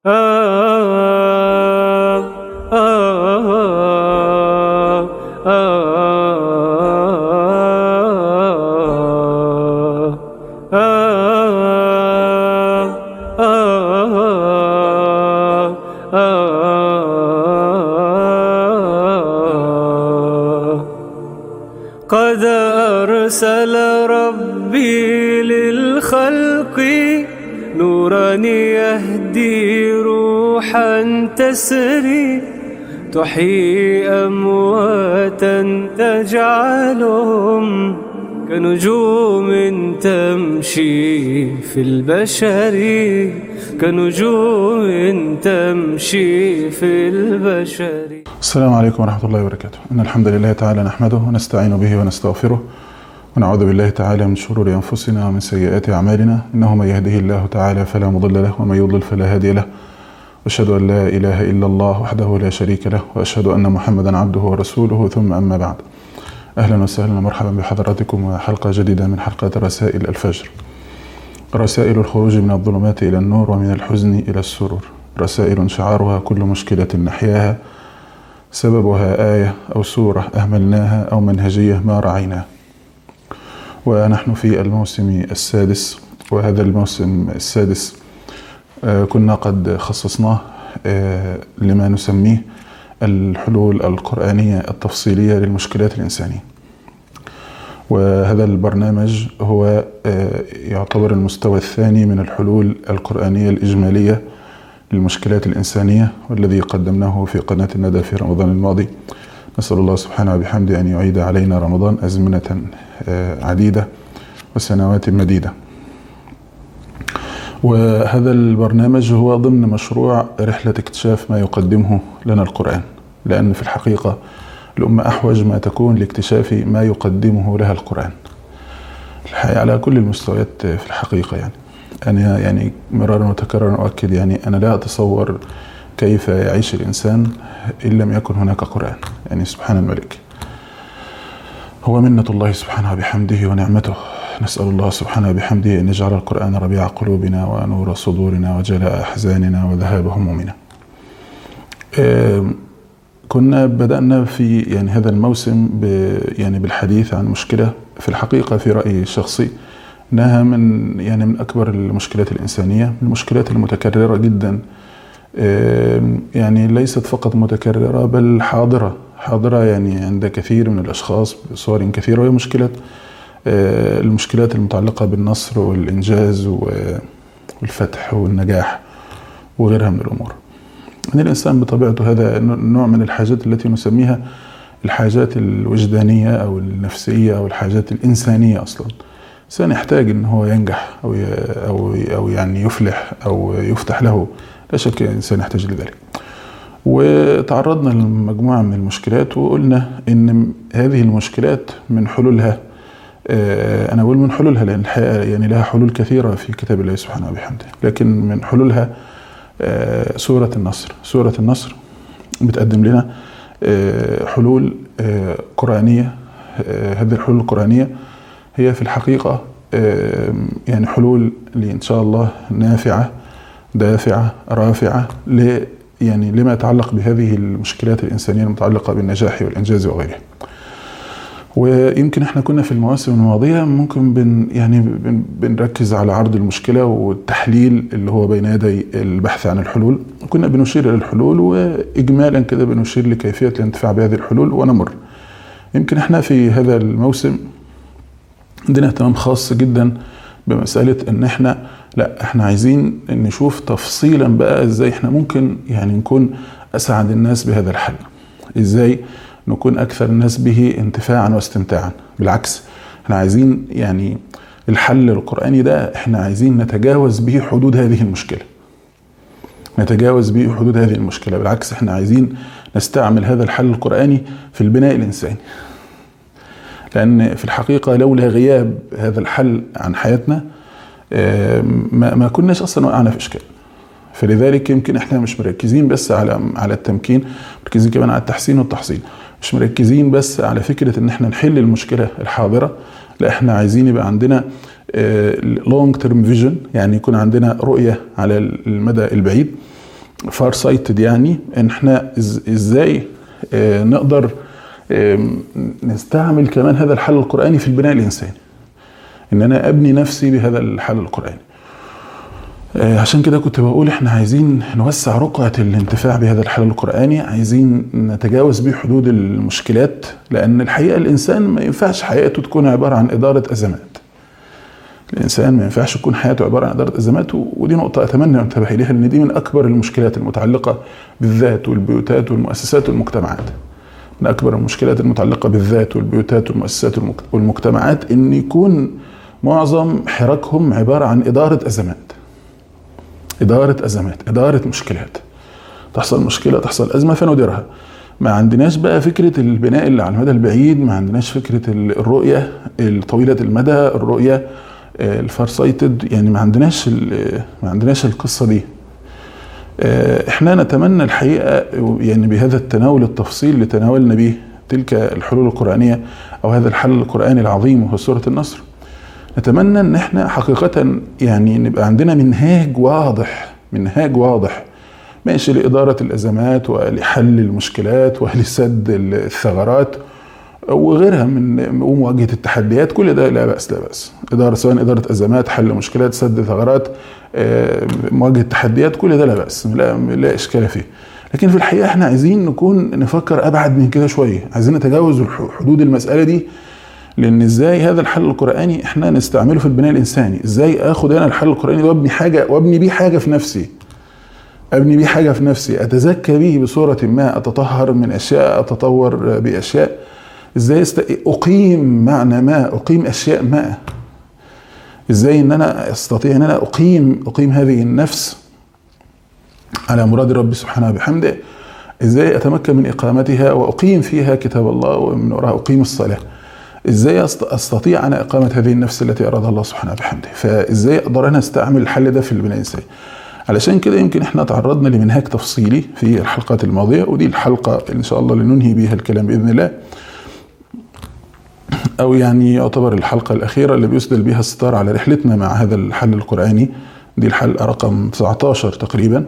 قد أرسل ربي للخلق نورا يهدي روحا تسري تحيي أمواتا تجعلهم كنجوم تمشي في البشر كنجوم تمشي في البشر. السلام عليكم ورحمة الله وبركاته. إن الحمد لله تعالى نحمده ونستعين به ونستغفره ونعوذ بالله تعالى من شرور أنفسنا ومن سيئات أعمالنا، إنه من يهده الله تعالى فلا مضل له ومن يضلل فلا هادي له، وأشهد أن لا إله إلا الله وحده لا شريك له، وأشهد أن محمدا عبده ورسوله، ثم أما بعد. أهلا وسهلا ومرحبا بحضراتكم وحلقة جديدة من حلقات رسائل الفجر، رسائل الخروج من الظلمات إلى النور ومن الحزن إلى السرور، رسائل شعارها كل مشكلة نحياها سببها آية أو سورة أهملناها أو منهجية ما رعيناها. ونحن في الموسم السادس، وهذا الموسم السادس كنا قد خصصناه لما نسميه الحلول القرآنية التفصيلية للمشكلات الإنسانية. وهذا البرنامج هو يعتبر المستوى الثاني من الحلول القرآنية الإجمالية للمشكلات الإنسانية، والذي قدمناه في قناة الندى في رمضان الماضي. نسأل الله سبحانه وبحمده أن يعيد علينا رمضان أزمنة عديدة وسنوات مديدة. وهذا البرنامج هو ضمن مشروع رحلة اكتشاف ما يقدمه لنا القرآن، لأن في الحقيقة الأمة أحوج ما تكون لاكتشاف ما يقدمه لها القرآن على كل المستويات. في الحقيقة أنا مرارا وتكرارا أؤكد أنا لا أتصور كيف يعيش الإنسان إن لم يكن هناك قرآن. سبحان الملك، هو منة الله سبحانه وبحمده ونعمته. نسأل الله سبحانه وبحمده أن يجعل القرآن ربيع قلوبنا ونور صدورنا وجلاء أحزاننا وذهاب همومنا. كنا بدأنا في هذا الموسم بالحديث عن مشكلة في الحقيقة في رأيي الشخصي انها من اكبر المشكلات الانسانيه، المشكلات المتكرره جدا، ليست فقط متكرره بل حاضره عند كثير من الاشخاص بصور كثيره، وهي مشكله المشكلات المتعلقه بالنصر والانجاز والفتح والنجاح وغيرها من الامور. الانسان بطبيعته هذا نوع من الحاجات التي نسميها الحاجات الوجدانيه او النفسيه او الحاجات الانسانيه. اصلا الإنسان يحتاج إن هو ينجح أو يفلح أو يفتح له، لا شك الإنسان يحتاج لذلك. وتعرضنا لمجموعة من المشكلات وقلنا إن هذه المشكلات من حلولها، أنا أقول من حلولها لأن الحقيقة لها حلول كثيرة في كتاب الله سبحانه وبحمده، لكن من حلولها سورة النصر. سورة النصر بتقدم لنا حلول قرآنية. هذه الحلول القرآنية هي في الحقيقة حلول إن شاء الله نافعة دافعة رافعة لما يتعلق بهذه المشكلات الإنسانية المتعلقة بالنجاح والإنجاز وغيره. ويمكن احنا كنا في المواسم الماضية ممكن بنركز على عرض المشكلة والتحليل اللي هو بين يدي البحث عن الحلول، كنا بنشير إلى الحلول وإجمالا كده بنشير لكيفية الانتفاع بهذه الحلول ونمر. يمكن احنا في هذا الموسم عندنا اهتمام خاص جدا بمسألة ان احنا عايزين نشوف تفصيلا بقى ازاي احنا ممكن نكون اسعد الناس بهذا الحل، ازاي نكون اكثر الناس به انتفاعا واستمتاعا. بالعكس احنا عايزين الحل القرآني ده احنا عايزين نتجاوز به حدود هذه المشكلة، بالعكس احنا عايزين نستعمل هذا الحل القرآني في البناء الإنساني، لأن في الحقيقة لولا غياب هذا الحل عن حياتنا ما كناش أصلا وقعنا في إشكال. فلذلك يمكن احنا مش مركزين بس على التمكين، مركزين كمان على التحسين والتحصيل، مش مركزين بس على فكرة ان احنا نحل المشكلة الحاضرة، لا احنا عايزين يبقى عندنا long term vision، يكون عندنا رؤية على المدى البعيد، فار سايتد، يعني ان احنا ازاي نقدر نستعمل كمان هذا الحل القرآني في البناء الإنساني، ان انا ابني نفسي بهذا الحل القرآني. عشان كده كنت بقول احنا عايزين نوسع رقعة الانتفاع بهذا الحل القرآني، عايزين نتجاوز به حدود المشكلات، لأن الحقيقة الإنسان ما ينفعش حياته تكون عبارة عن إدارة أزمات. الإنسان ما ينفعش تكون حياته عبارة عن إدارة أزمات، ودي نقطة أتمنى أنتبه إليها، لأن دي من أكبر المشكلات المتعلقة بالذات والبيوتات والمؤسسات والمجتمعات. من أكبر المشكلات المتعلقة بالذات والبيوتات والمؤسسات والمجتمعات إن يكون معظم حراكهم عبارة عن إدارة أزمات، إدارة مشكلات. تحصل مشكلة، تحصل أزمة فنديرها. ما عندناش بقى فكرة البناء اللي على المدى البعيد، ما عندناش فكرة الرؤية الطويلة المدى، الرؤية الفارسايتد، يعني ما عندناش القصة دي. احنا نتمنى الحقيقة يعني بهذا التناول التفصيل اللي تناولنا به تلك الحلول القرآنية أو هذا الحل القرآني العظيم وهو سورة النصر، نتمنى ان احنا حقيقة يعني نبقى عندنا منهاج واضح ماشي لإدارة الأزمات ولحل المشكلات ولسد الثغرات وغيرها ومواجهة التحديات. كل ده لا بأس، سواء إدارة أزمات، حل مشكلات، سد ثغرات، مواجهة تحديات، كل ده لا بأس، لا إشكال فيه. لكن في الحقيقة احنا عايزين نفكر أبعد من كده شوية، عايزين نتجاوز حدود المسألة دي، لأن إزاي هذا الحل القرآني إحنا نستعمله في البناء الإنساني؟ إزاي آخد أنا الحل القرآني ده وأبني بيه حاجة في نفسي، أتزكى به بصورة ما، أتطهر من أشياء، أتطور بأشياء. إزاي أقيم معنى ما، أقيم أشياء ما. إزاي إن أنا أستطيع إن أنا أقيم هذه النفس على مراد ربي سبحانه بحمده. إزاي أتمكن من إقامتها وأقيم فيها كتاب الله، ومن وراء أقيم الصلاة. ازاي استطيع انا اقامه هذه النفس التي ارادها الله سبحانه بحمده؟ فازاي اقدر انا استعمل الحل ده في البناء الانساني؟ علشان كده يمكن احنا تعرضنا لمنهاج تفصيلي في الحلقات الماضيه، ودي الحلقه ان شاء الله اللي ننهي بها الكلام باذن الله، او يعني يعتبر الحلقه الاخيره اللي بيسدل بها الستار على رحلتنا مع هذا الحل القراني. دي الحلقه رقم 19 تقريبا.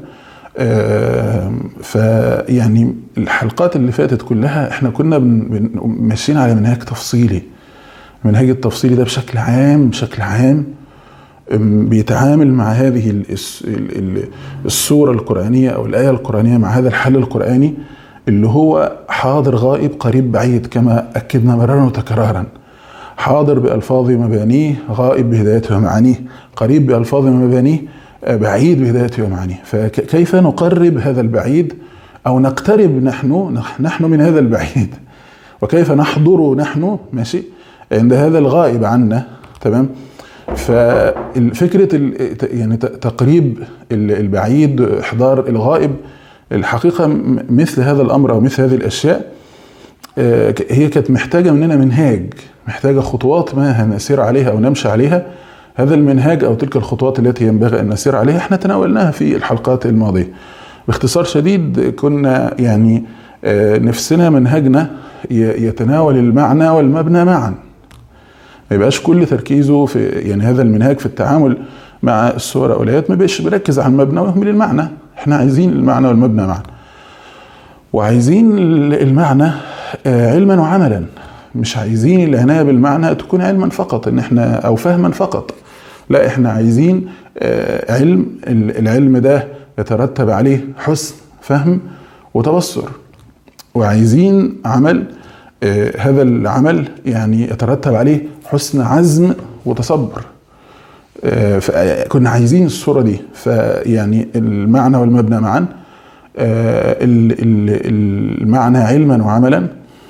فيعني الحلقات اللي فاتت كلها احنا كنا ماشيين على منهاج تفصيلي. المنهاج التفصيلي ده بشكل عام بيتعامل مع هذه السورة القرآنية أو الآية القرآنية، مع هذا الحل القرآني اللي هو حاضر غائب قريب بعيد، كما أكدنا مرارا وتكرارا. حاضر بألفاظ ومبانيه، غائب بهدايته ومعانيه، قريب بألفاظ ومبانيه، بعيد بهدايته ومعانيه. فكيف نقرب هذا البعيد أو نقترب نحن من هذا البعيد، وكيف نحضر نحن ماشي عند هذا الغائب عنا؟ تمام. فالفكرة يعني تقريب البعيد، إحضار الغائب، الحقيقة مثل هذا الأمر أو مثل هذه الأشياء هي كانت محتاجة مننا منهاج، محتاجة خطوات ما نسير عليها أو نمشي عليها. هذا المنهاج أو تلك الخطوات التي ينبغي أن نسير عليها احنا تناولناها في الحلقات الماضية باختصار شديد. كنا يعني نفسنا منهجنا يتناول المعنى والمبنى معا، ما يبقاش كل تركيزه في يعني هذا المنهاج في التعامل مع السور أو الآيات ما بيش بركز على المبنى ويهمل المعنى. احنا عايزين المعنى والمبنى معا، وعايزين المعنى علما وعملا، مش عايزين العناية بالمعنى تكون علما فقط ان احنا او فهما فقط، لا احنا عايزين علم، العلم ده يترتب عليه حسن فهم وتبصر، وعايزين عمل، هذا العمل يعني يترتب عليه حسن عزم وتصبر. كنا عايزين الصورة دي، فيعني المعنى والمبنى معا، المعنى علما وعملا.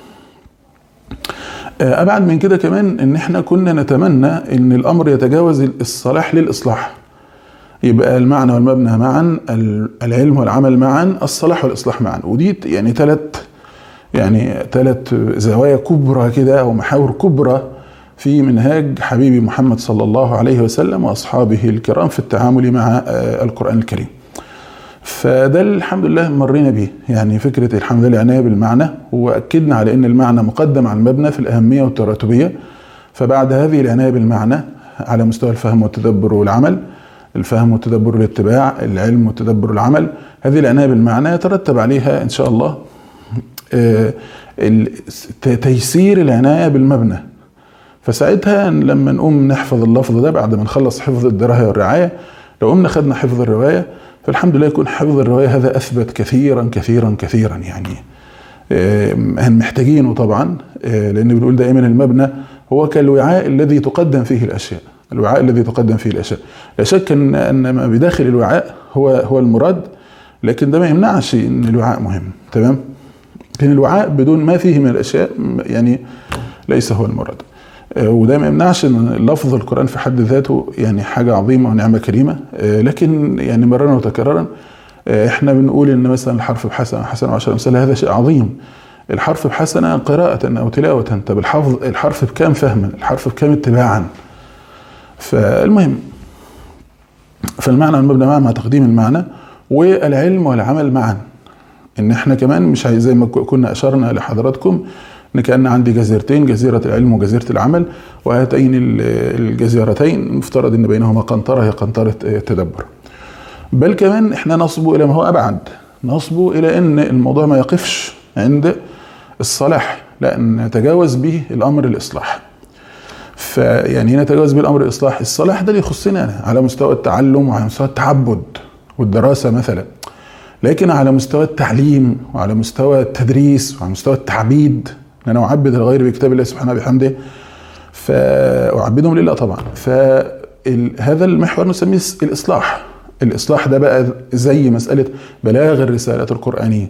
أبعد من كده كمان إن إحنا كنا نتمنى إن الأمر يتجاوز الصلاح للإصلاح، يبقى المعنى والمبنى معا، العلم والعمل معا، الصلاح والإصلاح معا. ودي يعني ثلاث زوايا كبرى كده أو محاور كبرى في منهاج حبيبي محمد صلى الله عليه وسلم وأصحابه الكرام في التعامل مع القرآن الكريم. فده الحمد لله مرينا به، يعني فكرة الحمد لله العناية بالمعنى، وأكدنا على أن المعنى مقدم على المبنى في الأهمية والتراتبية. فبعد هذه العناية بالمعنى على مستوى الفهم والتدبر والعمل الفهم والتدبر والاتباع، العلم والتدبر والعمل. هذه العناية بالمعنى يترتب عليها إن شاء الله تيسير العناية بالمبنى. فساعتها لما نقوم نحفظ اللفظ ده بعد ما نخلص حفظ الدراية والرعاية، لو قمنا خدنا حفظ الرواية فالحمد لله يكون حفظ الرواية هذا أثبت كثيرا كثيرا كثيرا، يعني محتاجينه طبعا، لأن بنقول دائما المبنى هو كالوعاء الذي تقدم فيه الأشياء، الوعاء الذي تقدم فيه الأشياء. لا شك أن ما بداخل الوعاء هو المراد، لكن ده ما يمنعش أن الوعاء مهم، تمام؟ لكن الوعاء بدون ما فيه من الأشياء يعني ليس هو المراد. وده ما يمنعش ان لفظ القرآن في حد ذاته يعني حاجة عظيمة ونعمة كريمة، لكن يعني مرارا وتكرارا احنا بنقول ان مثلا الحرف بحسنة حسنة وعشر امثال، هذا شيء عظيم. الحرف بحسنة قراءة او تلاوة، طب الحرف بكام فهما، الحرف بكام اتباعا. فالمهم، فالمعنى المبنى مع تقديم المعنى والعلم والعمل معا. ان احنا كمان مش زي ما كنا اشرنا لحضراتكم ان كان عندي جزيرتين، جزيرة العلم وجزيرة العمل، وهاتين الجزيرتين مفترض ان بينهما قنطرة، هي قنطرة التدبر. بل كمان احنا نصبو الى ما هو ابعد، نصبو الى ان الموضوع ما يقفش عند الصلاح، لا نتجاوز به الامر الاصلاح. فيعني نتجاوز به الامر الاصلاح، الصلاح ده اللي يخصنا على مستوى التعلم وعلى مستوى التعبد والدراسة مثلا، لكن على مستوى التعليم وعلى مستوى التدريس وعلى مستوى التعبيد، أنا أعبد الغير بكتاب الله سبحانه بحمده، فأعبدهم لله طبعا. فهذا المحور نسميه الإصلاح. الإصلاح ده بقى زي مسألة بلاغ الرسالات القرآنية،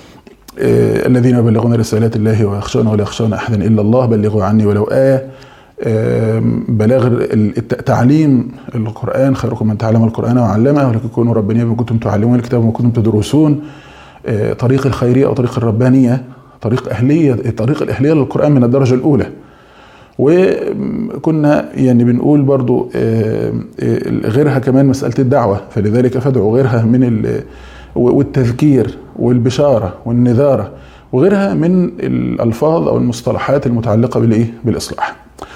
الذين يبلغون رسالات الله ويخشون ولا يخشون أحدا إلا الله، بلغوا عني ولو آية. بلاغ تعليم القرآن، خيركم من تعلم القرآن وعلمه ولكن كونوا ربانيين بما كنتم تعلمون الكتاب وما كنتم تدرسون. طريق الخيرية أو طريق الربانية، طريق الأهلية للقرآن من الدرجة الأولى. وكنا يعني بنقول برضو غيرها كمان مسألة الدعوة، فلذلك فادعوا غيرها من والتذكير والبشارة والنذارة وغيرها من الألفاظ أو المصطلحات المتعلقة بالإصلاح.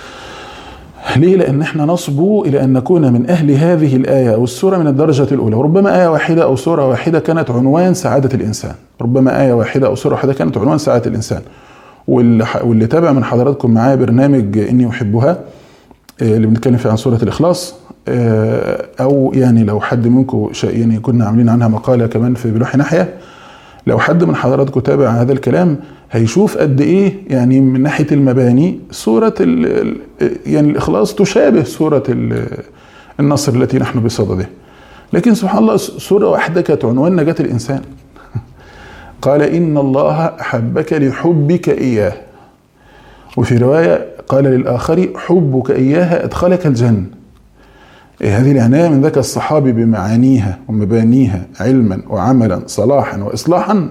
ليه؟ لأن احنا نصبو إلى أن نكون من أهل هذه الآية أو السورة من الدرجة الأولى. وربما آية واحدة أو سورة واحدة كانت عنوان سعادة الإنسان، ربما آية واحدة أو سورة واحدة كانت عنوان سعادة الإنسان. واللي تابع من حضراتكم معايا برنامج إني أحبها اللي بنتكلم فيه عن سورة الإخلاص، أو يعني لو حد منكم يعني كنا عاملين عنها مقالة كمان في بلوح ناحية، لو حد من حضراتكم تابع هذا الكلام هيشوف قد ايه يعني من ناحيه المباني سوره يعني الاخلاص تشابه سوره النصر التي نحن بصدده، لكن سبحان الله سوره واحده كانت عنوان نجاه الانسان. قال ان الله احبك لحبك اياه، وفي روايه قال للاخر حبك اياها ادخلك الجنه. هذه العنايه من ذاك الصحابي بمعانيها ومبانيها علما وعملا صلاحا واصلاحا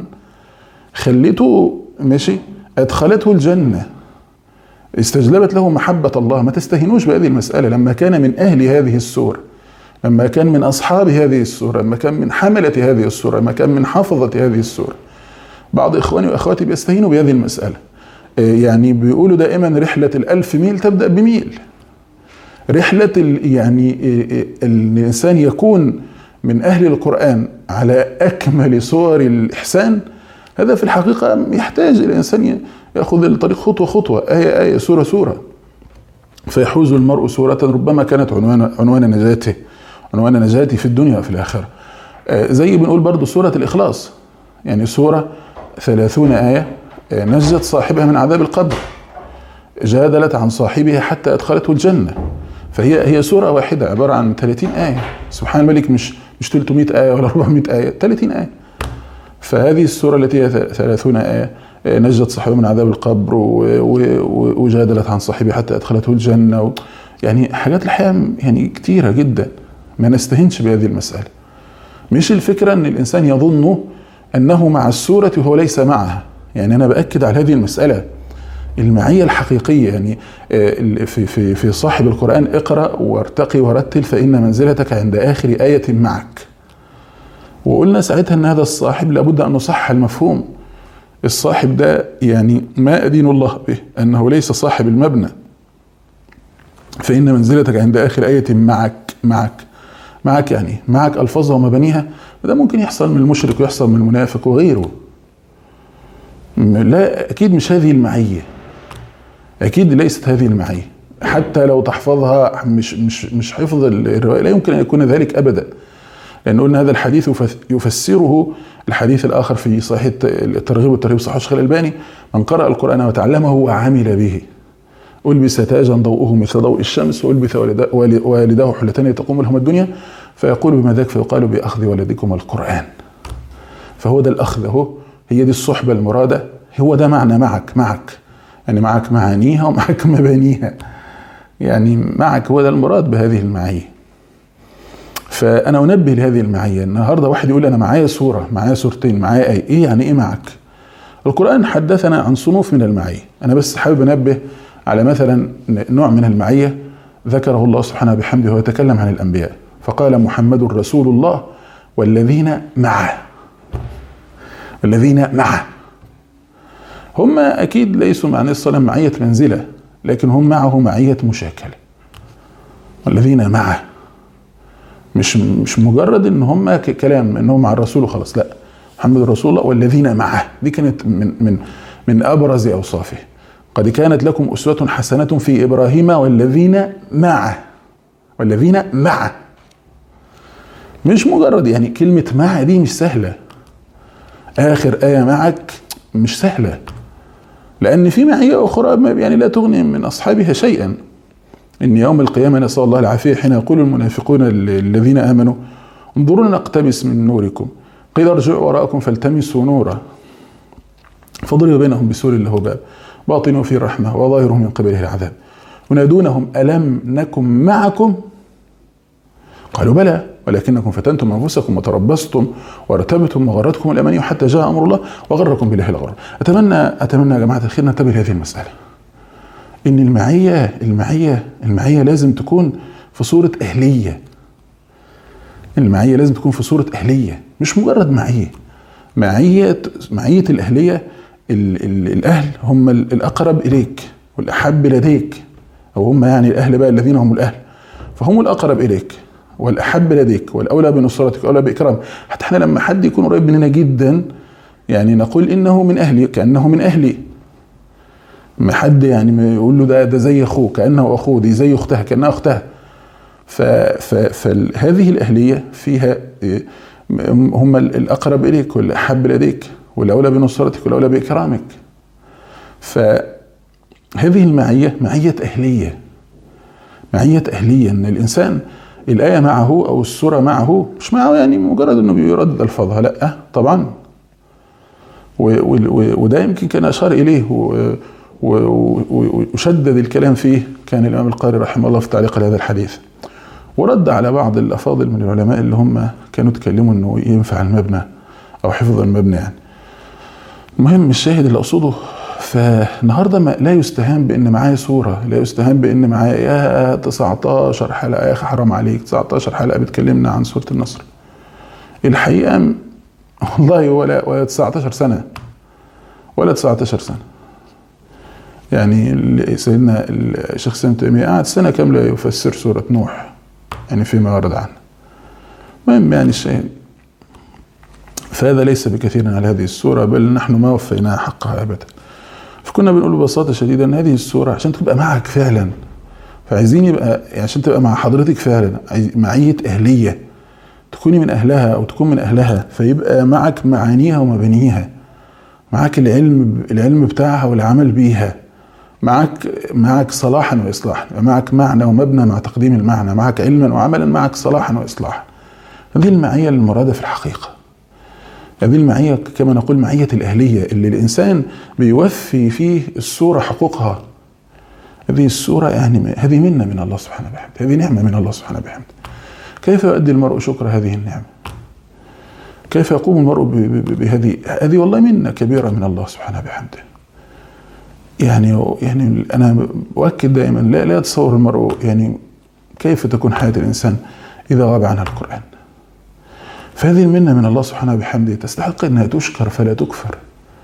خلته ماشي، ادخلته الجنه، استجلبت له محبه الله. ما تستهينوش بهذه المساله. لما كان من اهل هذه السوره، لما كان من اصحاب هذه السوره، لما كان من حمله هذه السوره، لما كان من حافظه هذه السوره، بعض اخواني واخواتي بيستهينوا بهذه المساله. يعني بيقولوا دائما رحله ال1000 ميل تبدا بميل. رحله يعني الانسان يكون من اهل القران على اكمل صور الاحسان، هذا في الحقيقة يحتاج الإنسان يأخذ الطريق خطوة خطوة، آية سورة سورة، فيحوز المرء سورة ربما كانت عنوان نجاته، عنوان نجاتي في الدنيا وفي الآخرة. زي بنقول برضو سورة الإخلاص، يعني سورة 30 آية نجت صاحبها من عذاب القبر، جادلت عن صاحبها حتى أدخلته الجنة. فهي سورة واحدة عبارة عن 30 آية. سبحان الملك، مش 300 آية ولا 400 آية، 30 آية. فهذه السورة التي هي 30 آية نجت صاحبها من عذاب القبر وجادلت عن صاحبه حتى أدخلته الجنة. يعني حاجات الحياة يعني كتيرة جدا، ما نستهنش بهذه المسألة. مش الفكرة أن الإنسان يظن أنه مع السورة وهو ليس معها. يعني أنا بأكد على هذه المسألة، المعية الحقيقية. يعني في صاحب القرآن اقرأ وارتقي ورتل فإن منزلتك عند آخر آية معك. وقلنا ساعتها ان هذا الصاحب لابد ان نصحح المفهوم. الصاحب ده يعني ما أدين الله به انه ليس صاحب المبنى، فإن منزلتك عند آخر آية معك. معك يعني معك ألفاظها ومبانيها. ده ممكن يحصل من المشرك ويحصل من المنافق وغيره. لا أكيد مش هذه المعية، أكيد ليست هذه المعية. حتى لو تحفظها مش حفظ الرواية، لا يمكن أن يكون ذلك أبدا، لأن قلنا هذا الحديث يفسره الحديث الآخر في صحيح الترغيب والترهيب صحيح الشيخ الألباني: من قرأ القرآن وتعلمه وعمل به ألبس تاجا ضوءه مثل ضوء الشمس وألبس والداه حلتان تقوم لهم الدنيا فيقول بما ذاك فيقال بأخذ ولدكم القرآن. فهو ده الأخذ، هي دي الصحبة المرادة، هو ده معنى معك يعني معك معانيها ومعك مبانيها، يعني معك هو ده المراد بهذه المعية. فأنا أنبه لهذه المعية. النهاردة واحد يقول أنا معايا سورة، معايا سورتين، معايا إيه يعني إيه معك؟ القرآن حدثنا عن صنوف من المعية. أنا بس حابب أنبه على مثلا نوع من المعية ذكره الله سبحانه بحمده وهو يتكلم عن الأنبياء، فقال محمد رسول الله والذين معه. والذين معه هم أكيد ليسوا مع النبي صلى الله عليه وسلم معية منزلة، لكن هم معه معية مشاكلة. والذين معه مش مجرد ان هم كلام انهم مع الرسول وخلاص، لا، محمد رسول الله والذين معه دي كانت من ابرز اوصافه. قد كانت لكم اسوة حسنة في ابراهيم والذين معه. والذين معه مش مجرد يعني كلمة معه دي مش سهلة. اخر آية معك مش سهلة، لان في معية اخرى يعني لا تغني من اصحابها شيئا. إن يوم القيامة نسأل الله العافية حين يقول المنافقون الذين آمنوا انظرونا نقتبس من نوركم قيل ارجعوا وراءكم فالتمسوا نورا فضرب بينهم بسور له باب باطنه فيه الرحمة وظاهره من قبله العذاب ينادونهم ألم نكن معكم قالوا بلى ولكنكم فتنتم أنفسكم وتربصتم وارتبتم وغرتكم الأماني حتى جاء أمر الله وغركم بالله الغرور. أتمنى يا جماعة الخير ننتبه لهذه المسألة، إن المعية لازم تكون في صورة أهلية. المعية لازم تكون في صورة أهلية، مش مجرد معية الأهلية. الأهل هم الأقرب إليك والأحب لديك، أو هم يعني الأهل بقى الذين هم الأهل، فهم الأقرب إليك والأحب لديك والأولى بنصرتك والأولى بإكرام. حتى احنا لما حد يكون قريب مننا جدا يعني نقول إنه من أهلي، كأنه من أهلي. ما حد يعني ما يقول له ده زي أخوه، كأنه أخوه، دي زي أختها كأنها أختها. فهذه الأهلية فيها هم الأقرب إليك والأحب لديك والأولى بنصرتك والأولى بإكرامك. فهذه المعية معية أهلية إن الإنسان الآية معه أو السورة معه مش معه يعني مجرد إنه بيردد ألفاظها، لأ طبعا. وده يمكن كان أشار إليه وشدد الكلام فيه كان الإمام القاري رحمه الله في تعليق على هذا الحديث، ورد على بعض الأفاضل من العلماء اللي هم كانوا تكلموا إنه ينفع المبنى أو حفظ المبنى يعني. المهم الشاهد اللي أقصده، فالنهاردة لا يستهان بأن معايا سورة، لا يستهان بأن معايا يا 19 حلقة، يا أخي حرام عليك 19 حلقة بتكلمنا عن سورة النصر. الحقيقة والله ولا 19 سنة ولا 19 سنة. يعني سيدنا الشيخ سامي تيمية قعد سنة كاملة يفسر سورة نوح يعني فيما ورد عنه. المهم يعني الشيء فهذا ليس بكثير على هذه السورة، بل نحن ما وفيناها حقها أبدا. فكنا بنقول ببساطة شديدة أن هذه السورة عشان تبقى معك فعلا، فعايزين يبقى يعني عشان تبقى مع حضرتك فعلا معية أهلية، تكوني من أهلها أو تكون من أهلها، فيبقى معك معانيها ومبانيها، معك العلم بتاعها والعمل بيها، معك صلاحا وإصلاحا، معك معنى ومبنى مع تقديم المعنى، معك علما وعملا، معك صلاحا وإصلاحا. هذه المعية المرادة في الحقيقة، هذه المعية كما نقول معية الأهلية اللي الإنسان بيوفي فيه السورة حقوقها. هذه السورة يعني هذه منة من الله سبحانه وبحمده، هذه نعمة من الله سبحانه وبحمده. كيف يؤدي المرء شكر هذه النعمة؟ كيف يقوم المرء هذه والله منة كبيرة من الله سبحانه وبحمده. يعني أنا أؤكد دائما لا يتصور المرء يعني كيف تكون حياة الإنسان إذا غاب عنها القرآن. فهذه المنة من الله سبحانه وبحمده تستحق أنها تشكر فلا تكفر،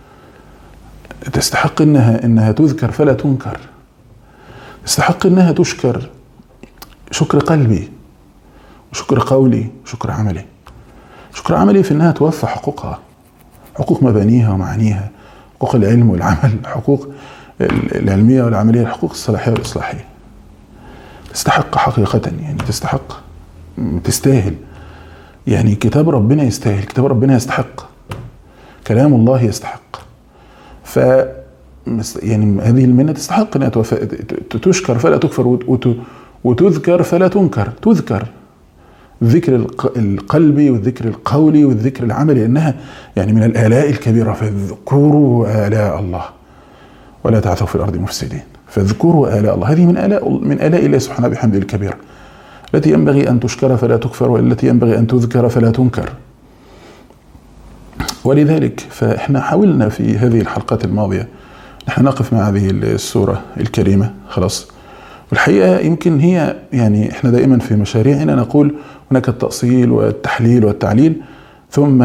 تستحق أنها تذكر فلا تنكر، تستحق أنها تشكر شكر قلبي وشكر قولي وشكر عملي. شكر عملي في انها توفى حقوقها، حقوق مبانيها ومعانيها، حقوق العلم والعمل، حقوق العلمية والعملية، الحقوق الصلاحية والإصلاحية. تستحق حقيقة، يعني تستحق، تستاهل. يعني كتاب ربنا يستاهل، كتاب ربنا يستحق، كلام الله يستحق. ف يعني هذه المنة تستحق انها تشكر فلا تكفر، وتذكر فلا تنكر. تذكر الذكر القلبي والذكر القولي والذكر العملي، لأنها يعني من الآلاء الكبيرة. فاذكروا آلاء الله ولا تعثوا في الأرض مفسدين. فاذكروا آلاء الله، هذه من آلاء الله سبحانه بحمده الكبيرة، التي ينبغي أن تشكر فلا تكفر، والتي ينبغي أن تذكر فلا تنكر. ولذلك فإحنا حاولنا في هذه الحلقات الماضية نحن نقف مع هذه السورة الكريمة خلاص. والحقيقة يمكن هي يعني إحنا دائما في مشاريعنا نقول هناك التأصيل والتحليل والتعليل، ثم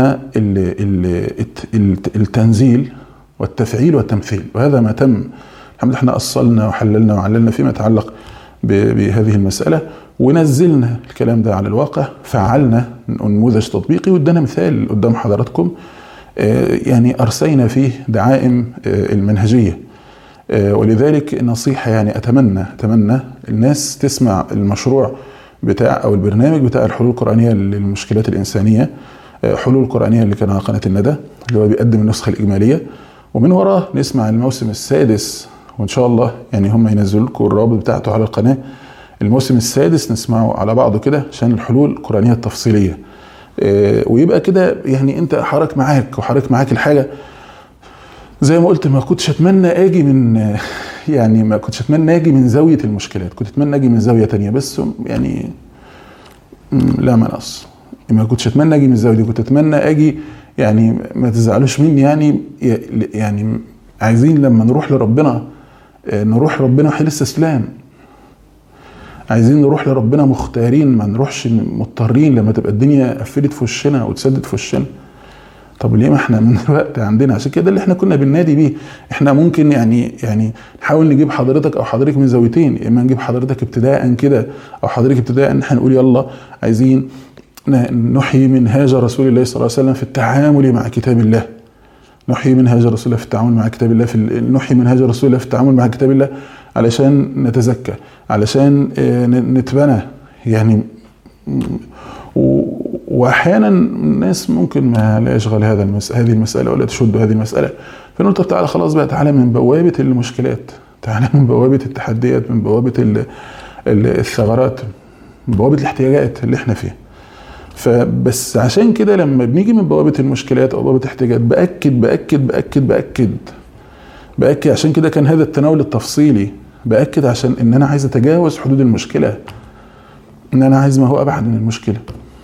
التنزيل والتفعيل والتمثيل، وهذا ما تم الحمد لله. احنا أصلنا وحللنا وعللنا فيما يتعلق بهذه المسألة، ونزلنا الكلام ده على الواقع، فعلنا نموذج تطبيقي وادانا مثال قدام حضراتكم، يعني أرسينا فيه دعائم المنهجية. ولذلك نصيحة، يعني أتمنى الناس تسمع المشروع بتاع أو البرنامج بتاع الحلول القرآنية للمشكلات الإنسانية، حلول قرآنية اللي كان على قناة الندى، اللي هو بيقدم النسخة الإجمالية، ومن وراه نسمع الموسم السادس، وإن شاء الله يعني هم ينزلوا لكم الرابط بتاعته على القناة. الموسم السادس نسمعه على بعضه كده عشان الحلول القرآنية التفصيلية، ويبقى كده يعني أنت حرك معاك الحاجة. زي ما قلت، ما كنتش أتمنى أجي من زاوية المشكلات، كنت أتمنى أجي من زاوية تانية، بس يعني لا مناص، ما كنتش أتمنى أجي من الزاوية دي، كنت أتمنى أجي، يعني ما تزعلوش مني، يعني عايزين لما نروح لربنا وحيل الاستسلام، عايزين نروح لربنا مختارين، ما نروحش مضطرين لما تبقى الدنيا قفلت في وشنا وتسدت في وشنا. طب ليه؟ ما احنا من الوقت عندنا، عشان كده اللي احنا كنا بننادي بيه. احنا ممكن يعني نحاول نجيب حضرتك او حضرتك من زاويتين، اما نجيب حضرتك ابتداء كده او حضرتك ابتداء ان احنا نقول يلا عايزين نحيي منهاج رسول الله صلى الله عليه وسلم في التعامل مع كتاب الله، نحيي منهاج رسول الله في التعامل مع كتاب الله، نحيي منهاج رسول الله في التعامل مع كتاب الله علشان نتزكى، علشان نتبنى يعني. واحيانا الناس ممكن ما لا يشغل هذه المساله ولا تشد هذه المساله، فنقول طب تعالى خلاص بقى، تعالى من بوابه المشكلات، تعالى من بوابه التحديات، من بوابه الثغرات، من بوابه الاحتياجات اللي احنا فيها. فبس عشان كده لما بنيجي من بوابه المشكلات او بوابه الاحتياجات باكد عشان كده كان هذا التناول التفصيلي، باكد عشان ان انا عايز اتجاوز حدود المشكله، ان انا عايز ما هو ابعد من المشكله،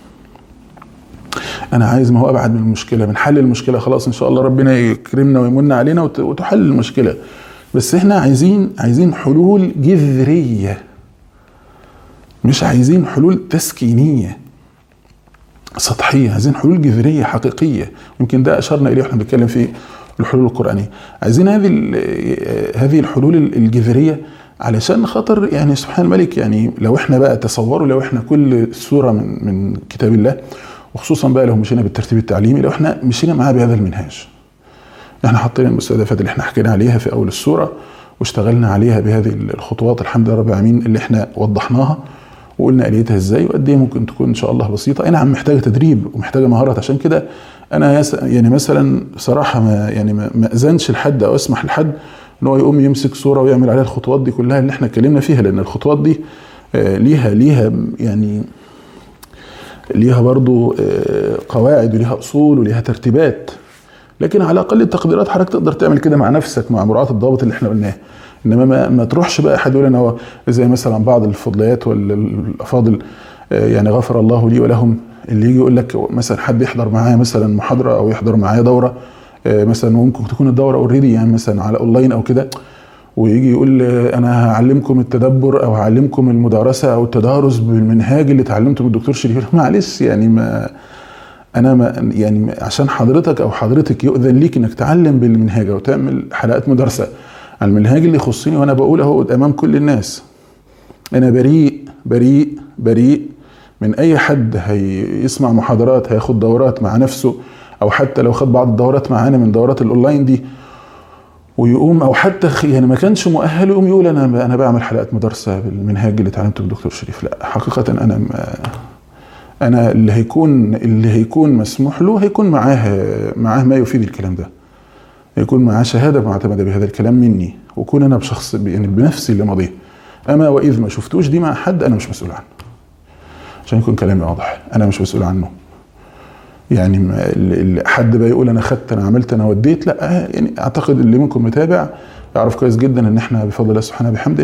انا عايز ما هو ابعد من المشكله، من حل المشكله. خلاص ان شاء الله ربنا يكرمنا ويمن علينا وتحل المشكله، بس احنا عايزين حلول جذريه، مش عايزين حلول تسكينيه سطحيه، عايزين حلول جذريه حقيقيه. يمكن ده اشرنا اليه واحنا بنتكلم في الحلول القرآنية. عايزين هذه الحلول الجذرية علشان خاطر يعني سبحان الملك، يعني لو احنا بقى تصوروا، لو احنا كل سورة من كتاب الله، وخصوصا بقى لو مشينا بالترتيب التعليمي، لو احنا مشينا معاه بهذا المنهاج، احنا حاطين المستهدفات اللي احنا حكينا عليها في اول السورة واشتغلنا عليها بهذه الخطوات الحمد لله رب العالمين اللي احنا وضحناها وقلنا آليتها ازاي وقد ايه ممكن تكون ان شاء الله بسيطة. اي نعم محتاجة تدريب ومحتاجة مهارات، عشان كده انا يعني مثلا صراحة ما اذنش لحد او اسمح لحد ان هو يقوم يمسك صورة ويعمل عليها الخطوات دي كلها اللي احنا اتكلمنا فيها، لان الخطوات دي ليها برضو قواعد وليها اصول وليها ترتيبات، لكن على اقل التقديرات حضرتك تقدر تعمل كده مع نفسك مع مراعاة الضوابط اللي احنا قلناها. انما ما تروحش بقى احد يقول انا هو زي مثلا بعض الفضليات والافاضل يعني غفر الله لي ولهم، اللي يجي يقول لك مثلا حد يحضر معايا مثلا محاضره او يحضر معايا دوره مثلا، ممكن تكون الدوره اوريدي يعني مثلا على اونلاين او كده، ويجي يقول انا هعلمكم التدبر او هعلمكم المدارسه او التدارس بالمنهاج اللي اتعلمته من الدكتور شريف. معلش يعني ما يعني عشان حضرتك او حضرتك يؤذن ليك انك تعلم بالمنهاج او تعمل حلقات مدارسه على المنهاج اللي يخصني، وانا بقول اهو امام كل الناس انا بريء بريء بريء من اي حد هيسمع محاضرات، هياخد دورات مع نفسه، او حتى لو خد بعض الدورات معانا من دورات الاونلاين دي ويقوم، او حتى يعني ما كانش مؤهل يقوم يقول انا بعمل حلقات مدرسه بالمنهاج اللي اتعلمته بالدكتور شريف. لا، حقيقه انا اللي هيكون مسموح له هيكون معاه ما يفيد الكلام ده، يكون معاه شهاده معتمده بهذا الكلام مني، وكون انا بشخص يعني بنفسي اللي ماضيه. اما واذ ما شفتوش دي مع حد انا مش مسؤول عنه، عشان يكون كلامي واضح، انا مش مسؤول عنه. يعني حد بقى يقول انا خدت، انا عملت، انا وديت، لا. يعني اعتقد اللي منكم متابع يعرف كويس جدا ان احنا بفضل الله سبحانه بحمده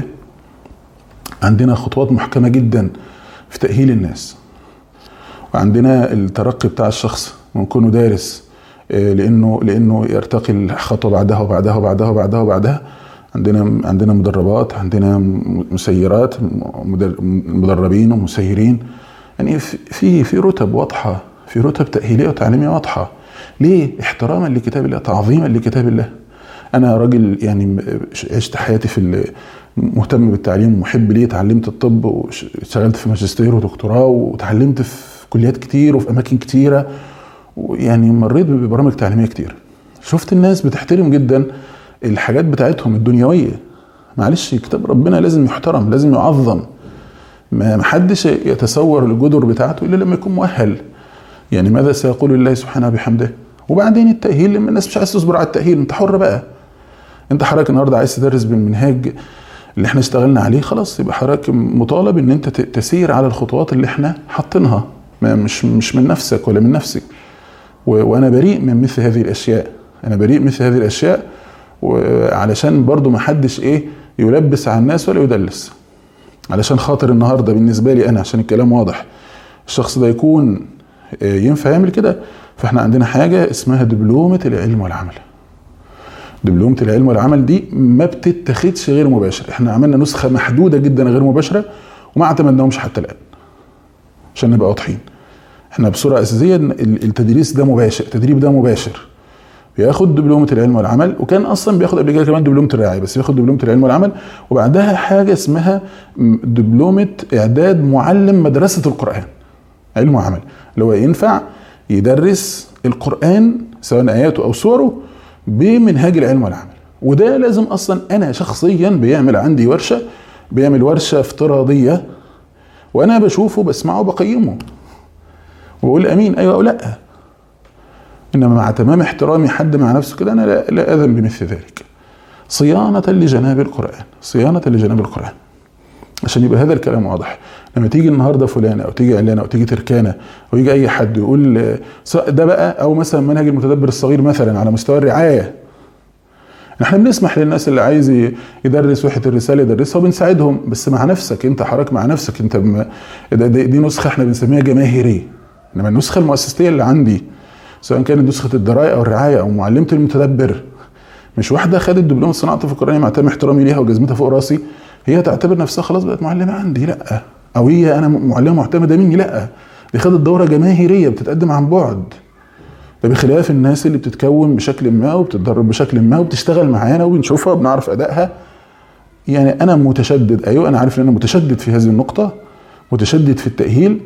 عندنا خطوات محكمه جدا في تاهيل الناس، وعندنا الترقي بتاع الشخص من كونه دارس لانه يرتقي الخطوه بعدها وبعدها وبعدها وبعدها وبعدها. عندنا مدربات، عندنا مسيرات، مدربين ومسيرين. يعني في رتب واضحه، في رتب تأهيلية وتعليمية واضحة. ليه؟ احتراما لكتاب الله، تعظيما لكتاب الله. أنا راجل يعني عشت حياتي مهتم بالتعليم ومحب ليه، اتعلمت الطب واشتغلت في ماجستير ودكتوراه وتعلمت في كليات كتير وفي أماكن كتيرة، ويعني مريت ببرامج تعليمية كتير. شفت الناس بتحترم جدا الحاجات بتاعتهم الدنيوية. معلش، كتاب ربنا لازم يحترم، لازم يعظم. ما حدش يتصور الجدر بتاعته إلا لما يكون مؤهل. يعني ماذا سيقول الله سبحانه بحمده؟ وبعدين التأهيل، لما الناس مش عايز تصبر على التأهيل، انت حر بقى. انت حضرتك النهارده عايز تدرس بالمنهاج اللي احنا اشتغلنا عليه، خلاص يبقى حضرتك مطالب ان انت تسير على الخطوات اللي احنا حاطينها، مش من نفسك ولا من نفسك. وانا بريء من مثل هذه الاشياء، انا بريء مثل هذه الاشياء، وعلشان برضو ما حدش يلبس على الناس ولا يدلس. علشان خاطر النهارده بالنسبه لي انا، عشان الكلام واضح، الشخص ده يكون ينفع يعمل كده، فاحنا عندنا حاجة اسمها دبلومة العلم والعمل. دبلومة العلم والعمل دي ما بتتخذش غير مباشر. احنا عملنا نسخة محدودة جدا غير مباشرة وما اعتمدناهمش حتى الآن، عشان نبقى واضحين. احنا بصورة أساسية التدريس ده مباشر، التدريب ده مباشر. بياخد دبلومة العلم والعمل، وكان أصلا بياخد قبل كده كمان دبلومة الرعاية، بس بياخد دبلومة العلم والعمل، وبعدها حاجة اسمها دبلومة إعداد معلم مدرسة القرآن علم وعمل، اللي هو ينفع يدرس القرآن سواء آياته أو سوره بمنهاج العلم والعمل. وده لازم أصلا أنا شخصيا بيعمل عندي ورشة، بيعمل ورشة افتراضية، وأنا بشوفه بسمعه بقيمه وأقول أمين أيوة أو لأ. إنما مع تمام احترامي حد مع نفسه كده، أنا لا أذن بمثل ذلك، صيانة لجناب القرآن، صيانة لجناب القرآن، عشان يبقى هذا الكلام واضح. لما تيجي النهارده فلان او تيجي علانه او تيجي تركانه او يجي اي حد يقول ده بقى، او مثلا منهج المتدبر الصغير مثلا على مستوى الرعايه، احنا بنسمح للناس اللي عايز يدرس وحده الرساله يدرسها وبنساعدهم، بس مع نفسك انت، حضرتك مع نفسك انت. دي نسخه احنا بنسميها جماهيريه. انما النسخه المؤسسيه اللي عندي، سواء كانت نسخه الدرايه او الرعايه او معلمه المتدبر، مش واحده خدت دبلوم صناعه في القرآن مع تام احترامي ليها وجزمتها فوق راسي هي تعتبر نفسها خلاص بقت معلمه عندي، لا. او هي انا معلمه معتمده مني، لا. دي خدت دوره جماهيريه بتتقدم عن بعد، ده بخلاف الناس اللي بتتكون بشكل ما وبتتدرب بشكل ما وبتشتغل معانا وبنشوفها وبنعرف ادائها. يعني انا متشدد، ايوه انا عارف ان انا متشدد في هذه النقطه، متشدد في التاهيل.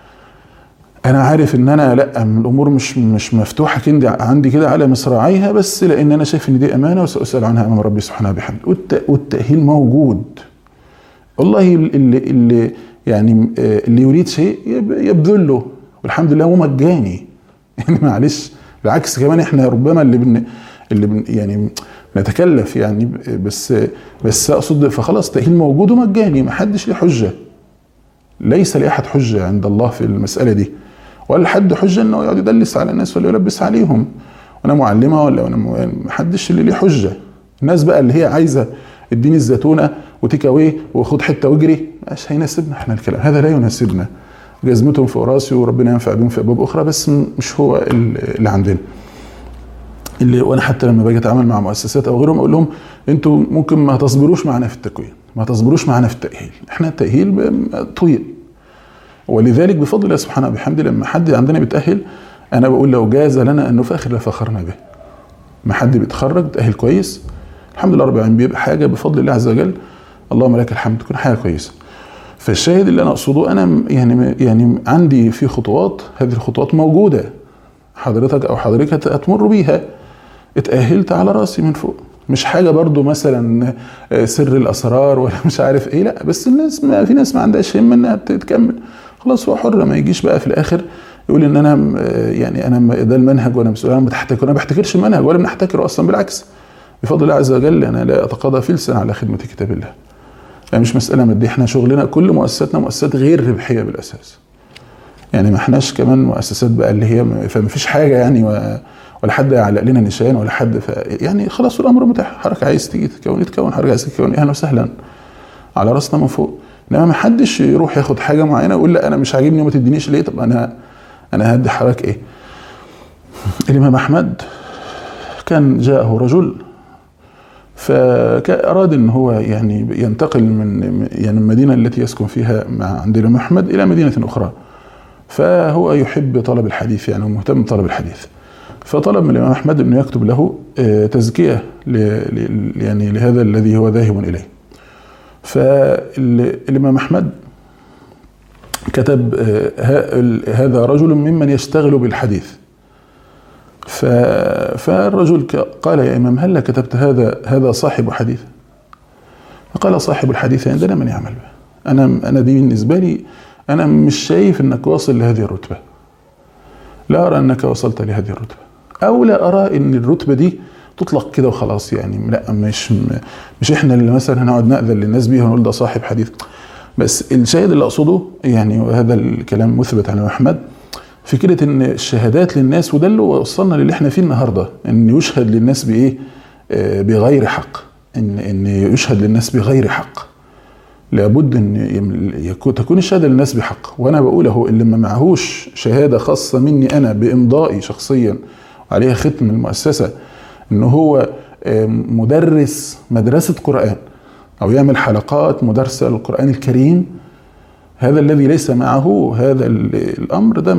انا عارف ان انا لا، الامور مش مفتوحه عندي كده على مصراعيها، بس لان انا شايف ان دي امانه وساسال عنها امام ربي سبحانه وبحمده. والتاهيل موجود والله. اللي يعني اللي يريد شيء يبذله، والحمد لله هو مجاني. يعني معلش، بالعكس كمان احنا ربما يعني نتكلف يعني، بس اقصد فخلاص تأهيل موجود ومجاني، ما حدش ليه حجه، ليس لاحد حجه عند الله في المساله دي، ولا حد حجه انه يقعد يدلس على الناس ولا يلبس عليهم، وانا معلمه ولا انا ما حدش اللي ليه حجه. الناس بقى اللي هي عايزه اديني الزيتونه وتيك اواي وخد حته واجري، مش هيناسبنا احنا الكلام هذا، لا يناسبنا. جزمتهم فوق راسي وربنا ينفع بهم في ابواب اخرى، بس مش هو اللي عندنا. وانا حتى لما باجي اتعامل مع مؤسسات او غيرهم اقول لهم انتوا ممكن ما تصبروش معنا في التكوين، ما تصبروش معنا في التاهيل، احنا التاهيل طويل. ولذلك بفضل الله سبحانه وبحمده لما حد عندنا بيتاهل، انا بقول لو جاز لنا ان نفاخر لفخرنا به. ما حد بيتخرج تاهل كويس، الحمد لله رب العالمين، بيبقى حاجه بفضل الله عز وجل، اللهم لك الحمد، تكون حاجه كويسه. فالشاهد اللي انا اقصده، انا يعني عندي في خطوات، هذه الخطوات موجوده، حضرتك او حضرتك هتمر بيها، اتأهلت على راسي من فوق. مش حاجه برضو مثلا سر الاسرار ولا مش عارف ايه، لا، بس الناس في ناس ما عندهاش همه انها تكمل، خلاص هو حر. ما يجيش بقى في الاخر يقول ان انا يعني انا ده المنهج وانا مسؤول، انا بحتكر، انا ما بحتكرش المنهج ولا بنحتكره اصلا، بالعكس بفضل الله عز وجل انا لا اتقاضى فلسا على خدمه كتاب الله. يعني مش مساله ماديه، احنا شغلنا كل مؤسساتنا مؤسسات غير ربحيه بالاساس، يعني ما احناش كمان مؤسسات بقى اللي هي فما فيش حاجه يعني ولا حد يعلق لنا نشان ولا حد يعني خلاص الامر متاح، حضرتك عايز تيجي تكون، حضرتك عايز تكون، اهلا وسهلا على راسنا من فوق. انما ما حدش يروح ياخد حاجه معينه ويقول لا انا مش عاجبني وما تدينيش ليه. طب انا هدي حضرتك ايه؟ الامام احمد كان جاءه رجل فأراد ان هو يعني ينتقل من يعني المدينه التي يسكن فيها عند الامام احمد الى مدينه اخرى، فهو يحب طلب الحديث يعني ومهتم بطلب الحديث، فطلب من الامام احمد انه يكتب له تزكيه يعني لهذا الذي هو ذاهب اليه. فالامام احمد كتب هذا رجل ممن يشتغل بالحديث. فالرجل قال يا امام هل كتبت هذا صاحب حديث؟ فقال صاحب الحديث عندنا من يعمل به. انا دي بالنسبه لي انا مش شايف انك واصل لهذه الرتبه، لا ارى انك وصلت لهذه الرتبه، او لا ارى ان الرتبه دي تطلق كده وخلاص، يعني لا مش احنا اللي مثلا هنقعد نأذن للناس بيها ونقول ده صاحب حديث. بس الشاهد اللي اقصده يعني، وهذا الكلام مثبت عن احمد، فكره ان الشهادات للناس، وده اللي وصلنا للي احنا فيه النهارده، ان يشهد للناس بايه؟ بغير حق، ان يشهد للناس بغير حق. لابد ان تكون الشهاده للناس بحق. وانا بقول اهو اللي ما معهوش شهاده خاصه مني انا بامضائي شخصيا عليها ختم المؤسسه ان هو مدرس مدرسه قران او يعمل حلقات مدرسه للقران الكريم، هذا الذي ليس معه هذا الامر ده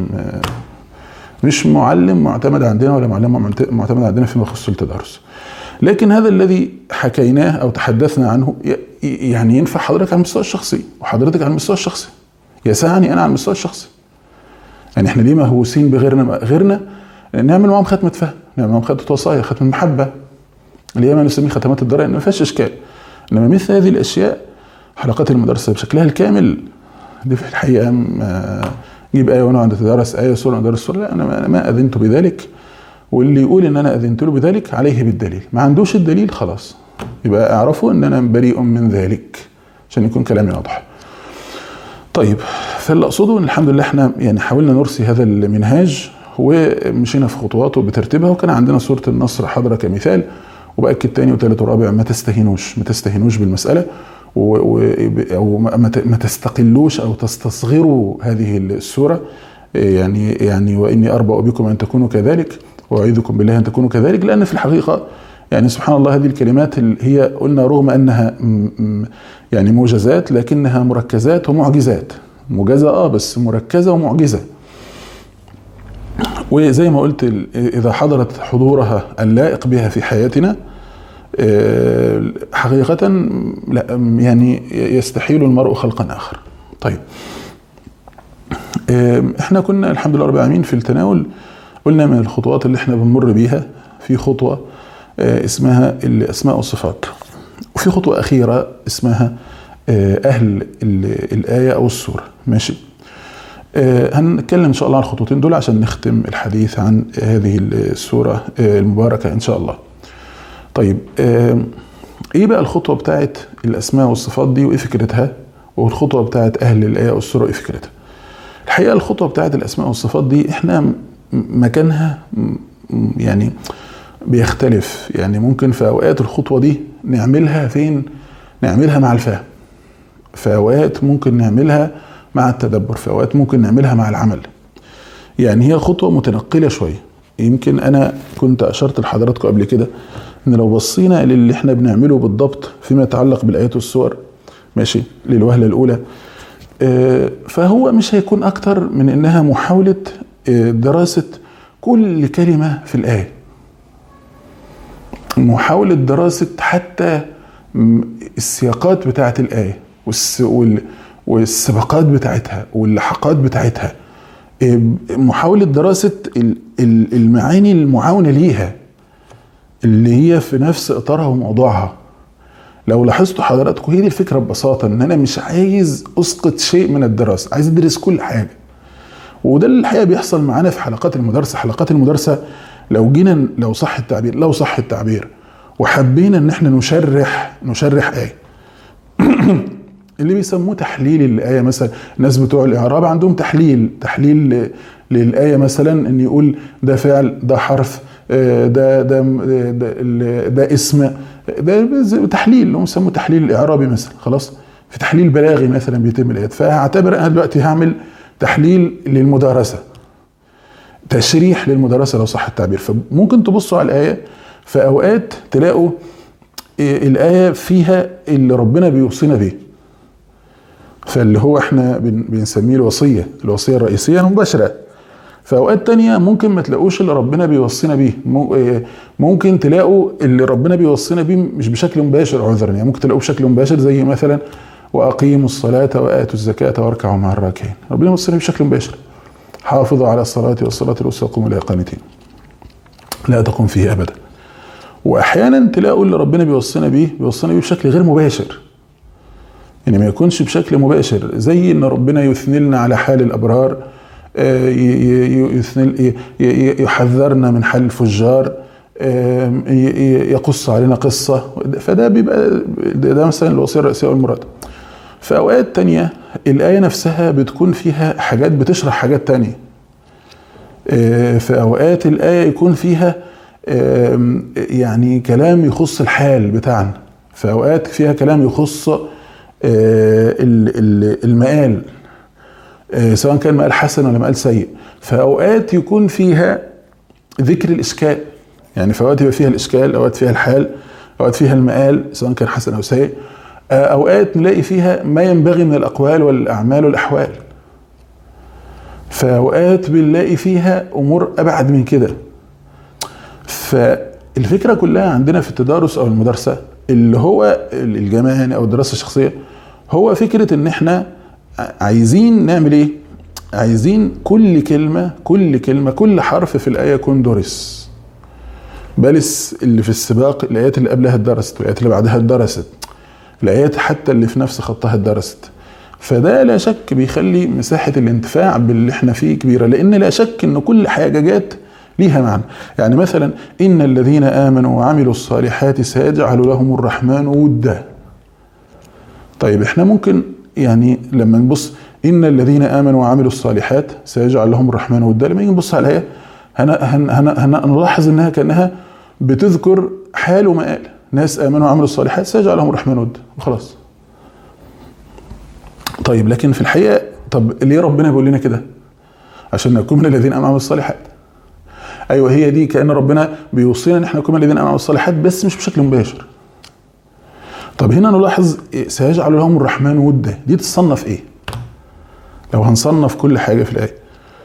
مش معلم معتمد عندنا ولا معلم معتمد عندنا فيما يخص التدرس. لكن هذا الذي حكيناه او تحدثنا عنه يعني ينفع حضرتك على المستوى الشخصي وحضرتك على المستوى الشخصي، يسعني انا على المستوى الشخصي. يعني احنا ليه مهووسين بغيرنا نعمل معهم ختمه فهم، نعمل معهم ختمه وصايا، ختمه محبه، اللي هي ما نسميه ختمات الضرائب، ما فيهاش اشكال. انما مثل هذه الاشياء، حلقات المدرسه بشكلها الكامل دي في الحقيقه جيب ايه وانا عند تدرس ايه سوره ندرس سوره، لا انا ما اذنت بذلك، واللي يقول ان انا اذنت له بذلك عليه بالدليل، ما عندوش الدليل خلاص يبقى اعرفوا ان انا بريء من ذلك، عشان يكون كلامي واضح. طيب، فاللي اقصده ان الحمد لله احنا يعني حاولنا نرسي هذا المنهاج ومشينا في خطواته بترتيبها، وكان عندنا سوره النصر حاضره كمثال، وباكد تاني وثالث ورابع ما تستهينوش بالمساله، او ما تستقلوش او تستصغروا هذه السوره، يعني واني اربأ بكم ان تكونوا كذلك واعيذكم بالله ان تكونوا كذلك، لان في الحقيقه يعني سبحان الله هذه الكلمات هي قلنا رغم انها يعني موجزات لكنها مركزات ومعجزات، موجزه بس مركزه ومعجزه. وزي ما قلت اذا حضرت حضورها اللائق بها في حياتنا حقيقة لا يعني يستحيل المرء خلقا آخر. طيب، احنا كنا الحمد لله رب العالمين في التناول قلنا من الخطوات اللي احنا بنمر بيها في خطوة اسمها الأسماء والصفات، وفي خطوة أخيرة اسمها أهل الآية أو السورة. ماشي، هنتكلم إن شاء الله عن الخطوتين دول عشان نختم الحديث عن هذه السورة المباركة إن شاء الله. طيب، ايه بقى الخطوه بتاعت الاسماء والصفات دي وايه فكرتها، والخطوه بتاعت اهل الايه والسوره وايه فكرتها؟ الحقيقه الخطوه بتاعت الاسماء والصفات دي احنا مكانها يعني بيختلف، يعني ممكن في اوقات الخطوه دي نعملها فين؟ نعملها مع الفهم، في اوقات ممكن نعملها مع التدبر، في اوقات ممكن نعملها مع العمل. يعني هي خطوه متنقله شويه. يمكن انا كنت اشرت لحضراتكم قبل كده ان لو بصينا للي احنا بنعمله بالضبط فيما يتعلق بالايات والسور، ماشي، للوهله الاولى، فهو مش هيكون اكتر من انها محاوله دراسه كل كلمه في الايه، محاوله دراسه حتى السياقات بتاعه الايه والسباقات بتاعتها واللحقات بتاعتها، محاولة دراسة المعاني المعاونة ليها اللي هي في نفس إطارها وموضوعها. لو لاحظتوا حضراتكم هي دي الفكرة ببساطة، ان انا مش عايز اسقط شيء من الدراسة، عايز ادرس كل حاجة. وده اللي الحقيقة بيحصل معانا في حلقات المدرسة. حلقات المدرسة لو جينا، لو صح التعبير وحبينا ان احنا نشرح آية اللي بيسموه تحليل الآية. مثلا الناس بتوع الإعراب عندهم تحليل للآية، مثلا ان يقول ده فعل، ده حرف، ده اسم، ده تحليل اللي هم بيسموه تحليل الإعرابي مثلا. خلاص، في تحليل بلاغي مثلا بيتم الآيات. فهعتبر انا دلوقتي هعمل تحليل للمدارسة، تشريح للمدرسة لو صح التعبير. فممكن تبصوا على الآية، في أوقات تلاقوا الآية فيها اللي ربنا بيوصينا به، فاللي هو احنا بنسميه الوصية الرئيسية المباشرة. في أوقات تانية ممكن ما تلاقوش اللي ربنا بيوصينا به، ممكن تلاقوا اللي ربنا بيوصينا به مش بشكل مباشر عذرا، يعني ممكن تلاقوه بشكل مباشر زي مثلا وأقيموا الصلاة وآتوا الزكاة واركعوا مع الراكعين. ربنا بيوصينا بشكل مباشر حافظوا على الصلاة والصلاة الوسطى وقوموا إليها قانتين لا تقم فيه أبدا. وأحيانا تلاقوا اللي ربنا بيوصينا به بشكل غير مباشر، يعني ما يكونش بشكل مباشر، زي ان ربنا يثني لنا على حال الابرار، يحذرنا من حال الفجار، يقص علينا قصة. فده بيبقى ده مثلا الوصية الرئيسية والمراد. في اوقات تانية الآية نفسها بتكون فيها حاجات بتشرح حاجات تانية. في اوقات الآية يكون فيها يعني كلام يخص الحال بتاعنا، في اوقات فيها كلام يخص المقال، سواء كان مقال حسن ولا مقال سيء. فأوقات يكون فيها ذكر الإشكال، يعني في أوقات يبقى فيها الإشكال، أوقات فيها الحال، أوقات فيها المقال سواء كان حسن أو سيء. أوقات نلاقي فيها ما ينبغي من الأقوال والأعمال والأحوال. فأوقات بنلاقي فيها أمور أبعد من كده. فالفكرة كلها عندنا في التدارس أو المدرسة اللي هو الجماعي أو الدراسة الشخصية، هو فكرة ان احنا عايزين نعمل ايه؟ عايزين كل كلمة كل حرف في الآية يكون درس. بل اللي في السباق الآيات اللي قبلها اتدرست والآيات اللي بعدها اتدرست، الآيات حتى اللي في نفس خطها اتدرست. فده لا شك بيخلي مساحة الانتفاع باللي احنا فيه كبيرة، لأن لا شك ان كل حاجة جات ليها معنى. يعني مثلا إن الذين آمنوا وعملوا الصالحات سيجعل لهم الرحمن ودا. طيب احنا ممكن يعني لما نبص إن الذين آمنوا وعملوا الصالحات سيجعل لهم الرحمن ودا، لما نيجي نبص على الآية هنلاحظ إنها كأنها بتذكر حال ومآل. ناس آمنوا وعملوا الصالحات سيجعل لهم الرحمن ودا وخلاص. طيب لكن في الحقيقة طب ليه ربنا بيقول لنا كده؟ عشان نكون من الذين آمنوا وعملوا الصالحات. ايوه هي دي كأن ربنا بيوصينا ان احنا نكون الذين امنوا الصالحات بس مش بشكل مباشر. طب هنا نلاحظ سيجعل لهم الرحمن ودا، دي تصنف ايه؟ لو هنصنف كل حاجه في الايه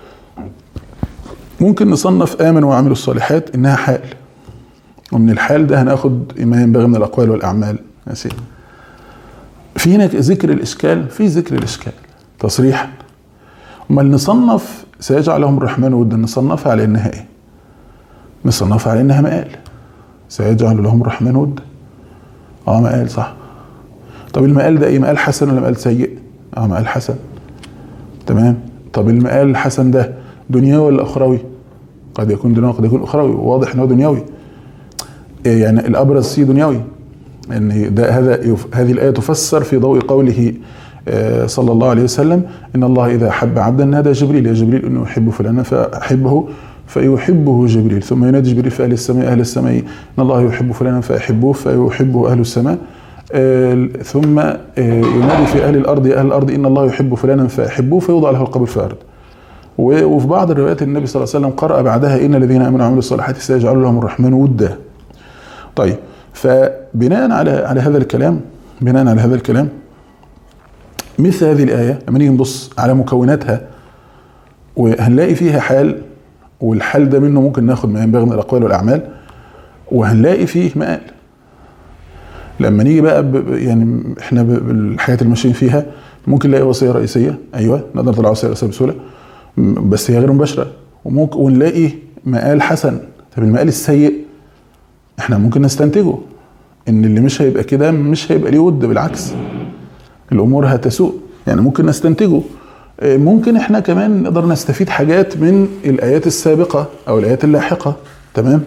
ممكن نصنف امنوا وعملوا الصالحات انها حال، ومن الحال ده هناخد ما ينبغي من الاقوال والاعمال. ماشي، في هنا ذكر الاشكال، في ذكر الاشكال تصريحا. امال نصنف سيجعل لهم الرحمن ودا نصنفها على انها ايه؟ نصنفها على انها مقال. سيجعل لهم الرحمن ودا، مقال صح. طب المقال ده ايه؟ مقال حسن ولا مقال سيء؟ مقال حسن، تمام. طب المقال الحسن ده دنيوي ولا اخروي؟ قد يكون دنيوي قد يكون اخروي، واضح انه دنيوي، يعني الابرز فيه دنيوي. ان ده هذه الايه تفسر في ضوء قوله صلى الله عليه وسلم ان الله اذا احب عبدا نادى جبريل يا جبريل انه يحب فلانا فاحبه فيحبه جبريل، ثم ينادي جبريل في اهل السماء ان الله يحب فلانا فاحبوه فيحبه اهل السماء، ثم ينادي في اهل الارض ان الله يحب فلانا فاحبوه فيوضع له القبول في الارض. وفي بعض الروايات النبي صلى الله عليه وسلم قرأ بعدها ان الذين امنوا وعملوا الصالحات سيجعل لهم الرحمن ودا. طيب فبناء على هذا الكلام مثل هذه الآية لما نيجي نبص على مكوناتها وهنلاقي فيها حال، والحال ده منه ممكن ناخد ما ينبغي من الأقوال والأعمال، وهنلاقي فيه مآل. لما نيجي بقى يعني احنا بالحاجات اللي ماشيين فيها ممكن نلاقي وصيه رئيسيه، ايوه نقدر نطلع وصيه رئيسيه بسهوله، بس هي غير مباشره. وممكن ونلاقي مقال حسن. طب المقال السيء احنا ممكن نستنتجه ان اللي مش هيبقى كده مش هيبقى ليه ود، بالعكس الامور هتسوء، يعني ممكن نستنتجه. ممكن احنا كمان نقدر نستفيد حاجات من الايات السابقه او الايات اللاحقه، تمام.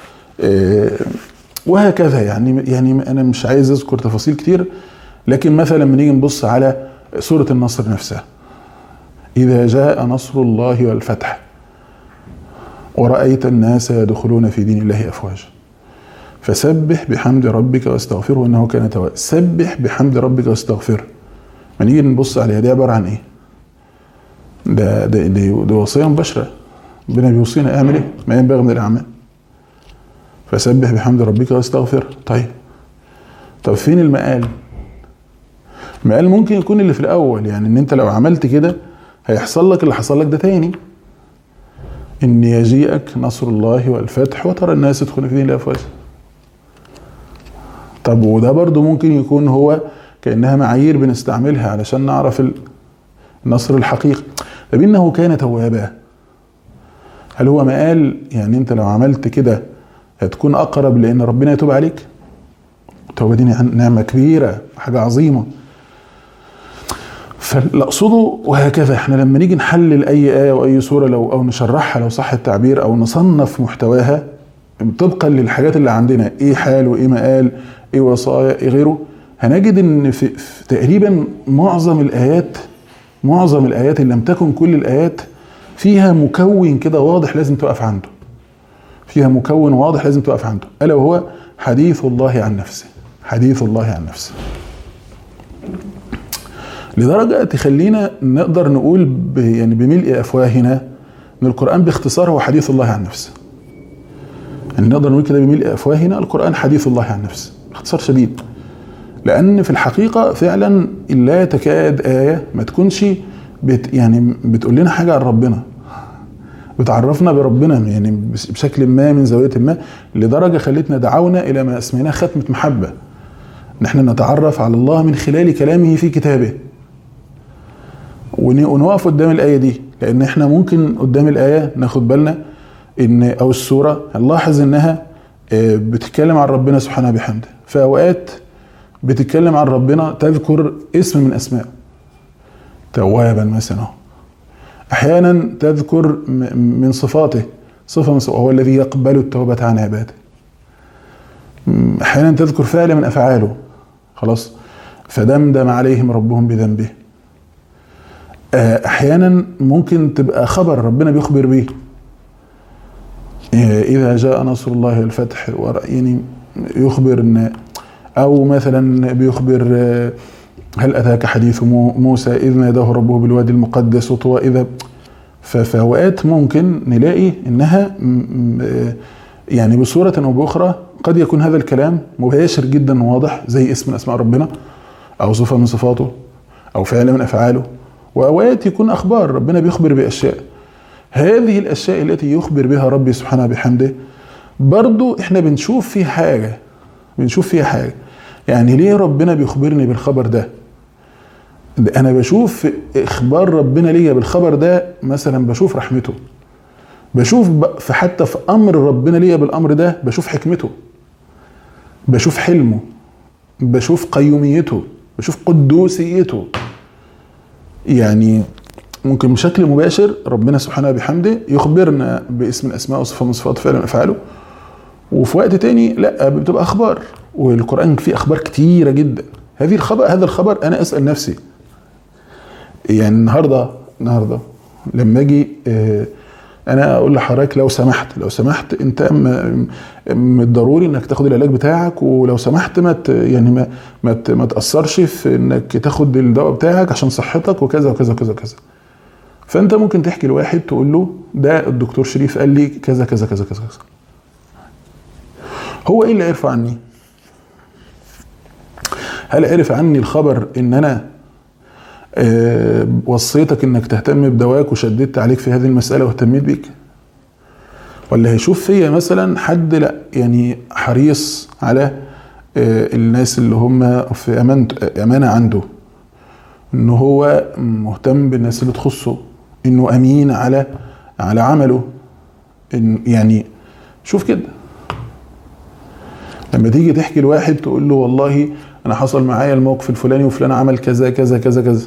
وهكذا يعني انا مش عايز اذكر تفاصيل كتير، لكن مثلا بنيجي نبص على سوره النصر نفسها، اذا جاء نصر الله والفتح ورأيت الناس يدخلون في دين الله افواجا فسبح بحمد ربك واستغفره انه كان توابا. سبح بحمد ربك واستغفره، ما نيجي نبص عليها دي عباره عن ايه؟ دي وصيه مباشره، ربنا بيوصينا اعمل ايه؟ ما ينبغي من الاعمال. فسبح بحمد ربك واستغفره. طب فين المقال؟ المقال ممكن يكون اللي في الاول، يعني ان انت لو عملت كده هيحصل لك اللي حصل لك ده تاني، ان يجيئك نصر الله والفتح وترى الناس يدخلون في دين الله افواجا. طب وده برضو ممكن يكون هو كأنها معايير بنستعملها علشان نعرف النصر الحقيقي. طب إنه كان توابا، هل هو مقال يعني انت لو عملت كده هتكون اقرب لان ربنا يتوب عليك؟ التوبة دي نعمة كبيرة، حاجة عظيمة. فاللي اقصده وهكذا احنا لما نيجي نحلل اي آية او اي سورة او نشرحها لو صح التعبير، او نصنف محتواها طبقا للحاجات اللي عندنا، ايه حال وايه مقال، ايه وصايا، ايه غيره، هنجد ان في تقريبا معظم الايات اللي لم تكن كل الايات فيها مكون كده واضح لازم تقف عنده، فيها مكون واضح لازم تقف عنده، الا وهو حديث الله عن نفسه. حديث الله عن نفسه لدرجة تخلينا نقدر نقول يعني بملء افواهنا ان القرآن باختصار هو حديث الله عن نفسه. يعني نقدر نقول كده بملء افواهنا القرآن حديث الله عن نفسه باختصار شديد، لان في الحقيقة فعلا لا تكاد آية ما تكونش يعني بتقول لنا حاجة عن ربنا، بتعرفنا بربنا يعني بشكل ما من زاوية ما، لدرجة خلتنا دعونا الى ما اسميناه ختمة محبة، نحن نتعرف على الله من خلال كلامه في كتابه. ونقف قدام الآية دي، لان احنا ممكن قدام الآية ناخد بالنا ان او السورة نلاحظ انها بتتكلم عن ربنا سبحانه بحمده، في اوقات بتتكلم عن ربنا تذكر اسم من اسماء توابا مثلا، احيانا تذكر من صفاته صفة وهو الذي يقبل التوبة عن عباده، احيانا تذكر فعل من افعاله خلاص فدمدم عليهم ربهم بذنبه، احيانا ممكن تبقى خبر ربنا بيخبر به، اذا جاء نصر الله والفتح، يعني يخبر ان، او مثلا بيخبر هل اتاك حديث موسى اذ ناداه ربه بالوادي المقدس طوى. اذا في اوقات ممكن نلاقي انها يعني بصورة او باخرى قد يكون هذا الكلام مباشر جدا وواضح زي اسم من اسماء ربنا او صفة من صفاته او فعل من افعاله، واوقات يكون اخبار ربنا بيخبر باشياء. هذه الاشياء التي يخبر بها ربي سبحانه بحمده برضو احنا بنشوف فيها حاجة، يعني ليه ربنا بيخبرني بالخبر ده؟ انا بشوف اخبار ربنا ليا بالخبر ده، مثلا بشوف رحمته، بشوف حتى في امر ربنا ليا بالامر ده بشوف حكمته، بشوف حلمه، بشوف قيوميته، بشوف قدوسيته. يعني ممكن بشكل مباشر ربنا سبحانه بحمده يخبرنا باسم من اسماء وصفة من صفات فعلا افعاله، وفي وقت تاني لا بتبقى اخبار، والقرآن فيه اخبار كتيرة جدا. هذا الخبر انا اسأل نفسي، يعني النهاردة لما اجي انا اقول لحضرتك لو سمحت انت من الضروري انك تاخد العلاج بتاعك، ولو سمحت ما تأثرش في انك تاخد الدواء بتاعك عشان صحتك وكذا وكذا وكذا وكذا. فانت ممكن تحكي لواحد تقول له ده الدكتور شريف قال لي كذا كذا كذا كذا كذا. هو ايه اللي عرف عني؟ هل عرف عني الخبر ان انا وصيتك انك تهتم بدواك وشددت عليك في هذه المسألة واهتميت بيك؟ ولا هيشوف فيا مثلا حد لا يعني حريص على الناس اللي هم في امانة عنده، انه هو مهتم بالناس اللي تخصه، انه امين على عمله. إن يعني شوف كده، لما تيجي تحكي لواحد تقول له والله انا حصل معايا الموقف الفلاني وفلان عمل كذا كذا كذا كذا،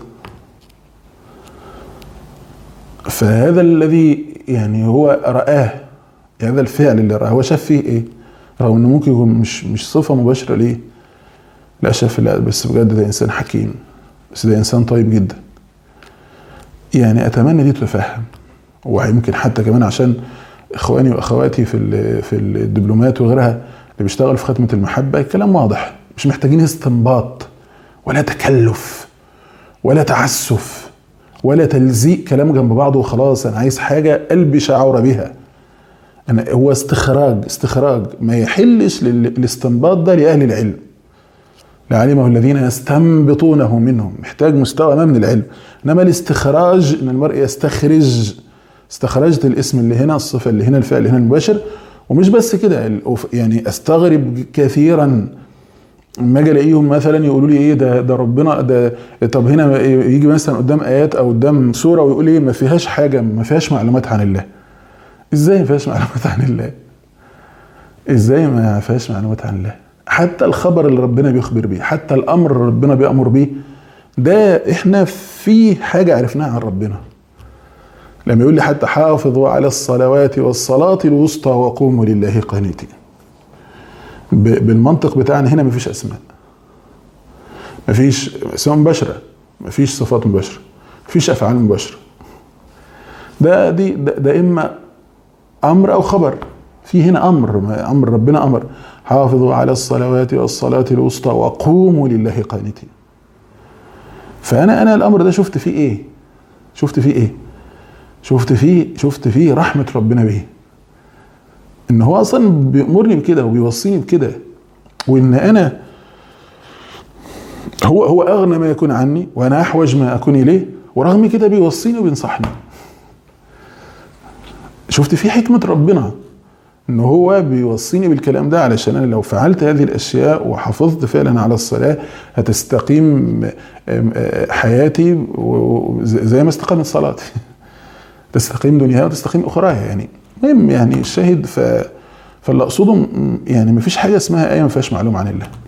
فهذا الذي يعني هو رآه، هذا الفعل اللي رآه هو شاف فيه ايه؟ رغم انه ممكن يكون مش صفة مباشرة ليه، لا شاف، لا بس بجد ده انسان حكيم، بس ده انسان طيب جدا. يعني اتمنى دي تتفهم، ويمكن حتى كمان عشان اخواني واخواتي في الدبلومات وغيرها اللي بيشتغلوا في ختمة المحبة، الكلام واضح، مش محتاجين استنباط ولا تكلف ولا تعسف ولا تلزيق كلام جنب بعضه وخلاص. انا عايز حاجة قلبي شعور بها. هو استخراج ما يحلش للاستنباط ده لأهل العلم، لعلمه الذين يستنبطونه منهم، محتاج مستوى ما من العلم. انما الاستخراج ان المرء يستخرج، استخرجت الاسم اللي هنا، الصفة اللي هنا، الفعل اللي هنا المباشر. ومش بس كده، يعني استغرب كثيرا لما اجي الاقيهم مثلا يقولوا لي ايه ده ربنا ده، طب هنا يجي مثلا قدام ايات او قدام سورة ويقول ايه ما فيهاش حاجة، ما فيهاش معلومات عن الله. ازاي ما فيهاش معلومات عن الله؟ ازاي ما فيهاش معلومات عن الله؟ حتى الخبر اللي ربنا بيخبر بيه، حتى الامر اللي ربنا بيأمر بيه، ده احنا في حاجة عرفناها عن ربنا. لما يقول لي حتى حافظوا على الصلوات والصلاة الوسطى وقوموا لله قانتين، بالمنطق بتاعنا هنا مفيش اسماء، مفيش اسماء مباشرة، مفيش صفات مباشرة، مفيش افعال مباشرة. ده اما امر او خبر. في هنا امر ربنا امر حافظوا على الصلوات والصلاة الوسطى وقوموا لله قانتين. فانا الامر ده شفت فيه ايه؟ شفت فيه رحمة ربنا به، ان هو اصلا بيأمرني بكده وبيوصيني بكده، وان انا هو اغنى ما يكون عني وانا احوج ما اكون اليه، ورغم كده بيوصيني وبينصحني. شفت فيه حكمة ربنا ان هو بيوصيني بالكلام ده، علشان انا لو فعلت هذه الاشياء وحافظت فعلا على الصلاة هتستقيم حياتي زي ما استقامت صلاتي، تستقيم دنياها وتستقيم اخراها. يعني المهم يعني الشاهد، فاللي اقصده يعني مفيش حاجة اسمها آية ما فيهاش معلومة عن الله.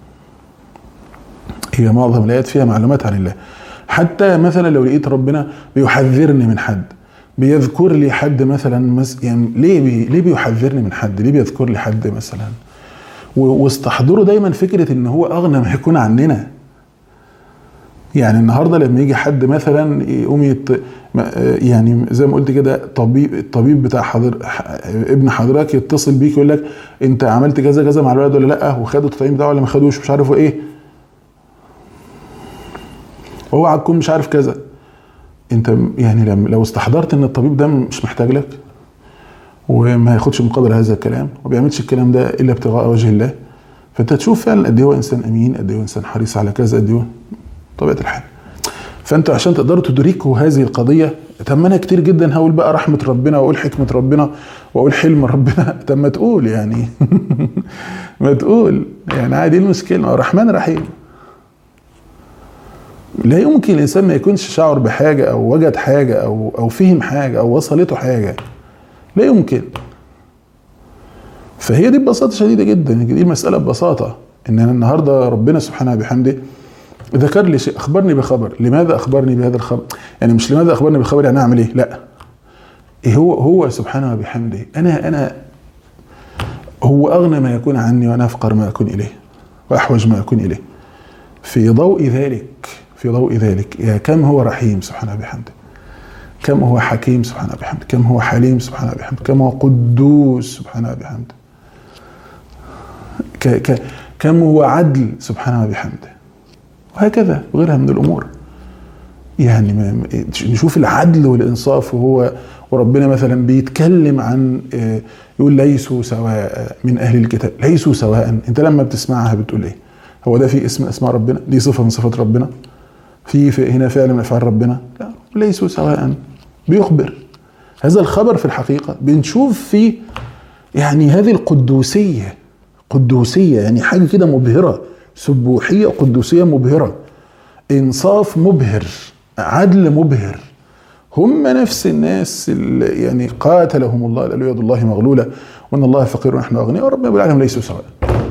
هي معظم الآيات فيها معلومات عن الله. حتى مثلا لو لقيت ربنا بيحذرني من حد، بيذكر لي حد مثلا، يعني ليه بيحذرني من حد؟ ليه بيذكر لي حد مثلا؟ واستحضروا دايما فكرة ان هو اغنى ما يكون عننا. يعني النهارده لما يجي حد مثلا يقوم يعني زي ما قلت كده، الطبيب بتاع ابن حضرتك يتصل بيك يقول لك انت عملت كذا كذا مع الولد ولا لا، وخد التطعيم بتاعه ولا ما خدوش، مش عارف ايه، وهو هتكون مش عارف كذا. انت يعني لو استحضرت ان الطبيب ده مش محتاج لك وما ياخدش مقابل هذا الكلام وما بيعملش الكلام ده الا ابتغاء وجه الله، فانت تشوف فعلا قد ايه هو انسان امين، قد ايه هو انسان حريص على كذا، قد ايه طبيعه الحال. فانت عشان تقدروا تدركوا هذه القضيه، طب ما انا كتير جدا هقول بقى رحمه ربنا واقول حكمه ربنا واقول حلم ربنا، طب ما تقول يعني ما تقول يعني عادي، المشكله رحمن رحيم. لا يمكن الانسان ما يكونش شعر بحاجه او وجد حاجه او فهم حاجه او وصلته حاجه، لا يمكن. فهي دي ببساطه شديده جدا، دي المساله ببساطه، ان انا النهارده ربنا سبحانه وبحمده ذكر لي شيء، اخبرني بخبر. لماذا اخبرني بهذا الخبر؟ يعني مش لماذا اخبرني بالخبر يعني اعمل ايه، لا، إيه هو سبحانه وبحمده انا هو اغنى ما يكون عني وانا افقر ما اكون اليه واحوج ما اكون اليه. في ضوء ذلك يا كم هو رحيم سبحانه وبحمده، كم هو حكيم سبحانه وبحمده، كم هو حليم سبحانه وبحمده، كم هو قدوس سبحانه وبحمده، كم هو عدل سبحانه وبحمده، وهكذا وغيرها من الامور. يعني نشوف العدل والانصاف، وربنا مثلا بيتكلم عن يقول ليسوا سواء من اهل الكتاب، ليسوا سواء. انت لما بتسمعها بتقول ايه؟ هو ده في اسم من اسماء ربنا؟ دي صفه من صفات ربنا؟ في هنا فعل من افعال ربنا؟ لا، ليسوا سواء. بيخبر هذا الخبر في الحقيقه بنشوف فيه يعني هذه قدوسيه، يعني حاجه كده مبهره، سبوحيه قدوسيه مبهره. انصاف مبهر، عدل مبهر. هم نفس الناس اللي يعني قاتلهم الله، قالوا يد الله مغلولة وان الله فقير ونحن اغنياء وربنا بالعالم ليسوا سواء.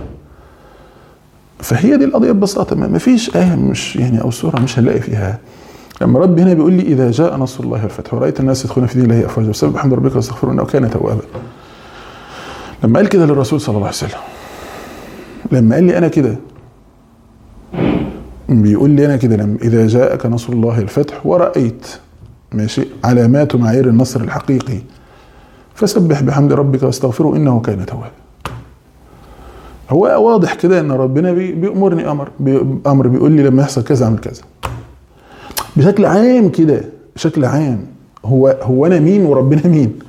فهي دي القضيه ببساطه، ما فيش ايه مش يعني او سوره مش هنلاقي فيها. لما ربي هنا بيقول لي اذا جاء نصر الله والفتح ورايت الناس يدخلون في دين الله افواجا فسبح بحمد ربك واستغفره انه كان توابا. لما قال كده للرسول صلى الله عليه وسلم، لما قال لي انا كده، بيقول لي انا كده لما اذا جاءك نصر الله الفتح ورايت ماشي علامات ومعايير النصر الحقيقي فسبح بحمد ربك واستغفره انه كان توابا. هو واضح كده ان ربنا بيأمرني امر بيقول لي لما يحصل كذا اعمل كذا بشكل عام كده، بشكل عام. هو انا مين وربنا مين؟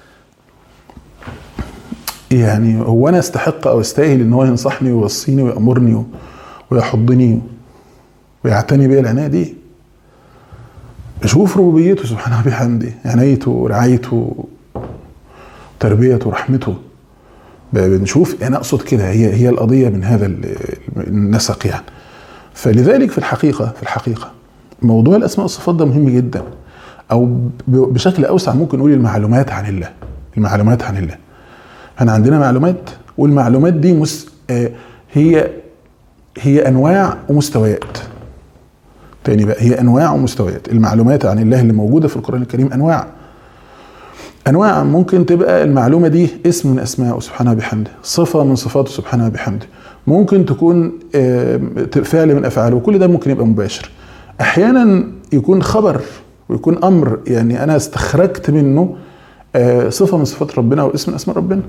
يعني هو انا استحق او استاهل ان هو ينصحني ويوصيني ويأمرني ويحضني ويعتني بيا العنايه دي؟ اشوف ربوبيته سبحانه وبحمده، عنايته ورعايته وتربيته ورحمته. بنشوف انا اقصد كده، هي القضيه من هذا النسق يعني. فلذلك في الحقيقه موضوع الاسماء والصفات ده مهم جدا، او بشكل اوسع ممكن نقول المعلومات عن الله. المعلومات عن الله، احنا عندنا معلومات، والمعلومات دي هي انواع ومستويات. تاني بقى، هي انواع ومستويات. المعلومات عن الله اللي موجوده في القرآن الكريم انواع ممكن تبقى المعلومه دي اسم من اسمائه سبحانه وبحمده، صفه من صفاته سبحانه وبحمده، ممكن تكون فعل من افعاله، وكل ده ممكن يبقى مباشر. احيانا يكون خبر ويكون امر، يعني انا استخرجت منه صفه من صفات ربنا او اسم من اسماء ربنا،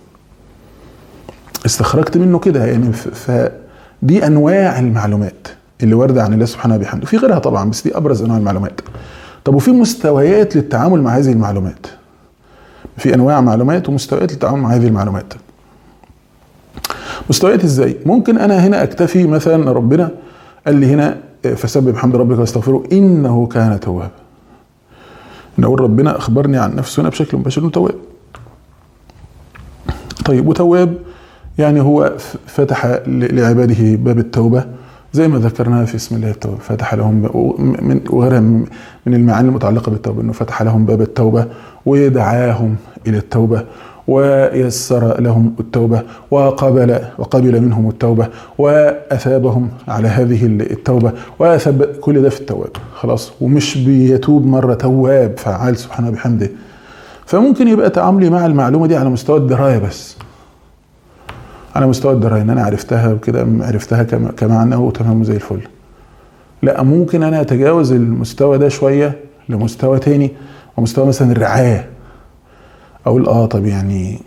استخرجت منه كده يعني. فدي انواع المعلومات اللي وارده عن الله سبحانه وبحمده. في غيرها طبعا بس دي ابرز انواع المعلومات. طب وفي مستويات للتعامل مع هذه المعلومات، في انواع معلومات ومستويات للتعامل مع هذه المعلومات. مستويات ازاي؟ ممكن انا هنا اكتفي مثلا ربنا قال لي هنا فسبح بحمد ربك واستغفره انه كان توابا، نقول ربنا اخبرني عن نفسه هنا بشكل مباشر انه تواب. طيب وتواب يعني هو فتح لعباده باب التوبه زي ما ذكرناها في اسم الله التواب، فتح لهم وغيرها من المعاني المتعلقه بالتوبه، انه فتح لهم باب التوبه ودعاهم الى التوبه ويسر لهم التوبه وقبل منهم التوبه واثابهم على هذه التوبه واثاب كل ده في التواب خلاص. ومش بيتوب مره، تواب فعال سبحانه بحمده. فممكن يبقى تعاملي مع المعلومه دي على مستوى الدرايه بس، على مستوى الدرايه ان انا عرفتها وكده، عرفتها كمعنى وتمام زي الفل. لا، ممكن انا اتجاوز المستوى ده شويه لمستوى تاني، ومستوى مثلا الرعايه. اقول طب يعني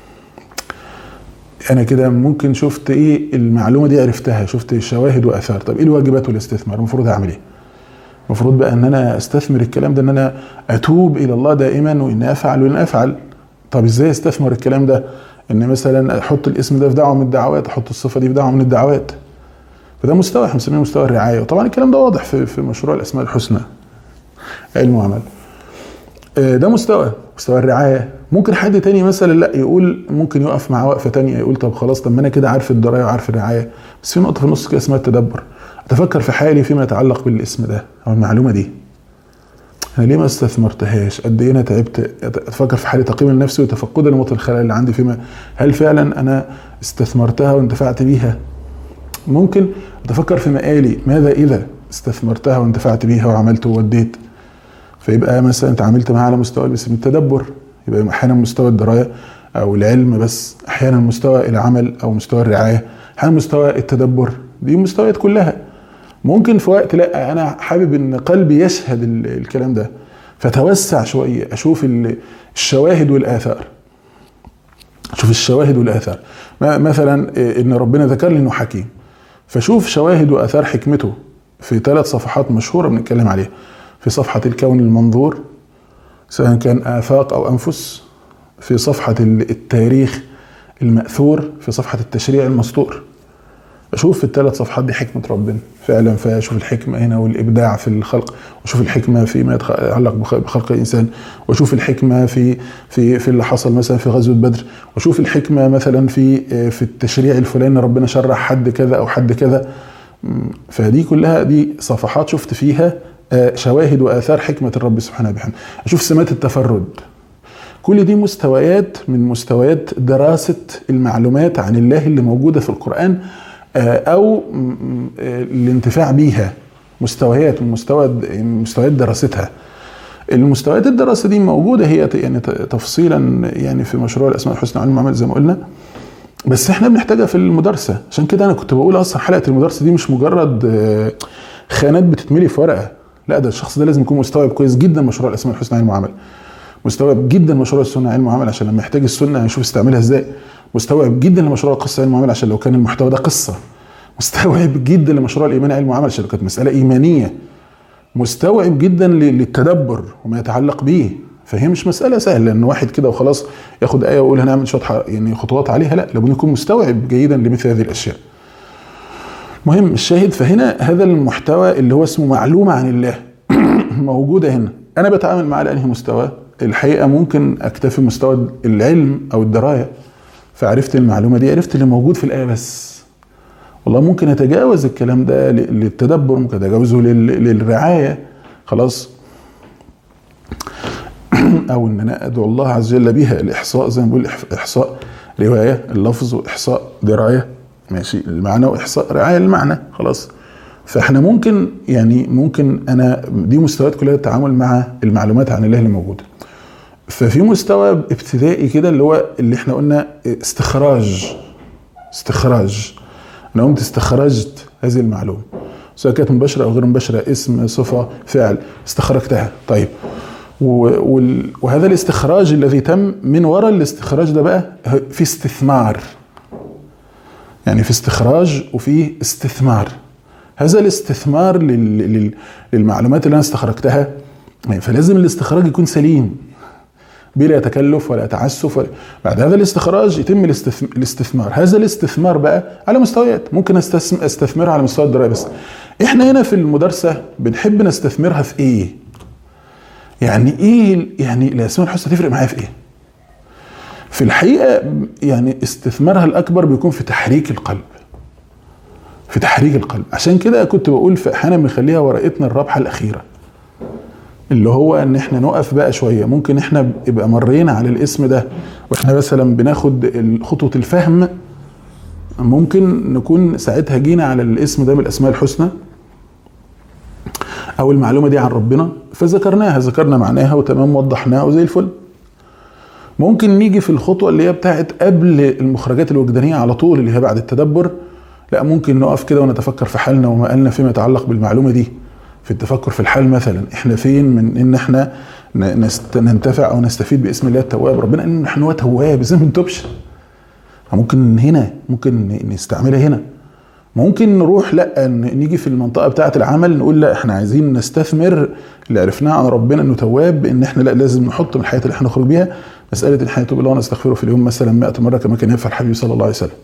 انا كده ممكن شفت ايه المعلومه دي، عرفتها، شفت شواهد واثار. طب ايه الواجبات والاستثمار؟ المفروض اعمل ايه؟ المفروض بقى ان انا استثمر الكلام ده، ان انا اتوب الى الله دائما وان افعل. طب ازاي استثمر الكلام ده؟ ان مثلا احط الاسم ده في دعوه من الدعوات، احط الصفه دي في دعوه من الدعوات. فده مستوى احنا بنسميه مستوى الرعايه. وطبعا الكلام ده واضح في مشروع الاسماء الحسنى، علم وعمل. ده مستوى الرعايه. ممكن حد تاني مثلا لا يقول، ممكن يقف مع وقفه تانية يقول طب خلاص، طب ما انا كده عارف الدرايه وعارف الرعايه، بس في نقطه في النص كده اسمها التدبر. اتفكر في حالي فيما يتعلق بالاسم ده او المعلومه دي، انا ليه ما استثمرتهاش؟ قد ايه انا تعبت؟ اتفكر في حالي تقييما لنفسي وتفقدا لنقط الخلل اللي عندي فيما، هل فعلا انا استثمرتها وانتفعت بيها؟ ممكن اتفكر في مقالي، ماذا اذا استثمرتها وانتفعت بيها وعملت ووديت؟ فيبقى مثلا تعاملت معها على مستوى باسم التدبر، يبقى احيانا مستوى الدرايه او العلم بس، احيانا مستوى العمل او مستوى الرعايه، احيانا مستوى التدبر. دي مستويات كلها. ممكن في وقت لا انا حابب ان قلبي يشهد الكلام ده، فتوسع شويه، اشوف الشواهد والاثار. اشوف الشواهد والاثار، مثلا ان ربنا ذكر لي انه حكيم، فشوف شواهد واثار حكمته في 3 صفحات مشهوره بنتكلم عليها. في صفحه الكون المنظور سواء كان آفاق او انفس، في صفحه التاريخ المأثور، في صفحه التشريع المسطور. اشوف في ال3 صفحات دي حكمه ربنا فعلا، فاشوف الحكمه هنا والابداع في الخلق، واشوف الحكمه فيما يتعلق بخلق الانسان، واشوف الحكمه في اللي حصل مثلا في غزوه بدر، واشوف الحكمه مثلا في التشريع الفلاني، ربنا شرع حد كذا او حد كذا. فدي كلها دي صفحات شفت فيها شواهد وآثار حكمة الرب سبحانه وبحمده. أشوف سمات التفرد، كل دي مستويات من مستويات دراسة المعلومات عن الله اللي موجودة في القرآن أو الانتفاع بيها، مستويات من مستويات دراستها. المستويات الدراسة دي موجودة هي يعني تفصيلا يعني في مشروع الأسماء الحسنى علم العمل زي ما قلنا، بس احنا بنحتاجها في المدرسة. عشان كده أنا كنت بقول أصلا حلقة المدرسة دي مش مجرد خانات بتتملي في ورقة، لا ده الشخص ده لازم يكون مستوعب كويس جدا مشروع الأسماء الحسنى علم العمل، مستوعب جدا مشروع السنة علم العمل عشان لما يحتاج السنة هيشوف يستعملها ازاي، مستوعب جدا لمشروع القصة علم العمل عشان لو كان المحتوى ده قصة، مستوعب جدا لمشروع الإيمان علم العمل عشان لو كانت مسألة إيمانية، مستوعب جدا للتدبر وما يتعلق به. فهي مش مسألة سهلة ان واحد كده وخلاص ياخد آية ويقول هنعمل شوية يعني خطوات عليها، لا لابد يكون مستوعب جيدا لمثل هذه الأشياء. مهم الشاهد، فهنا هذا المحتوى اللي هو اسمه معلومة عن الله موجودة هنا. أنا بتعامل مع على أنهي مستوى؟ الحقيقة ممكن أكتفي مستوى العلم أو الدراية، فعرفت المعلومة دي، عرفت اللي موجود في الآية بس. والله ممكن أتجاوز الكلام ده للتدبر، ممكن أتجاوزه للرعاية خلاص، أو إن أنا أدعو الله عز وجل بها الإحصاء، زي ما بقول إحصاء رواية اللفظ وإحصاء دراية ماشي المعنى، وإحصاء رعاية المعنى خلاص. فإحنا ممكن يعني ممكن أنا دي مستويات كلها التعامل مع المعلومات عن الله اللي موجودة. ففي مستوى ابتدائي كده اللي هو اللي احنا قلنا استخراج، أنا قمت استخرجت هذه المعلومة سواء كانت مباشرة أو غير مباشرة، اسم صفة فعل استخرجتها. طيب وهذا الاستخراج الذي تم من وراء الاستخراج ده بقى في استثمار، يعني في استخراج وفي استثمار. هذا الاستثمار للمعلومات اللي أنا استخرجتها، فلازم الاستخراج يكون سليم بلا تكلف ولا تعسف بعد هذا الاستخراج يتم الاستثمار. هذا الاستثمار بقى على مستويات، ممكن استثمرها على مستوى الدراية بس. احنا هنا في المدرسة بنحب نستثمرها في ايه؟ يعني ايه يعني الاسماء الحسنى تفرق معايا في ايه؟ في الحقيقة يعني استثمارها الاكبر بيكون في تحريك القلب، في تحريك القلب. عشان كده كنت بقول في احيانا بنخليها ورقتنا الرابحة الاخيرة، اللي هو ان احنا نقف بقى شوية. ممكن احنا يبقى مرينا على الاسم ده واحنا مثلا بناخد خطوة الفهم، ممكن نكون ساعتها جينا على الاسم ده بالاسماء الحسنى او المعلومة دي عن ربنا فذكرناها، ذكرنا معناها وتمام وضحناها وزي الفل. ممكن نيجي في الخطوة اللي هي بتاعت قبل المخرجات الوجدانية على طول اللي هي بعد التدبر، لا ممكن نقف كده ونتفكر في حالنا ومقالنا فيما يتعلق بالمعلومة دي. في التفكر في الحال مثلا احنا فين من ان احنا ننتفع او نستفيد باسم الله التواب، ربنا ان نحن هو تواب ازاي ما نتوبش. ممكن هنا ممكن نستعملها هنا. ممكن نروح لا نيجي في المنطقة بتاعة العمل نقول لا احنا عايزين نستثمر اللي عرفناه عن ربنا انه تواب، بان احنا لا لازم نحط من الحياة اللي احنا نخرج بيها مسألة ان احنا نتوب الله ونستغفره في اليوم مثلا 100 مرة كما كان يفعل الحبيب صلى الله عليه وسلم.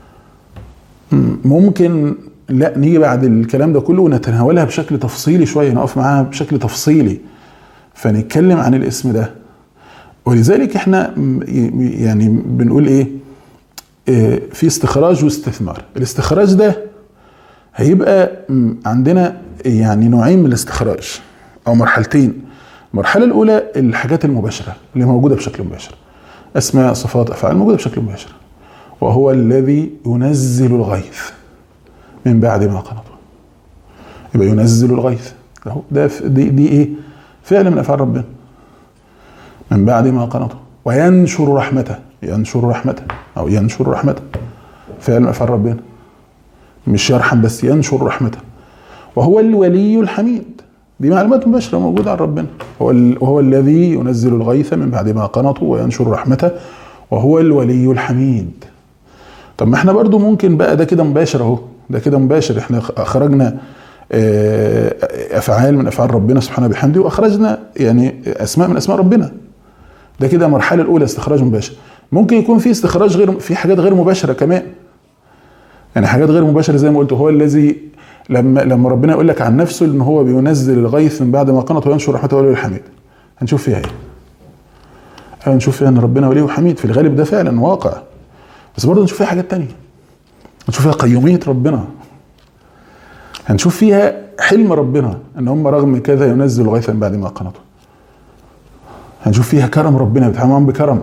ممكن لا نيجي بعد الكلام ده كله ونتناولها بشكل تفصيلي شوية، نقف معاها بشكل تفصيلي فنتكلم عن الاسم ده. ولذلك احنا يعني بنقول ايه في استخراج واستثمار. الاستخراج ده هيبقى عندنا يعني نوعين من الاستخراج او مرحلتين. المرحلة الاولى الحاجات المباشرة اللي موجودة بشكل مباشر، اسماء صفات افعال موجودة بشكل مباشر، وهو الذي ينزل الغيث من بعد ما قنطوا. يبقى ينزل الغيث ده دي ايه؟ فعل من افعال ربنا من بعد ما قنطوا. وينشر رحمته، ينشر رحمته او ينشر رحمته فعل من افعال ربنا، مش يرحم بس ينشر رحمته. وهو الولي الحميد، دي معلومات مباشرة موجودة عن ربنا. وهو الذي ينزل الغيث من بعد ما قنطوا وينشر رحمته وهو الولي الحميد. طب ما احنا برضو ممكن بقى ده كده مباشر اهو، ده كده مباشر، احنا خرجنا افعال من افعال ربنا سبحانه بحمده واخرجنا يعني اسماء من اسماء ربنا. ده كده المرحله الاولى استخراج مباشر. ممكن يكون في استخراج غير، في حاجات غير مباشره كمان، يعني حاجات غير مباشره زي ما قلت. هو الذي لما ربنا يقول لك عن نفسه ان هو بينزل الغيث من بعد ما قنط وينشر رحمته ولي الحميد، هنشوف فيها ايه؟ هنشوف فيها ان ربنا ولي وحميد في الغالب ده فعلا واقع، بس برضه نشوف فيها حاجات تانية، نشوف فيها قيومية ربنا، هنشوف فيها حلم ربنا ان هم رغم كذا ينزل غيثا بعد ما قنطوا. هنشوف فيها كرم ربنا، بيتعامل معاهم بكرم.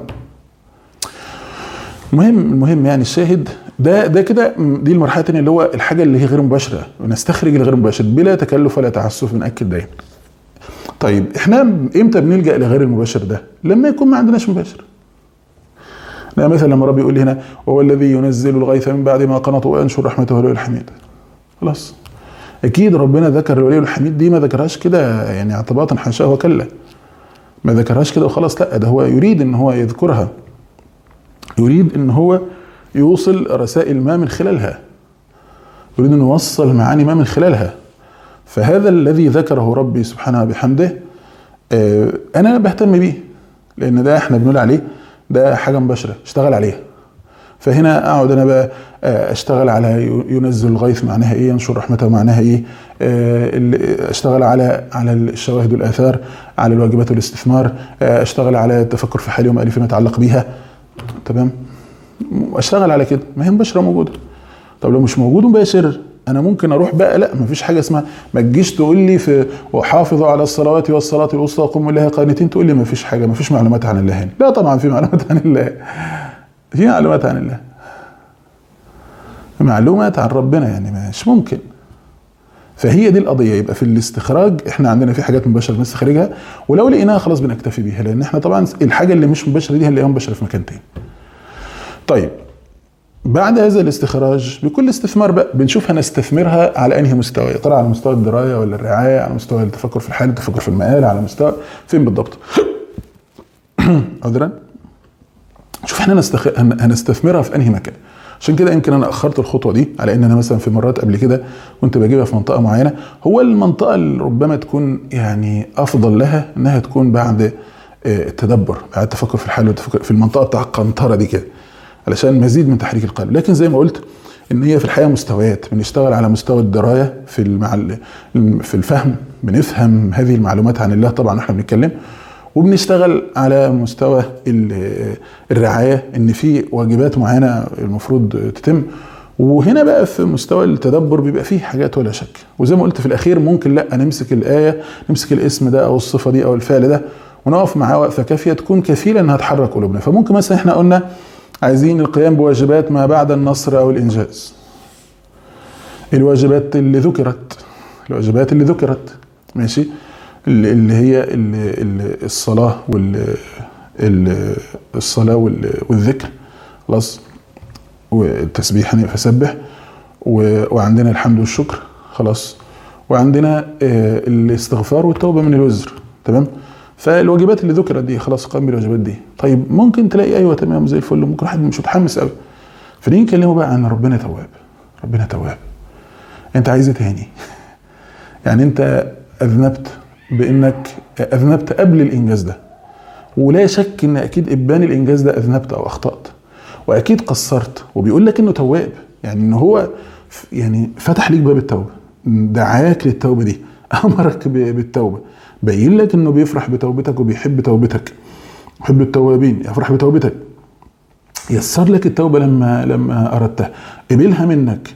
المهم يعني الشاهد ده كده، دي المرحله الثانيه اللي هو الحاجه اللي هي غير مباشره، ونستخرج الغير مباشر بلا تكلف ولا تعسف، بنأكد دايما. طيب احنا امتى بنلجأ لغير المباشر ده؟ لما يكون ما عندناش مباشر. لا مثلا لما ربي يقول لي هنا وهو الذي ينزل الغيث من بعد ما قنطوا وينشر رحمته الولي الحميد، خلاص اكيد ربنا ذكر الولي الحميد دي، ما ذكرهاش كده يعني اعتباطا، حاشاه وكلا، ما ذكرهاش كده وخلاص، لا ده هو يريد ان هو يذكرها، يريد ان هو يوصل رسائل ما من خلالها، يريد ان يوصل معاني ما من خلالها. فهذا الذي ذكره ربي سبحانه وبحمده انا بهتم بيه، لان ده احنا بنقول عليه ده حاجه مباشره اشتغل عليها. فهنا اقعد انا بقى اشتغل على ينزل الغيث معناها ايه، ينشر رحمته معناها ايه، اشتغل على الشواهد والاثار، على الواجبات والاستثمار، اشتغل على التفكر في حالي ومآلي فيما يتعلق بيها، تمام، اشتغل على كده. ما هي مباشره موجوده. طب لو مش موجود مباشر، انا ممكن اروح بقى، لا مفيش حاجه اسمها، ما تجيش تقول لي في وحافظوا على الصلوات والصلاه الوسطى وقوموا لله قانتين تقول لي مفيش حاجه، مفيش معلومات عن الله هنا. لا طبعا في معلومات عن الله، في معلومات عن الله، معلومات عن ربنا، يعني مش ممكن. فهي دي القضيه. يبقى في الاستخراج احنا عندنا في حاجات مباشره بنستخرجها، ولو لقيناها خلاص بنكتفي بيها، لان احنا طبعا الحاجه اللي مش مباشره دي هنلاقيها مباشره في مكان تاني. طيب بعد هذا الاستخراج بكل استثمار بقى بنشوف هنستثمرها على انهي مستوى، يا ترى على مستوى الدرايه ولا الرعايه، على مستوى التفكر في الحال، التفكر في المآل، على مستوى فين بالضبط؟ عذرا. شوف احنا هنستثمرها في انهي مكان. عشان كده يمكن انا اخرت الخطوه دي، على ان انا مثلا في مرات قبل كده كنت بجيبها في منطقه معينه، هو المنطقه اللي ربما تكون يعني افضل لها انها تكون بعد التدبر، بعد التفكر في الحال والتفكر في المنطقه بتاع القنطره دي كده، علشان مزيد من تحريك القلب. لكن زي ما قلت ان هي في الحقيقه مستويات، بنشتغل على مستوى الدرايه في الفهم، بنفهم هذه المعلومات عن الله طبعا احنا بنتكلم، وبنشتغل على مستوى الرعايه، ان في واجبات معينه المفروض تتم. وهنا بقى في مستوى التدبر بيبقى فيه حاجات ولا شك، وزي ما قلت في الاخير ممكن لا نمسك الايه، نمسك الاسم ده او الصفه دي او الفعل ده ونقف معاه وقفه كافيه تكون كفيله انها تحرك قلوبنا. فممكن مثلا احنا قلنا عايزين القيام بواجبات ما بعد النصر او الانجاز، الواجبات اللي ذكرت ماشي، اللي هي الصلاه الصلاه والذكر، خلاص، والتسبيح يعني فسبح، وعندنا الحمد والشكر، خلاص، وعندنا الاستغفار والتوبه من الوزر، تمام. فالواجبات اللي ذكرت دي خلاص قام بالواجبات دي. طيب ممكن تلاقي ايوه تمام زي الفل، ممكن واحد مش متحمس قوي، فنيجي نكلمه بقى عن ربنا تواب. ربنا تواب، انت عايز ايه تاني؟ يعني انت اذنبت بانك اذنبت قبل الانجاز ده، ولا شك ان اكيد ابان الانجاز ده اذنبت او اخطات، واكيد قصرت، وبيقول لك انه تواب، يعني ان هو يعني فتح ليك باب التوبه، دعاك للتوبه دي، امرك بالتوبه، بين لك انه بيفرح بتوبتك وبيحب توبتك، يحب التوابين، يفرح بتوبتك، يسر لك التوبه لما اردتها، قبلها منك،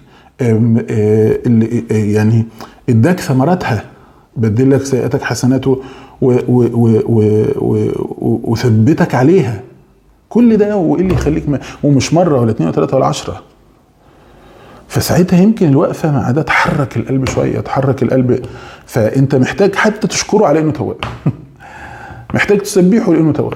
يعني اداك ثمراتها، بدل لك سيئاتك حسناته وثبتك عليها. كل ده وايه اللي يخليك ومش مره ولا 2 ولا 3 ولا 10. فساعتها يمكن الوقفه مع ده تحرك القلب شويه، تحرك القلب. فانت محتاج حتى تشكره على انه تواب، محتاج تسبحه لانه تواب،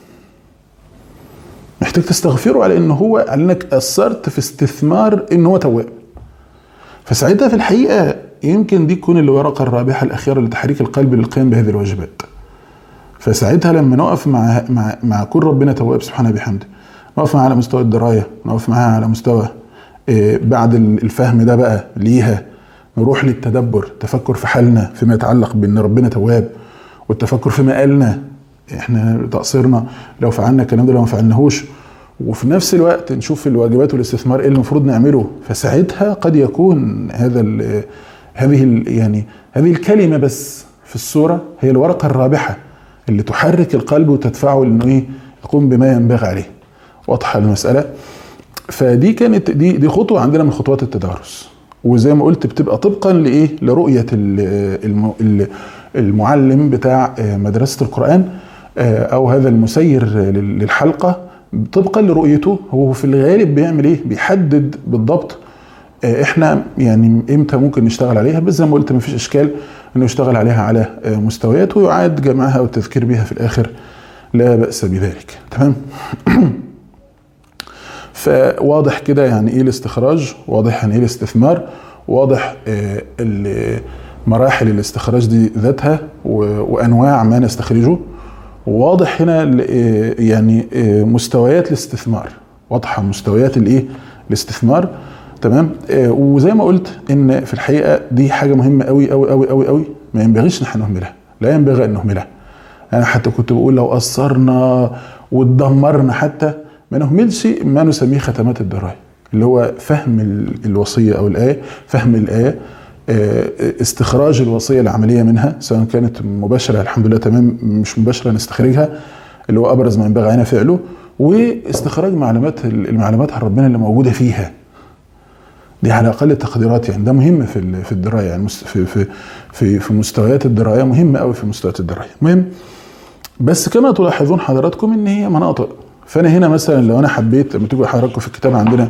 محتاج تستغفره على انه هو، على انك اثرت في استثمار انه هو تواب. فساعتها في الحقيقه يمكن دي تكون الورقه الرابحه الاخيره لتحريك القلب للقيام بهذه الواجبات. فساعتها لما نقف مع كل ربنا تواب سبحانه بحمده، نقف معاه على مستوى الدرايه، نقف معاه على مستوى بعد الفهم ده بقى ليها نروح للتدبر، تفكر في حالنا فيما يتعلق بان ربنا تواب، والتفكر في مآلنا، احنا تقصيرنا لو فعلنا الكلام ده لو ما فعلناهوش، وفي نفس الوقت نشوف الواجبات والاستثمار ايه اللي المفروض نعمله. فساعتها قد يكون هذه الكلمه بس في السوره هي الورقه الرابحه اللي تحرك القلب وتدفعه انه يقوم بما ينبغي عليه. واضحه المساله؟ فدي كانت دي خطوه عندنا من خطوات التدارس، وزي ما قلت بتبقى طبقا لايه؟ لرؤيه المعلم بتاع مدرسه القران او هذا المسير للحلقه، طبقا لرؤيته. هو في الغالب بيعمل ايه؟ بيحدد بالضبط احنا يعني امتى ممكن نشتغل عليها، بس زي ما قلت مفيش اشكال انه يشتغل عليها على مستويات ويعاد جمعها والتذكير بها في الاخر، لا بأس بذلك. تمام. فواضح كده يعني ايه الاستخراج، واضح يعني ايه الاستثمار، واضح مراحل الاستخراج دي ذاتها وانواع ما نستخرجه، وواضح هنا يعني مستويات الاستثمار، واضحه مستويات الايه؟ الاستثمار. تمام. وزي ما قلت ان في الحقيقه دي حاجه مهمه قوي قوي قوي قوي قوي، ما ينبغيش نحن نهملها، لا ينبغي ان نهملها. انا حتى كنت بقول لو قصرنا واتدمرنا حتى ما نهملش ما نسميه ختمات الدرايه، اللي هو فهم الوصيه او الايه، فهم الايه، استخراج الوصيه العمليه منها سواء كانت مباشره الحمد لله تمام، مش مباشره نستخرجها اللي هو ابرز ما ينبغي علينا فعله، واستخراج المعلومات عن ربنا اللي موجوده فيها. دي على اقل التقديرات يعني، ده مهم في الدرايه يعني، في مستويات الدرايه مهمه قوي، في مستويات الدرايه مهم. بس كما تلاحظون حضراتكم ان هي مناطق. فانا هنا مثلا لو انا حبيت، لما تيجوا حضراتكم في الكتاب عندنا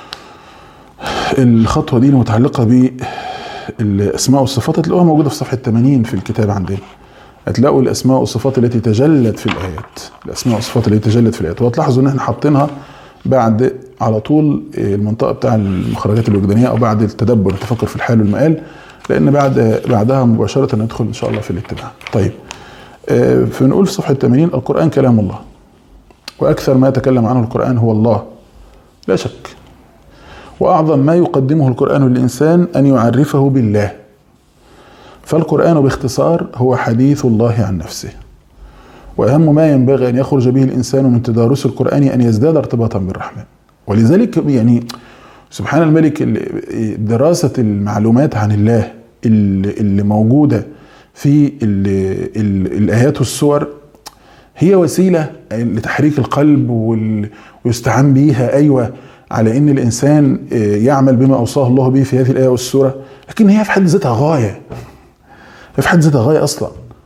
الخطوه دي المتعلقه بالاسماء والصفات هتلاقوها موجوده في صفحه 80 في الكتاب عندنا. هتلاقوا الاسماء والصفات التي تجلت في الايات، الاسماء والصفات التي تجلت في الايات، وهتلاحظوا ان احنا حاطينها بعد على طول المنطقه بتاع المخرجات الوجدانيه او بعد التدبر التفكر في الحال والمآل، لان بعدها مباشره ندخل ان شاء الله في الاتباع. طيب فنقول في صفحه 80 القران كلام الله، واكثر ما يتكلم عنه القران هو الله لا شك، واعظم ما يقدمه القران للانسان ان يعرفه بالله. فالقران باختصار هو حديث الله عن نفسه، واهم ما ينبغي ان يخرج به الانسان من تدارس القران ان يزداد ارتباطا بالرحمن. ولذلك يعني سبحان الملك، دراسه المعلومات عن الله اللي موجوده في الايات والسور هي وسيله لتحريك القلب ويستعان بيها، ايوه، على ان الانسان يعمل بما اوصاه الله به في هذه الايه والسوره، لكن هي في حد ذاتها غايه، هي في حد ذاتها غايه اصلا.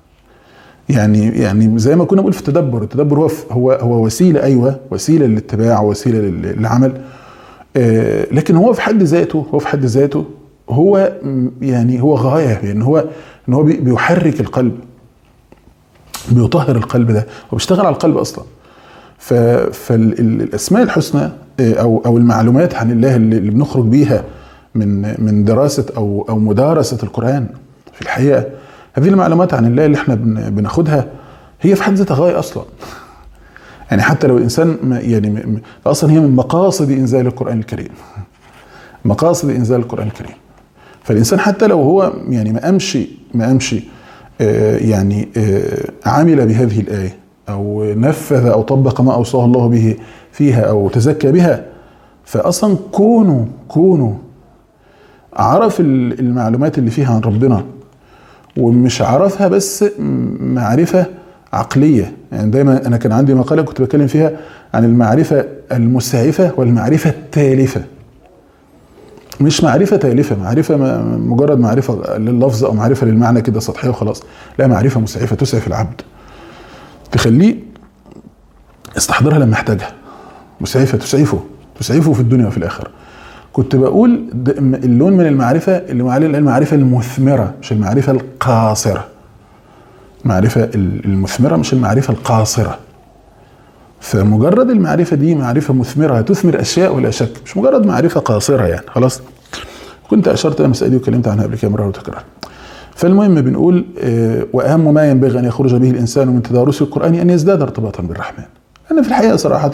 يعني زي ما كنا بنقول في التدبر هو وسيله، ايوه، وسيله للاتباع ووسيله للعمل، لكن هو في حد ذاته هو يعني هو غايه، لان ان هو بيحرك القلب، بيطهر القلب، ده هو بيشتغل على القلب اصلا. فالاسماء الحسنى او المعلومات عن الله اللي بنخرج بيها من دراسه او مدارسه القران، في الحقيقه هذه المعلومات عن الله اللي احنا بناخدها هي في حد ذاتها غايه اصلا. يعني حتى لو الانسان يعني اصلا هي من مقاصد انزال القران الكريم، مقاصد انزال القران الكريم. فالانسان حتى لو هو يعني ما امشي يعني عمل بهذه الايه او نفذ او طبق ما اوصاه الله به فيها او تزكى بها، فاصلا كونه عرف المعلومات اللي فيها عن ربنا، ومش عرفها بس معرفة عقلية. يعني دايما أنا كان عندي مقالة كنت بتكلم فيها عن المعرفة المسعفة والمعرفة التالفة. مش معرفة تالفة، معرفة مجرد معرفة لللفظ أو معرفة للمعنى كده سطحية وخلاص، لا، معرفة مسعفة تسعف العبد، تخليه يستحضرها لما يحتاجها، مسعفة تسعفه في الدنيا وفي الآخرة. كنت بقول اللون من المعرفة اللي معلن المعرفة المثمرة مش المعرفة القاصرة، المعرفة المثمرة مش المعرفة القاصرة. فمجرد المعرفة دي معرفة مثمرة تثمر أشياء ولا شك، مش مجرد معرفة قاصرة يعني خلاص. كنت أشرت إلى المسألة دي وكلمت عنها قبل كده مرة وتكرار. فالمهم بنقول وأهم ما ينبغي أن يخرج به الإنسان من تدارس القرآن أن يزداد ارتباطا بالرحمن. أنا في الحقيقة صراحة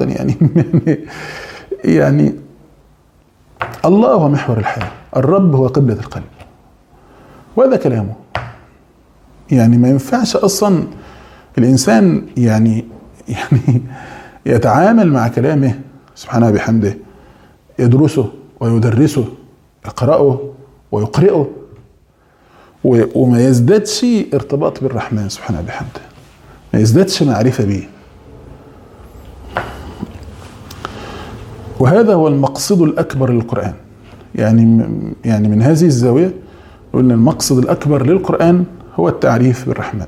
يعني الله هو محور الحياة، الرب هو قبلة القلب، وهذا كلامه. يعني ما ينفعش أصلا الإنسان يعني يتعامل مع كلامه سبحانه بحمده، يدرسه ويدرسه، يقرأه ويقرئه، وما يزدادش ارتباط بالرحمن سبحانه بحمده، ما يزدادش معرفة به. وهذا هو المقصد الأكبر للقرآن. يعني من هذه الزاوية قلنا المقصد الأكبر للقرآن هو التعريف بالرحمن.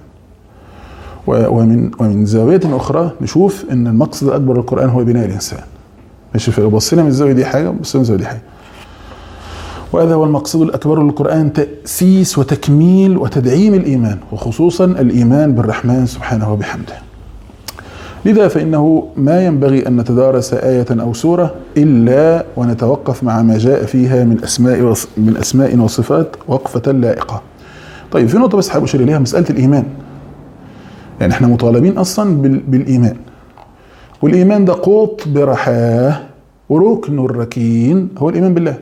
ومن زاوية أخرى نشوف أن المقصد الأكبر للقرآن هو بناء الإنسان. ماشي، فلو بصينا من الزاوية دي حاجة، بصينا من الزاوية دي حاجة. وهذا هو المقصود الأكبر للقرآن، تأسيس وتكميل وتدعيم الإيمان، وخصوصا الإيمان بالرحمن سبحانه وبحمده. لذا فإنه ما ينبغي أن نتدارس آية أو سورة إلا ونتوقف مع ما جاء فيها من أسماء وصفات وقفة لائقة. طيب في نقطة بس حابب أشير إليها، مسألة الإيمان. يعني احنا مطالبين أصلا بالإيمان، والإيمان ده قوط برحاه، وركن الركين هو الإيمان بالله.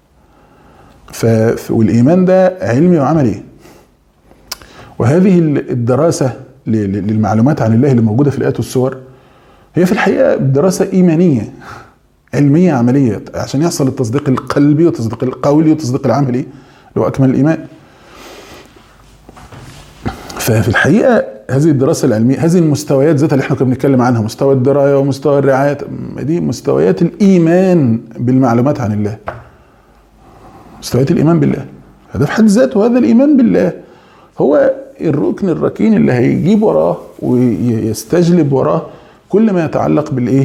والإيمان ده علمي وعملي. وهذه الدراسة للمعلومات عن الله اللي موجودة في الآيات والسور هي في الحقيقة دراسة إيمانية علمية عملية، عشان يحصل التصديق القلبي والتصديق القولي والتصديق العملي اللي هو أكمل الإيمان. ففي الحقيقة هذه الدراسة العلمية، هذه المستويات ذاتها اللي احنا كنا بنتكلم عنها، مستوى الدراية ومستوى الرعاية، دي مستويات الإيمان بالمعلومات عن الله، مستويات الإيمان بالله. هذا في حد ذاته، هذا الإيمان بالله هو الركن الركين اللي هيجيب وراه ويستجلب وراه كل ما يتعلق بالإيه،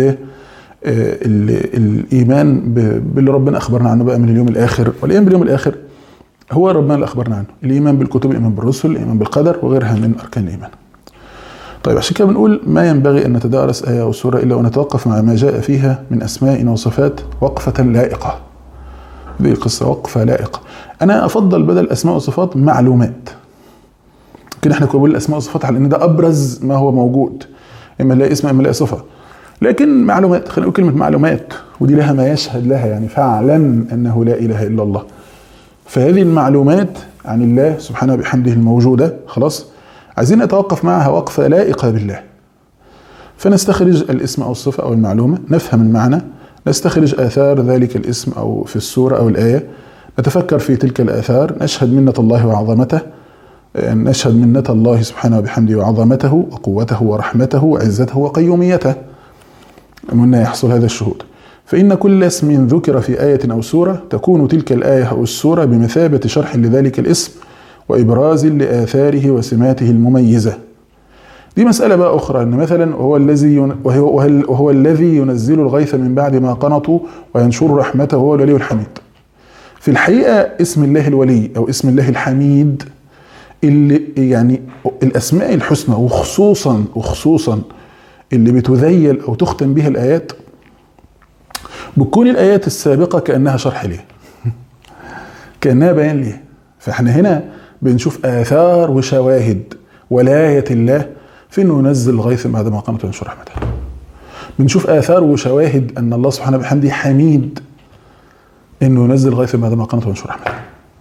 بالإيمان باللي ربنا أخبرنا عنه بقى من اليوم الآخر. والإيمان باليوم الآخر هو ربنا اللي أخبرنا عنه، الإيمان بالكتب، الإيمان بالرسل، الإيمان بالقدر وغيرها من أركان الإيمان. طيب عشان كده بنقول ما ينبغي أن نتدارس آية أو سورة إلا ونتوقف مع ما جاء فيها من أسماء وصفات وقفة لائقة. دي قصة وقفة لائقة. أنا أفضل بدل أسماء وصفات معلومات. كده احنا كنا بنقول الأسماء وصفات على إن ده أبرز ما هو موجود، إما لا اسم إما لا صفة. لكن معلومات، خلينا نقول كلمة معلومات، ودي لها ما يشهد لها، يعني فاعلم أنه لا إله إلا الله. فهذه المعلومات عن الله سبحانه بحمده الموجودة خلاص عايزين نتوقف معها وقفة لائقة بالله. فنستخرج الاسم أو الصفة أو المعلومة، نفهم المعنى، نستخرج آثار ذلك الاسم أو في السورة أو الآية، نتفكر في تلك الآثار، نشهد منة الله وعظمته، نشهد منة الله سبحانه وبحمده وعظمته وقوته ورحمته وعزته وقيوميته. منا يحصل هذا الشهود. فإن كل اسم ذكر في آية أو سورة تكون تلك الآية أو السورة بمثابة شرح لذلك الاسم وإبراز لآثاره وسماته المميزة. دي مسألة بقى أخرى، أن مثلا وهو الذي ينزل الغيث من بعد ما قنطوا وينشر رحمته هو الولي الحميد. في الحقيقة اسم الله الولي أو اسم الله الحميد اللي يعني الأسماء الحسنى وخصوصا اللي بتذيل أو تختم بها الآيات، بتكون الآيات السابقة كأنها شرح ليه، كأنها بيان ليه. فإحنا هنا بنشوف آثار وشواهد ولاية الله في إنه ينزل الغيث بعد ما قامت وينشر رحمته. بنشوف آثار وشواهد أن الله سبحانه بحمده حميد، إنه ينزل الغيث بعد ما قامت وينشر رحمته.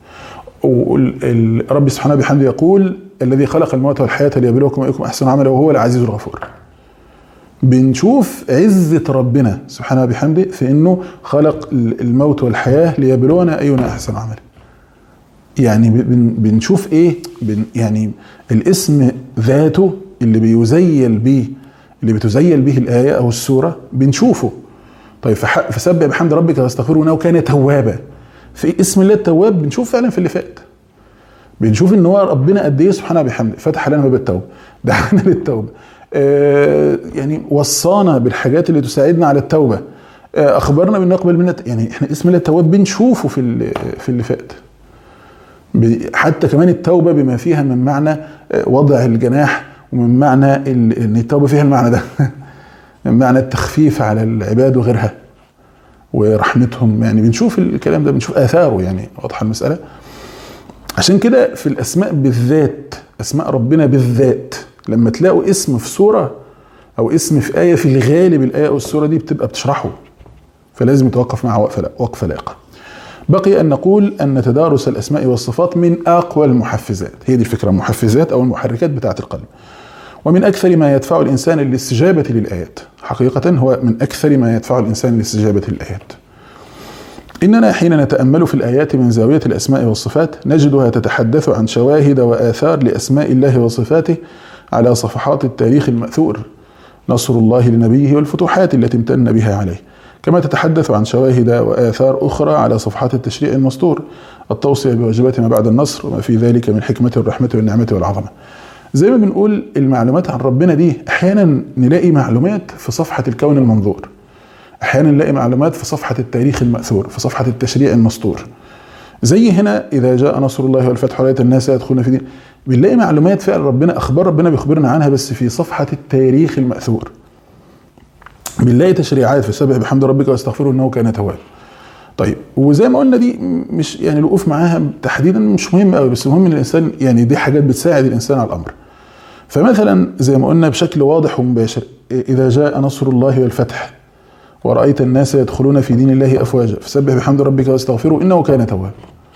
والرب سبحانه بحمده يقول الذي خلق الموت والحياة ليبلوكم أيكم أحسن عملا وهو العزيز الغفور. بنشوف عزة ربنا سبحانه بحمده في إنه خلق الموت والحياة ليبلونا أينا أحسن عملا. يعني بنشوف إيه، يعني الاسم ذاته اللي بتزيل به الآية أو السورة بنشوفه. طيب فسبح بحمد ربك واستغفره إنه كان توابا. في اسم الله التواب بنشوف فعلا في اللي فات، بنشوف إن هو ربنا قد إيه سبحانه بحمده فتح لنا باب التوبة، دعانا للتوبة، يعني وصانا بالحاجات اللي تساعدنا على التوبة، أخبرنا بأنه يقبل منا. يعني إحنا اسم الله التواب بنشوفه في اللي فات. حتى كمان التوبة بما فيها من معنى وضع الجناح، ومن معنى ان التوبة فيها المعنى ده من معنى التخفيف على العباد وغيرها ورحمتهم. يعني بنشوف الكلام ده، بنشوف آثاره، يعني واضحة المسألة. عشان كده في الأسماء بالذات، أسماء ربنا بالذات، لما تلاقوا اسم في سورة أو اسم في آية، في الغالب الآية أو السورة دي بتبقى بتشرحه، فلازم يتوقف معها وقفة لائقة. بقي أن نقول أن تدارس الأسماء والصفات من أقوى المحفزات، هي دي الفكرة، المحفزات أو المحركات بتاعة القلب، ومن أكثر ما يدفع الإنسان للاستجابة للآيات. حقيقة هو من أكثر ما يدفع الإنسان للاستجابة للآيات. إننا حين نتأمل في الآيات من زاوية الأسماء والصفات نجدها تتحدث عن شواهد وآثار لأسماء الله وصفاته على صفحات التاريخ المأثور، نصر الله لنبيه والفتوحات التي امتن بها عليه، كما تتحدث عن شواهد وآثار أخرى على صفحات التشريع المسطور، التوصية بواجبات ما بعد النصر وما في ذلك من حكمة الرحمة والنعمة والعظمة. زي ما بنقول المعلومات عن ربنا دي أحيانا نلاقي معلومات في صفحة الكون المنظور، أحيانا نلاقي معلومات في صفحة التاريخ المأثور، في صفحة التشريع المسطور. زي هنا إذا جاء نصر الله والفتح ورأيت الناس يدخلون في دين، بنلاقي معلومات فعلا ربنا أخبار ربنا بيخبرنا عنها بس في صفحة التاريخ المأثور. بنلاقي تشريعات فسبح بحمد ربك واستغفره إنه كان توابا. طيب وزي ما قلنا دي مش يعني الوقوف معاها تحديدا مش مهم قوي، بس المهم ان الانسان يعني دي حاجات بتساعد الانسان على الامر. فمثلا زي ما قلنا بشكل واضح ومباشر، اذا جاء نصر الله والفتح ورأيت الناس يدخلون في دين الله افواجا فسبح بحمد ربك واستغفره انه كان توابا.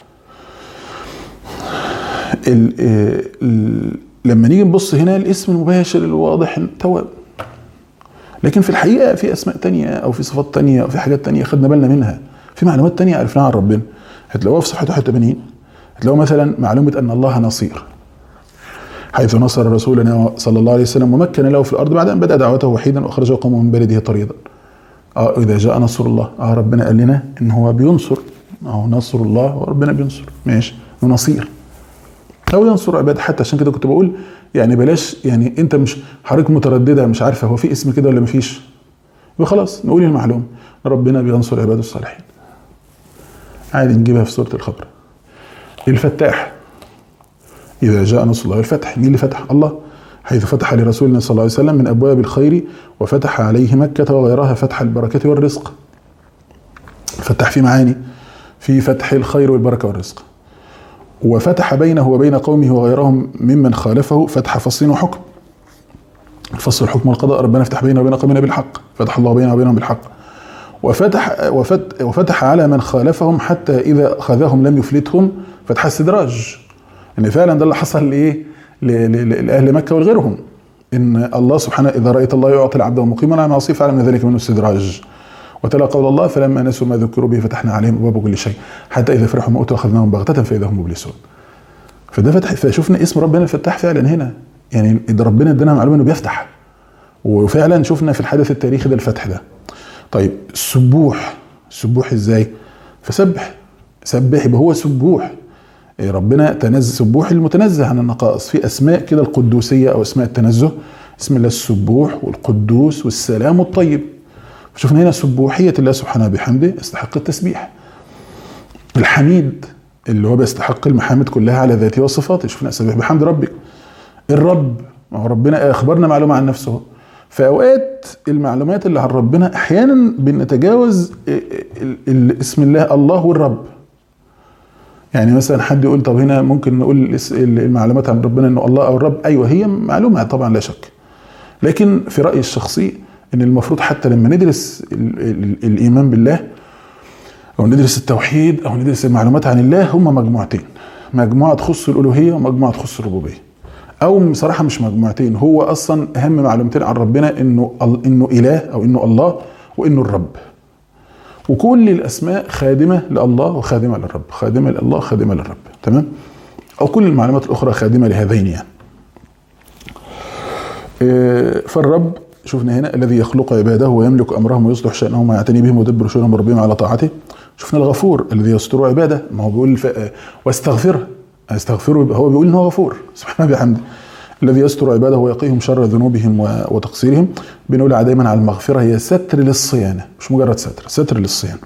لما نيجي نبص هنا الاسم المباشر الواضح تواب، لكن في الحقيقه في اسماء تانية او في صفات تانية او في حاجات تانية خدنا بالنا منها، في معلومات تانية عرفناها عن ربنا. هتلاقوها في صفحة 81، هتلاقوا مثلا معلومة أن الله نصير، حيث نصر رسولنا صلى الله عليه وسلم ومكن له في الأرض بعد أن بدأ دعوته وحيدا وأخرجه قومه من بلده طريدا. إذا جاء نصر الله، ربنا قال لنا إن هو بينصر، نصر الله وربنا بينصر، ماشي، ونصير أو ينصر عباده. حتى عشان كده كنت بقول يعني بلاش يعني أنت مش حضرتك مترددة مش عارفة هو في اسم كده ولا مفيش، وخلاص نقول المعلومة ربنا بينصر عباده الصالحين، عادي نجيبها في سورة الخبر. الفتاح، إذا جاء نصر الله والفتح، مين اللي فتح؟ الله، حيث فتح لرسولنا صلى الله عليه وسلم من أبواب الخير وفتح عليه مكة وغيرها فتح البركة والرزق. فتح في معاني، في فتح الخير والبركة والرزق، وفتح بينه وبين قومه وغيرهم ممن خالفه فتح فصل وحكم. الفصل والحكم والقضاء، ربنا افتح بينه وبين قومنا بالحق، فتح الله بينه وبينهم بالحق. وفتح على من خالفهم حتى إذا أخذهم لم يفلتهم فتح استدراج. إن فعلا ده اللي حصل لإيه؟ لأهل مكة ولغيرهم، إن الله سبحانه إذا رأيت الله يعطي العبد ومقيما على معصيه فعلا من ذلك منه استدراج. وتلا قول الله فلما نسوا ما ذكروا به فتحنا عليهم أبواب كل شيء حتى إذا فرحوا ما أوتوا أخذناهم بغتة فإذا هم مبلسون. فده فتح، فشوفنا اسم ربنا الفتاح فعلا هنا، يعني إذا ربنا ادانا معلومة إنه بيفتح، وفعلا شفنا في الحدث التاريخي ده الفتح ده. طيب السبوح ازاي؟ فسبح، سبح يبقى هو سبوح، ربنا تنزه، سبوح المتنزه عن النقائص. في اسماء كده القدوسيه او اسماء التنزه، اسم الله السبوح والقدوس والسلام الطيب. شفنا هنا سبوحيه الله سبحانه بحمده يستحق التسبيح. الحميد اللي هو بيستحق المحامد كلها على ذاته وصفاته، شفنا سبح بحمد ربك. الرب، ما هو ربنا اخبرنا معلومه عن نفسه. فأوقات المعلومات اللي عن ربنا أحيانا بنتجاوز اسم الله الله والرب. يعني مثلا حد يقول طب هنا ممكن نقول المعلومات عن ربنا إنه الله أو الرب، أيوة هي معلومة طبعا لا شك، لكن في رأيي الشخصي إن المفروض حتى لما ندرس الإيمان بالله أو ندرس التوحيد أو ندرس المعلومات عن الله هما مجموعتين، مجموعة تخص الألوهية ومجموعة تخص الربوبية. او بصراحه مش مجموعتين، هو اصلا اهم معلومتين عن ربنا انه اله او انه الله وانه الرب. وكل الاسماء خادمه لله وخادمه للرب، خادمه لله خادمه للرب، تمام؟ او كل المعلومات الاخرى خادمه لهذين يعني. فالرب شفنا هنا الذي يخلق عباده ويملك امرهم ويصلح شانهم ويعتني بهم ويدبر شؤونهم وربهم على طاعته. شفنا الغفور الذي يستر عباده، ما هو بيقول واستغفره، هو بيقول ان هو غفور سبحانه بحمده، الذي يستر عباده ويقيهم شر ذنوبهم وتقصيرهم. بنقول دايما على المغفره هي ستر للصيانه، مش مجرد ستر للصيانه.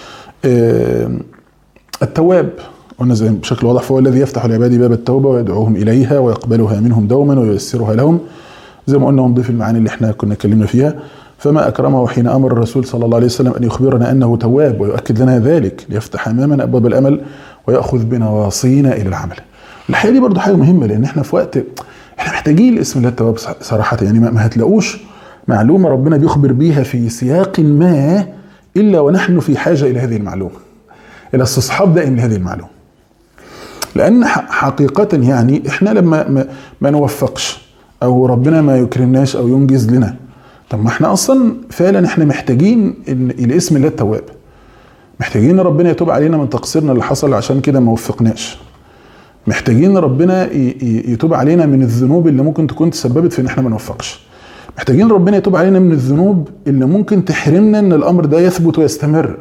التواب قلنا زي بشكل واضح، فهو الذي يفتح لعباده باب التوبه ويدعوهم اليها ويقبلها منهم دوما وييسرها لهم، زي ما قلنا ونضيف المعاني اللي احنا كنا اتكلمنا فيها. فما اكرمه حين امر الرسول صلى الله عليه وسلم ان يخبرنا انه تواب ويؤكد لنا ذلك ليفتح امامنا ابواب الامل وياخذ بنواصينا الى العمل. الحقيقه دي برضو حاجه مهمه، لان احنا في وقت احنا محتاجين اسم الله التواب صراحه. يعني ما هتلاقوش معلومه ربنا بيخبر بيها في سياق ما الا ونحن في حاجه الى هذه المعلومه، الى استصحاب دائم لهذه المعلومه. لان حقيقه يعني احنا لما ما نوفقش او ربنا ما يكرمناش او ينجز لنا، طب ما احنا اصلا فعلا احنا محتاجين الاسم الله التواب، محتاجين ربنا يتوب علينا من تقصيرنا اللي حصل عشان كده ما وفقناش، محتاجين ربنا يتوب علينا من الذنوب اللي ممكن تكون تسببت في ان احنا ما نوفقش، محتاجين ربنا يتوب علينا من الذنوب اللي ممكن تحرمنا ان الامر ده يثبت ويستمر.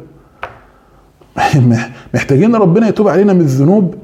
محتاجين ربنا يتوب علينا من الذنوب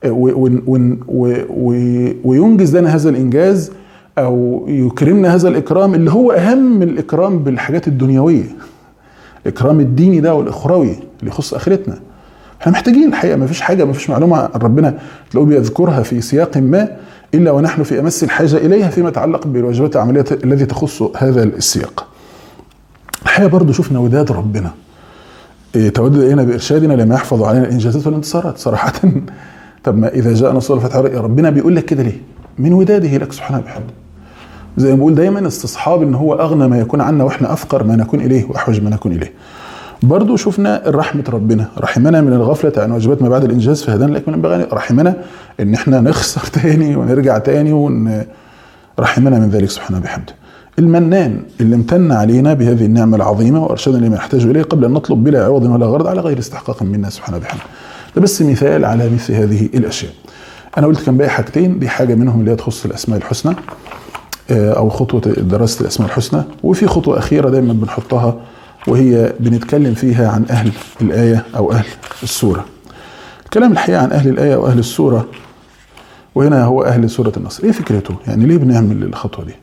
وينجز لنا هذا الانجاز، او يكرمنا هذا الاكرام اللي هو اهم من الاكرام بالحاجات الدنيويه، الاكرام الديني ده والاخروي اللي يخص اخرتنا. احنا محتاجين الحقيقه، ما فيش حاجه، ما فيش معلومه عن ربنا تلاقوه بيذكرها في سياق ما الا ونحن في امس الحاجه اليها فيما يتعلق بالواجبات العمليه التي تخص هذا السياق. الحقيقه برضو شفنا وداد ربنا، تودد الينا بارشادنا لما يحفظ علينا الانجازات والانتصارات صراحه. طب ما اذا جاء نصر الله فتح ربنا بيقول لك كده ليه؟ من وداده لك سبحانه وبحمده. زي ما بقول دايما استصحاب ان هو اغنى ما يكون عنا واحنا افقر ما نكون اليه واحوج ما نكون اليه. برضو شفنا رحمه ربنا، رحمنا من الغفله عن واجبات ما بعد الانجاز فهدانا لك من بغاني، رحمنا ان احنا نخسر تاني ونرجع تاني رحمنا من ذلك سبحانه وبحمده. المنان اللي امتن علينا بهذه النعمه العظيمه وارشدنا لما نحتاج اليه قبل ان نطلب بلا عوض ولا غرض على غير استحقاق منا سبحانه وبحمده. ده بس مثال على مثل هذه الاشياء. انا قلت كان باقي حاجتين، دي حاجه منهم اللي هي تخص الاسماء الحسنى او خطوه دراسه الاسماء الحسنى، وفي خطوه اخيره دايما بنحطها وهي بنتكلم فيها عن اهل الايه او اهل السوره. الكلام الحقيقه عن اهل الايه او اهل السوره، وهنا هو اهل سوره النصر. ايه فكرته؟ يعني ليه بنعمل الخطوه دي؟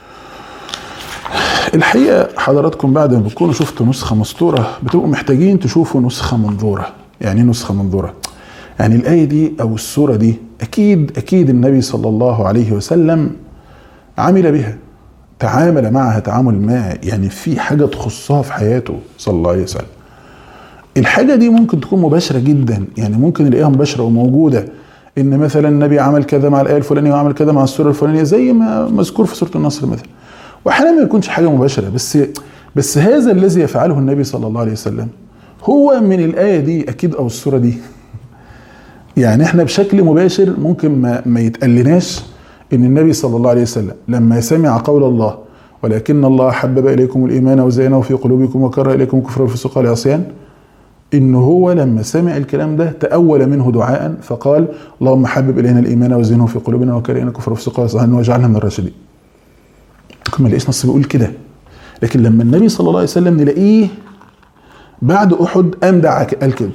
الحقيقه حضراتكم بعد ما بتكونوا شفتوا نسخه مسطوره بتبقوا محتاجين تشوفوا نسخه منظوره. يعني ايه نسخه منظوره؟ يعني الايه دي او السوره دي اكيد النبي صلى الله عليه وسلم عمل بها، تعامل معها تعامل ما، يعني في حاجه تخصها في حياته صلى الله عليه وسلم. الحاجه دي ممكن تكون مباشره جدا، يعني ممكن نلاقيها مباشره وموجوده، ان مثلا النبي عمل كذا مع الايه الفلانيه وعمل كذا مع السوره الفلانيه زي ما مذكور في سوره النصر مثلا. واحيانا ما يكونش حاجه مباشره، بس هذا الذي يفعله النبي صلى الله عليه وسلم هو من الايه دي اكيد او السوره دي. يعني احنا بشكل مباشر ممكن ما يتقلناش ان النبي صلى الله عليه وسلم لما سمع قول الله ولكن الله حبب اليكم الايمان وزينه في قلوبكم وكره اليكم الكفر والفسوق والعصيان، ان هو لما سمع الكلام ده تأول منه دعاء فقال اللهم حبب الينا الايمان وزينه في قلوبنا وكره الينا الكفر والفسوق والعصيان واجعلنا من الراشدين. ممكن ما نلاقيش نص بيقول كده، لكن لما النبي صلى الله عليه وسلم نلاقيه بعد احد قام دعا قال كده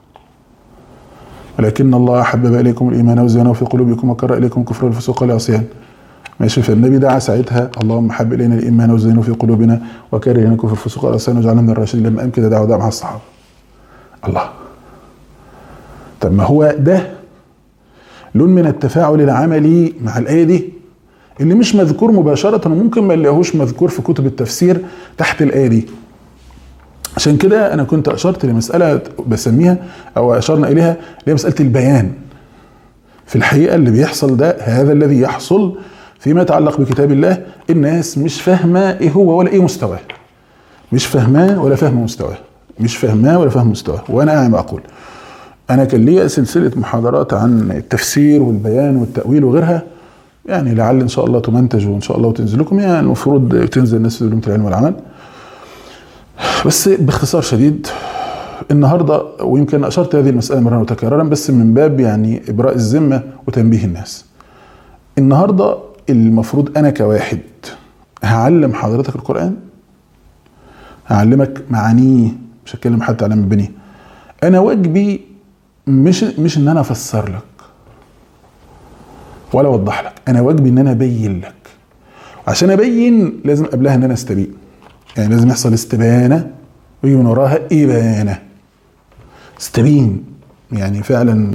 ولكن الله حبب اليكم الايمان وزينه في قلوبكم وكره اليكم الكفر والفسوق والعصيان. ماشي، فالنبي دعا ساعتها اللهم حبب الينا الايمان وزينه في قلوبنا وكره الينا الكفر والفسوق والعصيان واجعلنا من الراشدين. لما قام كده دعا مع الصحابه. الله، طب ما هو ده لون من التفاعل العملي مع الايه دي اللي مش مذكور مباشره وممكن ما نلاقيهوش مذكور في كتب التفسير تحت الايه دي. عشان كده انا كنت اشرت لمساله بسميها او اشرنا اليها اللي هي مساله البيان. في الحقيقه اللي بيحصل ده هذا الذي يحصل فيما يتعلق بكتاب الله، الناس مش فاهمه ايه هو ولا ايه مستواه، مش فاهماه ولا فاهم مستواه، مش فاهماه ولا فاهم مستواه. وانا قاعد اقول انا كان ليا سلسله محاضرات عن التفسير والبيان والتاويل وغيرها، يعني لعل ان شاء الله تمنتج وان شاء الله وتنزل لكم، يعني المفروض تنزل الناس في علوم العلم والعمل. بس باختصار شديد النهارده، ويمكن اشرت هذه المساله مرة متكررا بس من باب يعني ابراء الذمه وتنبيه الناس. النهارده المفروض انا كواحد هعلم حضرتك القران، هعلمك معانيه، مش هتكلم حتى على مبانيه. انا واجبي مش ان انا افسر لك ولا اوضح لك، انا واجبي ان انا ابين لك. عشان ابين لازم قبلها ان انا استبين، يعني لازم يحصل استبانه ويجي من وراها ابانه. استبين يعني فعلا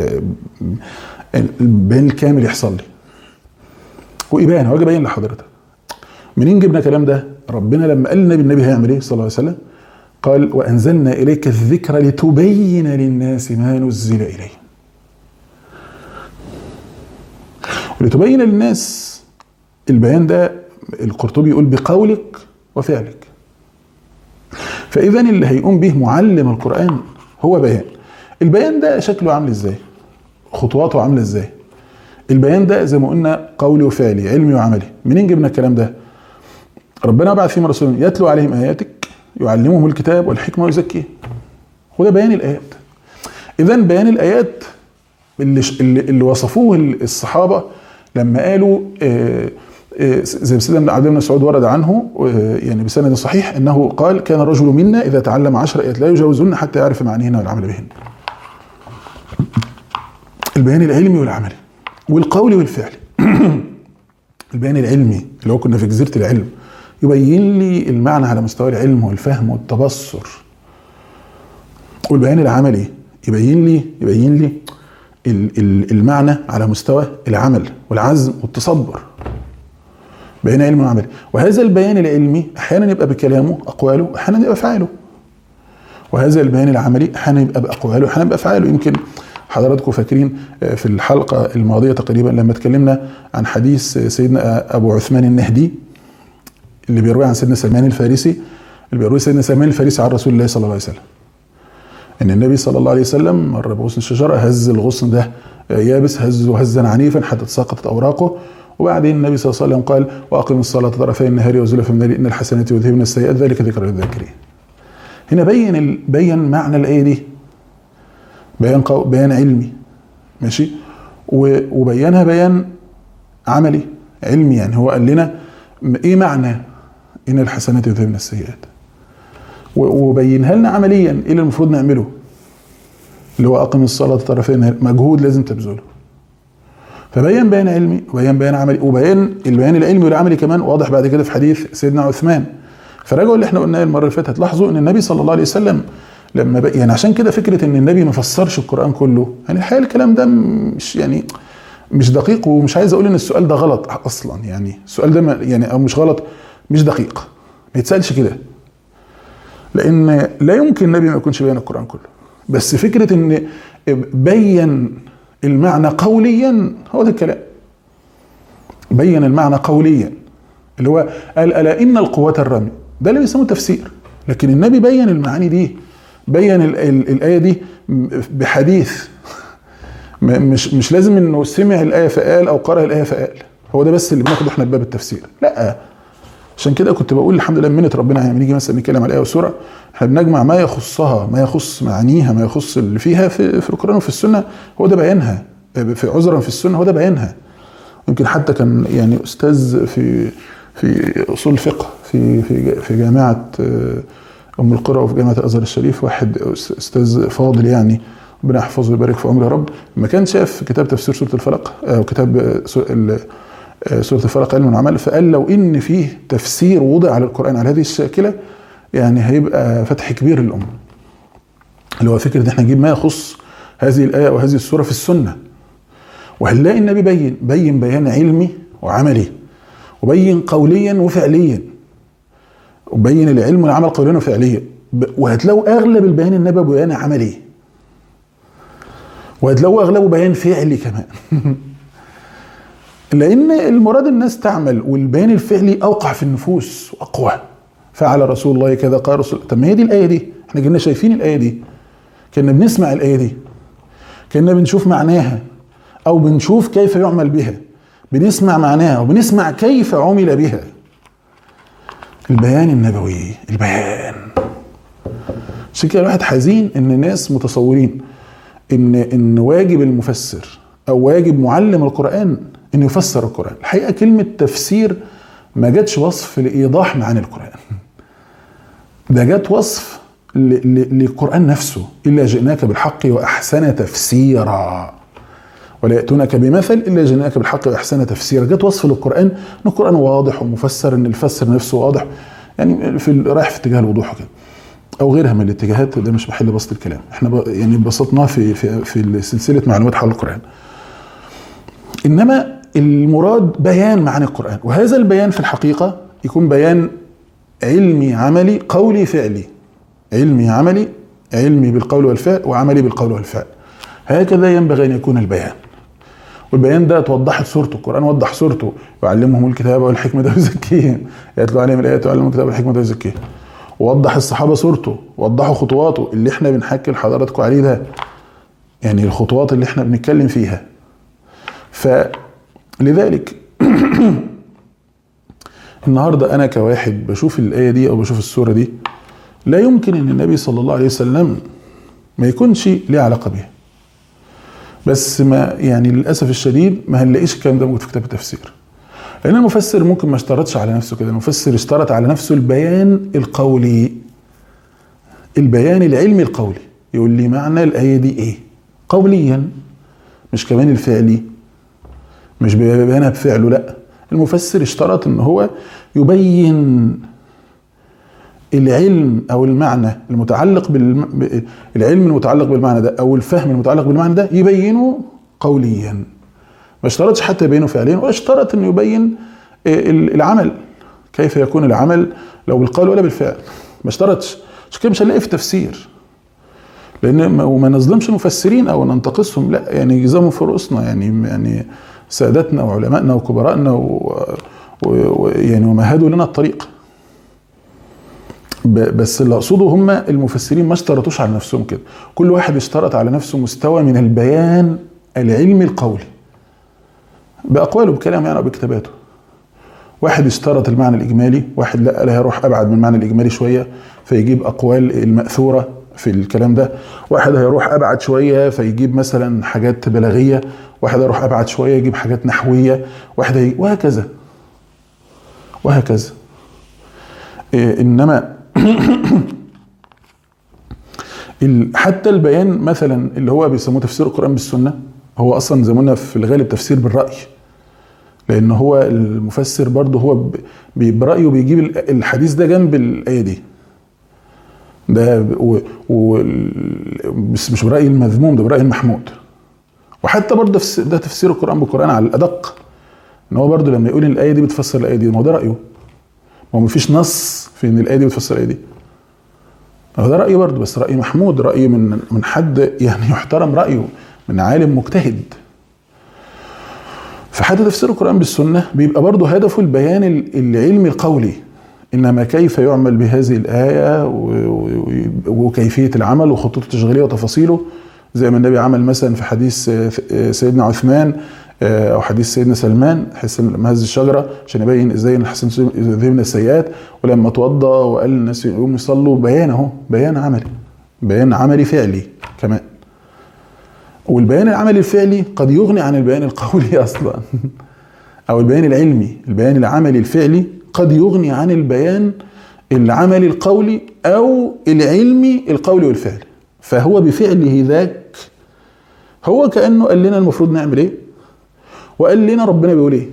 البيان الكامل يحصل لي، وابانه واجي ابين لحضرتك. منين جبنا الكلام ده؟ ربنا لما قال النبي هيعمل ايه صلى الله عليه وسلم؟ قال وانزلنا اليك الذكر لتبين للناس ما نزل اليه. ولتبين للناس، البيان ده القرطبي يقول بقولك وفعلك. فاذا اللي هيقوم به معلم القرآن هو بيان. البيان ده شكله عامل ازاي؟ خطواته عامله ازاي؟ البيان ده زي ما قلنا قولي وفعلي، علمي وعملي. منين جبنا الكلام ده؟ ربنا بعث فيهم رسولا يتلو عليهم اياتك يعلمهم الكتاب والحكمه ويزكيهم. هو ده بيان الايات. اذا بيان الايات اللي وصفوه الصحابه لما قالوا زي سيدنا عبد الله بن مسعود ورد عنه يعني بسند صحيح انه قال: كان الرجل منا اذا تعلم 10 ايات لا يجاوزهن حتى يعرف معانيهن والعمل بهن. البيان العلمي والعملي والقولي والفعلي. البيان العلمي اللي هو كنا في جزيرة العلم يبين لي المعنى على مستوى العلم والفهم والتبصر، والبيان العملي يبين لي المعنى على مستوى العمل والعزم والتصبر. بيان علمي وعملي. وهذا البيان العلمي احيانا يبقى بكلامه اقواله، احيانا يبقى افعاله. وهذا البيان العملي احيانا يبقى باقواله، احيانا يبقى افعاله. يمكن حضراتكم فاكرين في الحلقه الماضيه تقريبا لما اتكلمنا عن حديث سيدنا ابو عثمان النهدي اللي بيروي عن سيدنا سلمان الفارسي، اللي بيروي سيدنا سلمان الفارسي عن رسول الله صلى الله عليه وسلم ان النبي صلى الله عليه وسلم مر بغصن الشجره، هز الغصن ده يابس، هزه هزا عنيفا حتى تساقطت اوراقه، وبعدين النبي صلى الله عليه وسلم قال: واقم الصلاه طرفي النهار وزلفا من الليل ان الحسنات يذهبن السيئات ذلك ذكر للذاكرين. هنا بين معنى الايه دي، بيان علمي ماشي، وبينها بيان عملي علمي. يعني هو قال لنا ايه معنى ان الحسنات يذهبن السيئات، وبينها لنا عمليا ايه اللي المفروض نعمله، اللي هو اقم الصلاه طرفي النهار، مجهود لازم تبذله. فبين بيان علمي وبيان بيان عملي، وبيان البيان العلمي والعملي كمان واضح بعد كده في حديث سيدنا عثمان. فراجعوا اللي احنا قلناه المره اللي فاتت، هتلاحظوا ان النبي صلى الله عليه وسلم لما يعني عشان كده فكره ان النبي ما فسرش القران كله، يعني الحقيقه الكلام ده مش دقيق، ومش عايز اقول ان السؤال ده غلط اصلا، يعني السؤال ده يعني او مش غلط، مش دقيق، ما يتسالش كده، لان لا يمكن النبي ما يكونش بين القران كله. بس فكره ان بين المعنى قوليا، هو ده الكلام. بين المعنى قوليا اللي هو قال: الا ان القوه الرمي، ده اللي بيسموه تفسير. لكن النبي بين المعاني دي، بين الايه دي بحديث، مش لازم انه سمع الايه فقال او قرأ الايه فقال، هو ده بس اللي بناخده احنا بباب التفسير. لا، عشان كده كنت بقول الحمد لله منة ربنا، يعني نيجي مثلا نتكلم على الايه والسوره احنا بنجمع ما يخصها، ما يخص معانيها، ما يخص اللي فيها في القران وفي السنه، هو ده بيانها. في عذرا في السنه هو ده بيانها. يمكن حتى كان يعني استاذ في اصول الفقه في جامعه ام القرى وفي جامعه الازهر الشريف، واحد استاذ فاضل يعني ربنا يحفظه ويبارك في عمره يا رب، لما كان شاف كتاب تفسير سوره الفلق او كتاب سوره الفلق علم وعمل، فقال لو ان فيه تفسير وضع على القران على هذه الشاكله يعني هيبقى فتح كبير للامه، اللي هو فكره ان احنا نجيب ما يخص هذه الايه او هذه السوره في السنه. وهنلاقي النبي بين بيان علمي وعملي، وبين قوليا وفعليا، وبين العلم والعمل قوليا وفعليا. وهتلاقوا اغلب البيان النبوي بيان عملي، وهتلاقوا اغلبه بيان فعلي كمان. لان المراد الناس تعمل، والبيان الفعلي اوقع في النفوس واقوى. فعل رسول الله كذا، قال رسول. طب ما هي دي الايه دي، احنا كنا شايفين الايه دي، كنا بنسمع الايه دي، كنا بنشوف معناها او بنشوف كيف يعمل بها، بنسمع معناها وبنسمع كيف عمل بها. البيان النبوي، البيان. عشان كده الواحد حزين ان الناس متصورين ان واجب المفسر او واجب معلم القرآن انه يفسر القرآن. الحقيقة كلمة تفسير ما جاتش وصف لإيضاح معاني القرآن، ده جات وصف للقرآن نفسه. إلا جئناك بالحق وأحسن تفسيرا ولا يأتونك بمثل إلا جئناك بالحق وأحسن تفسيرا. جات وصف للقرآن ان القرآن واضح ومفسر، ان الفسر نفسه واضح، يعني رايح في اتجاه الوضوح كده او غيرها من الاتجاهات. ده مش محل بسط الكلام، احنا يعني بسطناه في سلسله معلومات حول القرآن. انما المراد بيان معاني القرآن، وهذا البيان في الحقيقه يكون بيان علمي عملي قولي فعلي. علمي عملي، علمي بالقول والفعل وعملي بالقول والفعل. هكذا ينبغي ان يكون البيان. والبيان ده توضحت صورته، القرآن وضح صورته: يعلمهم الكتاب والحكمة ويزكيهم، يتلو عليهم الآيات ويعلمهم الكتاب والحكمة ويزكيهم. ووضح الصحابة صورته، وضحوا خطواته اللي احنا بنحكي لحضراتكم عليه ده، يعني الخطوات اللي احنا بنتكلم فيها. فلذلك النهاردة أنا كواحد بشوف الآية دي أو بشوف السورة دي، لا يمكن أن النبي صلى الله عليه وسلم ما يكونش ليه علاقة بها. بس ما يعني للأسف الشديد ما هنلاقيش الكلام ده موجود في كتاب التفسير. لان المفسر ممكن ما اشترطش على نفسه كده، المفسر اشترط على نفسه البيان القولي، البيان العلمي القولي، يقول لي معنى الآية دي ايه قوليا، مش كمان الفعلي، مش بيبينها بفعله، لا المفسر اشترط ان هو يبين العلم او المعنى المتعلق العلم المتعلق بالمعنى ده او الفهم المتعلق بالمعنى ده يبينه قوليا، ما اشترطش حتى يبينه فعليا، واشترط انه يبين العمل، كيف يكون العمل لو بالقول ولا بالفعل، ما اشترطش. عشان كده مش هنلاقي في تفسير، لان وما نظلمش المفسرين او ننتقصهم، لا يعني جزاهم في رؤوسنا، يعني سادتنا وعلمائنا وكبرائنا يعني ومهدوا لنا الطريق. بس اللي اقصده هم المفسرين ما اشترطوش على نفسهم كده، كل واحد اشترط على نفسه مستوى من البيان العلمي القولي باقواله بكلامه يعني او بكتاباته. واحد اشترط المعنى الاجمالي، واحد لا هيروح ابعد من المعنى الاجمالي شويه فيجيب اقوال الماثوره في الكلام ده، واحد هيروح ابعد شويه فيجيب مثلا حاجات بلاغيه، واحد هيروح ابعد شويه يجيب حاجات نحويه، واحد وهكذا وهكذا. انما حتى البيان مثلا اللي هو بيسموه تفسير القرآن بالسنة، هو اصلا زي ما قلنا في الغالب تفسير بالرأي، لان هو المفسر برضه هو برأيه بيجيب الحديث ده جنب الآية دي، ده بس مش برأي المذموم، ده برأي المحمود. وحتى برضه ده تفسير القرآن بالقرآن على الأدق، ان هو برضه لما يقول الآية دي بتفسر الآية دي، ما هو ده رأيه، ما هو مفيش نص في ان الآية دي بتفسر الآية دي، هو ده رأيه برضه، بس رأي محمود، رأي من حد يعني يحترم رأيه، من عالم مجتهد. فحتى تفسير القرآن بالسنة بيبقى برضه هدفه البيان العلمي القولي، إنما كيف يعمل بهذه الآية وكيفية العمل وخطوط التشغيلية وتفاصيله، زي ما النبي عمل مثلا في حديث سيدنا عثمان أو حديث سيدنا سلمان حس مهز الشجرة عشان يبين إزاي الحسن يذهبن السيئات، ولما توضى وقال الناس يقوموا يصلوا، بيان أهو، بيان عملي، بيان عملي فعلي كمان. والبيان العملي الفعلي قد يغني عن البيان القولي أصلا أو البيان العلمي، البيان العملي الفعلي قد يغني عن البيان العملي القولي أو العلمي القولي والفعلي. فهو بفعله ذاك هو كأنه قال لنا المفروض نعمل إيه، وقال لنا ربنا بيقول إيه.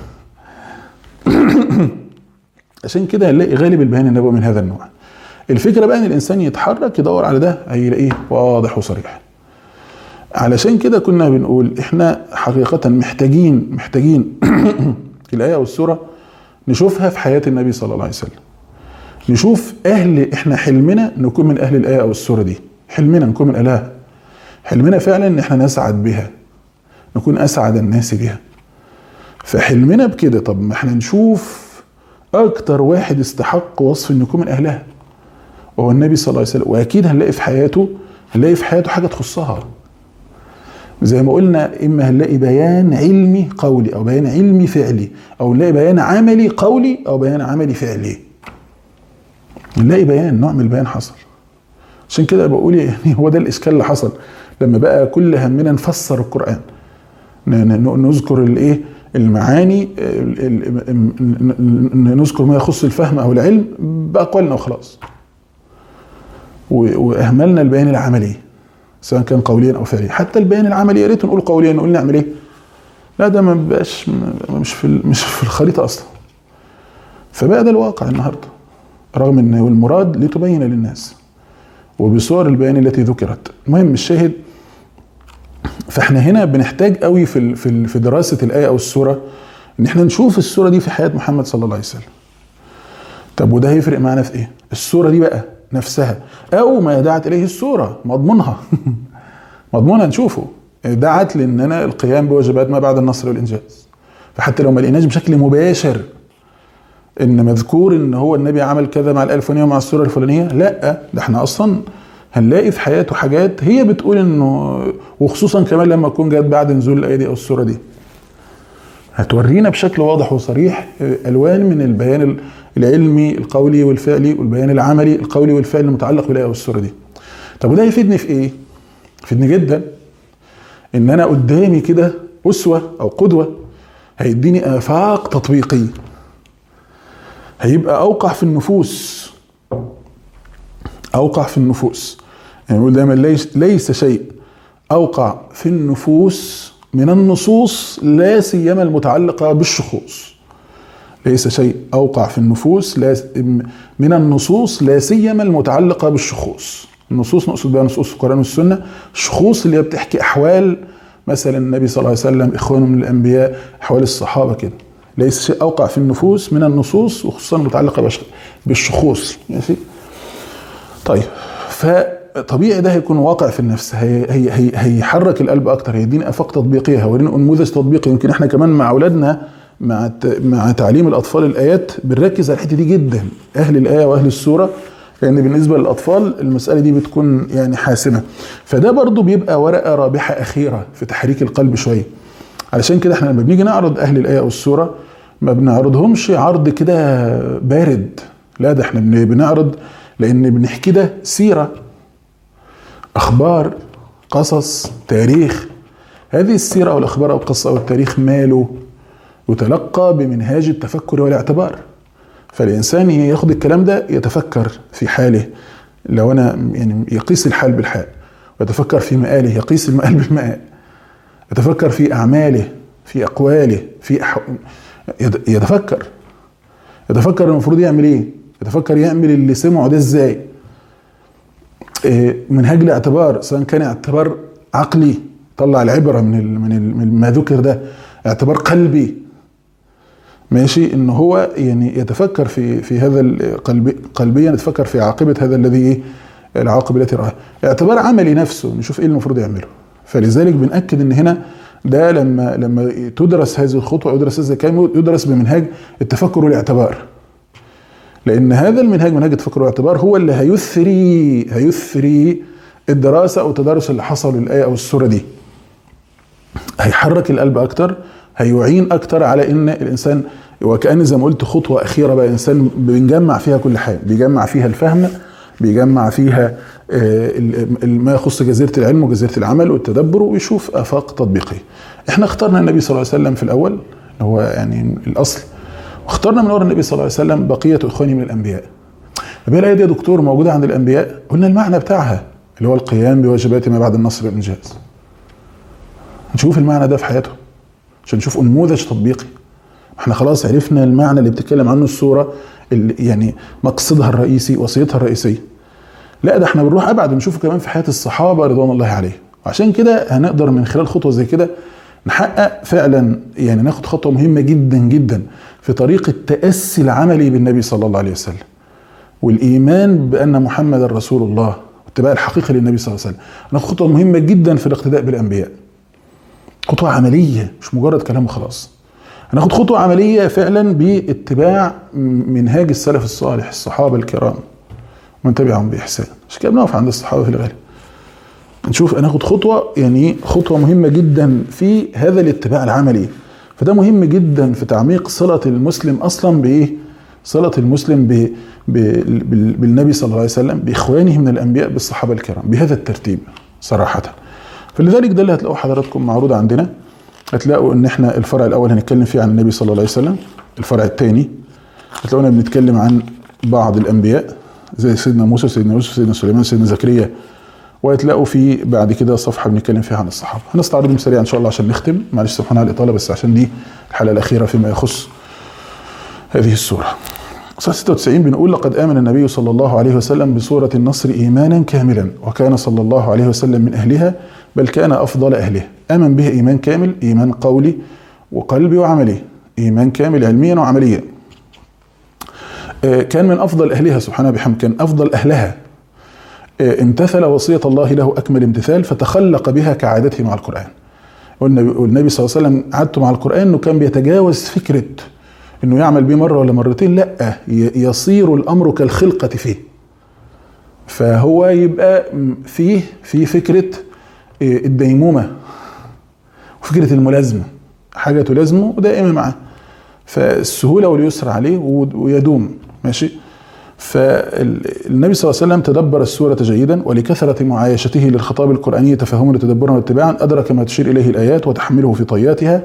عشان كده هنلاقي غالب البيان النبوي من هذا النوع. الفكرة بقى ان الانسان يتحرك يدور على ده هيلاقيه واضح وصريح. علشان كده كنا بنقول احنا حقيقة محتاجين الآية والسورة نشوفها في حياة النبي صلى الله عليه وسلم، نشوف احنا حلمنا نكون من اهل الآية او السورة دي، حلمنا نكون من اهلها، حلمنا فعلا ان احنا نسعد بها، نكون اسعد الناس بها. فحلمنا بكده. طب ما احنا نشوف اكتر واحد استحق وصف ان يكون من اهلها وهو النبي صلى الله عليه وسلم، واكيد هنلاقي في حياته حاجه تخصها، زي ما قلنا، اما هنلاقي بيان علمي قولي او بيان علمي فعلي، او نلاقي بيان عملي قولي او بيان عملي فعلي، نلاقي بيان، نوع من البيان حصل. عشان كده بقول يعني هو ده الاشكال اللي حصل لما بقى كل همنا نفسر القرآن، نذكر الايه المعاني، نذكر ما يخص الفهم او العلم باقوالنا وخلاص، واهملنا البيان العملي سواء كان قوليا او فعليا. حتى البيان العملي يا ريت نقول قوليا، نقول نعمل ايه، لا ده ما بقاش، مش في الخريطه اصلا. فبقى ده الواقع النهارده، رغم ان المراد لتبين للناس وبصور البيان التي ذكرت. المهم الشاهد، فاحنا هنا بنحتاج قوي في دراسه الايه او السوره ان احنا نشوف السوره دي في حياه محمد صلى الله عليه وسلم. طب وده هيفرق معانا في ايه؟ السوره دي بقى نفسها او ما دعت اليه السوره مضمونها مضمونها نشوفه، دعت لاننا القيام بواجبات ما بعد النصر والانجاز. فحتى لو ما لقيناش بشكل مباشر ان مذكور ان هو النبي عمل كذا مع الآية الفلانية ومع السوره الفلانيه، لا ده احنا اصلا هنلاقي في حياته حاجات هي بتقول انه، وخصوصا كمان لما تكون جت بعد نزول الايه دي او السوره دي، هتورينا بشكل واضح وصريح الوان من البيان العلمي القولي والفعلي والبيان العملي القولي والفعلي المتعلق بالايه او السوره دي. طب وده يفيدني في ايه؟ يفيدني جدا ان انا قدامي كده اسوه او قدوه هيديني آفاق تطبيقية، هيبقى أوقع في النفوس، أوقع في النفوس. يعني يقول دايما ليس شيء أوقع في النفوس من النصوص لا سيما المتعلقة بالشخوص. ليس شيء أوقع في النفوس من النصوص لا سيما المتعلقة بالشخوص. النصوص نقصد بها نصوص القرآن والسنة، الشخوص اللي بتحكي أحوال مثلا النبي صلى الله عليه وسلم، إخوانه من الأنبياء، أحوال الصحابة كده. ليس شيء أوقع في النفوس من النصوص وخصوصا المتعلقة بالشخوص. ماشي. طيب، فطبيعي ده هيكون واقع في النفس، هيحرك القلب أكتر، هيدينا آفاق تطبيقية، هورينا نموذج تطبيقي. يمكن احنا كمان مع أولادنا مع تعليم الأطفال الآيات بنركز على الحتة دي جدا، أهل الآية وأهل السورة، لأن بالنسبة للأطفال المسألة دي بتكون يعني حاسمة. فده برضو بيبقى ورقة رابحة أخيرة في تحريك القلب شوية. علشان كده احنا لما بنيجي نعرض أهل الآية والسورة ما بنعرضهمش عرض كده بارد، لا، ده احنا بنعرض لأن بنحكي ده سيرة، أخبار، قصص، تاريخ. هذه السيرة أو الأخبار أو القصة أو التاريخ ماله يتلقى بمنهاج التفكر والاعتبار. فالإنسان ياخد الكلام ده يتفكر في حاله، لو أنا يعني يقيس الحال بالحال، ويتفكر في مآله، يقيس المآل بالمآل، يتفكر في أعماله، في أقواله، يتفكر المفروض يعمل إيه، يتفكر يعمل اللي سمعه ده إزاي. منهاج الاعتبار، سواء كان اعتبار عقلي طلع العبرة من ما ذكر ده، اعتبار قلبي، ماشي، ان هو يعني يتفكر في هذا قلبيا، يتفكر في عاقبة هذا الذي العواقب التي رآها. اعتبار عملي نفسه، نشوف ايه المفروض يعمله. فلذلك بنأكد ان هنا ده لما تدرس هذه الخطوة، يدرس هذا الكلام، يدرس بمنهاج التفكر والاعتبار، لان هذا المنهاج، منهاج التفكر والاعتبار، هو اللي هيثري الدراسة او التدارس اللي حصل للآية او السورة دي. هيحرك القلب اكتر، هيعين اكتر على ان الانسان، وكأن زي ما قلت خطوة اخيرة بقى، انسان بنجمع فيها كل حاجة، بيجمع فيها الفهم، بيجمع فيها ما يخص جزيرة العلم وجزيرة العمل والتدبر، ويشوف آفاق تطبيقية. احنا اخترنا النبي صلى الله عليه وسلم في الاول، هو يعني الاصل، واخترنا من وراء النبي صلى الله عليه وسلم بقية اخواني من الانبياء. طب الآية دي يا دكتور موجودة عند الانبياء؟ قلنا المعنى بتاعها اللي هو القيام بواجبات ما بعد النصر والانجاز. نشوف المعنى ده في حياتهم عشان نشوف نموذج تطبيقي. احنا خلاص عرفنا المعنى اللي بتتكلم عنه السورة، اللي يعني مقصدها الرئيسي، وصيتها الرئيسية. لا، ده احنا بنروح ابعد ونشوفه كمان في حياة الصحابة رضوان الله عليهم. وعشان كده هنقدر من خلال خطوة زي كده نحقق فعلا، يعني ناخد خطوة مهمة جدا جدا في طريق التأسي العملي بالنبي صلى الله عليه وسلم، والإيمان بأن محمد رسول الله، واتباع الحقيقي للنبي صلى الله عليه وسلم. ناخد خطوة مهمة جدا في الاقتداء بالأنبياء، خطوة عملية مش مجرد كلام وخلاص. هناخد خطوة عملية فعلا باتباع منهاج السلف الصالح، الصحابة الكرام ومن تبعهم بإحسان. مش كده بنقف عند الصحابة في الغالب، نشوف هناخد خطوة، يعني خطوة مهمة جدا في هذا الاتباع العملي. فده مهم جدا في تعميق صلة المسلم أصلا بإيه؟ صلة المسلم بالنبي صلى الله عليه وسلم، بإخوانه من الأنبياء، بالصحابة الكرام، بهذا الترتيب صراحة. فلذلك ده اللي هتلاقوا حضراتكم معروض عندنا. هتلاقوا ان احنا الفرع الاول هنتكلم فيه عن النبي صلى الله عليه وسلم، الفرع الثاني هتلاقونا بنتكلم عن بعض الانبياء زي سيدنا موسى، سيدنا يوسف، سيدنا سليمان، سيدنا زكريا، وهتلاقوا في بعد كده صفحه بنتكلم فيها عن الصحابه. هنستعرضهم سريعا ان شاء الله عشان نختم، معلش سبحان الله الاطاله، بس عشان دي الحلقه الاخيره فيما يخص هذه السوره. صفحه 96 بنقول: لقد امن النبي صلى الله عليه وسلم بسوره النصر ايمانا كاملا، وكان صلى الله عليه وسلم من اهلها، بل كان افضل اهله. امن به ايمان كامل، ايمان قولي وقلبي وعملي، ايمان كامل علميا وعمليا. كان من افضل اهلها سبحانه بحمد، كان افضل اهلها. امتثل وصيه الله له اكمل امتثال، فتخلق بها كعادته مع القران. والنبي صلى الله عليه وسلم عادته مع القران انه كان بيتجاوز فكره انه يعمل بيه مره ولا مرتين، لا، يصير الامر كالخلقه فيه. فهو يبقى في فكره الديمومه وفكره الملازمه، حاجه تلازمه ودائما معه، فالسهوله واليسر عليه ويدوم. ماشي. فالنبي صلى الله عليه وسلم تدبر السوره جيدا، ولكثره معايشته للخطاب القراني تفهما وتدبرا واتباعا ادرك ما تشير اليه الايات وتحمله في طياتها،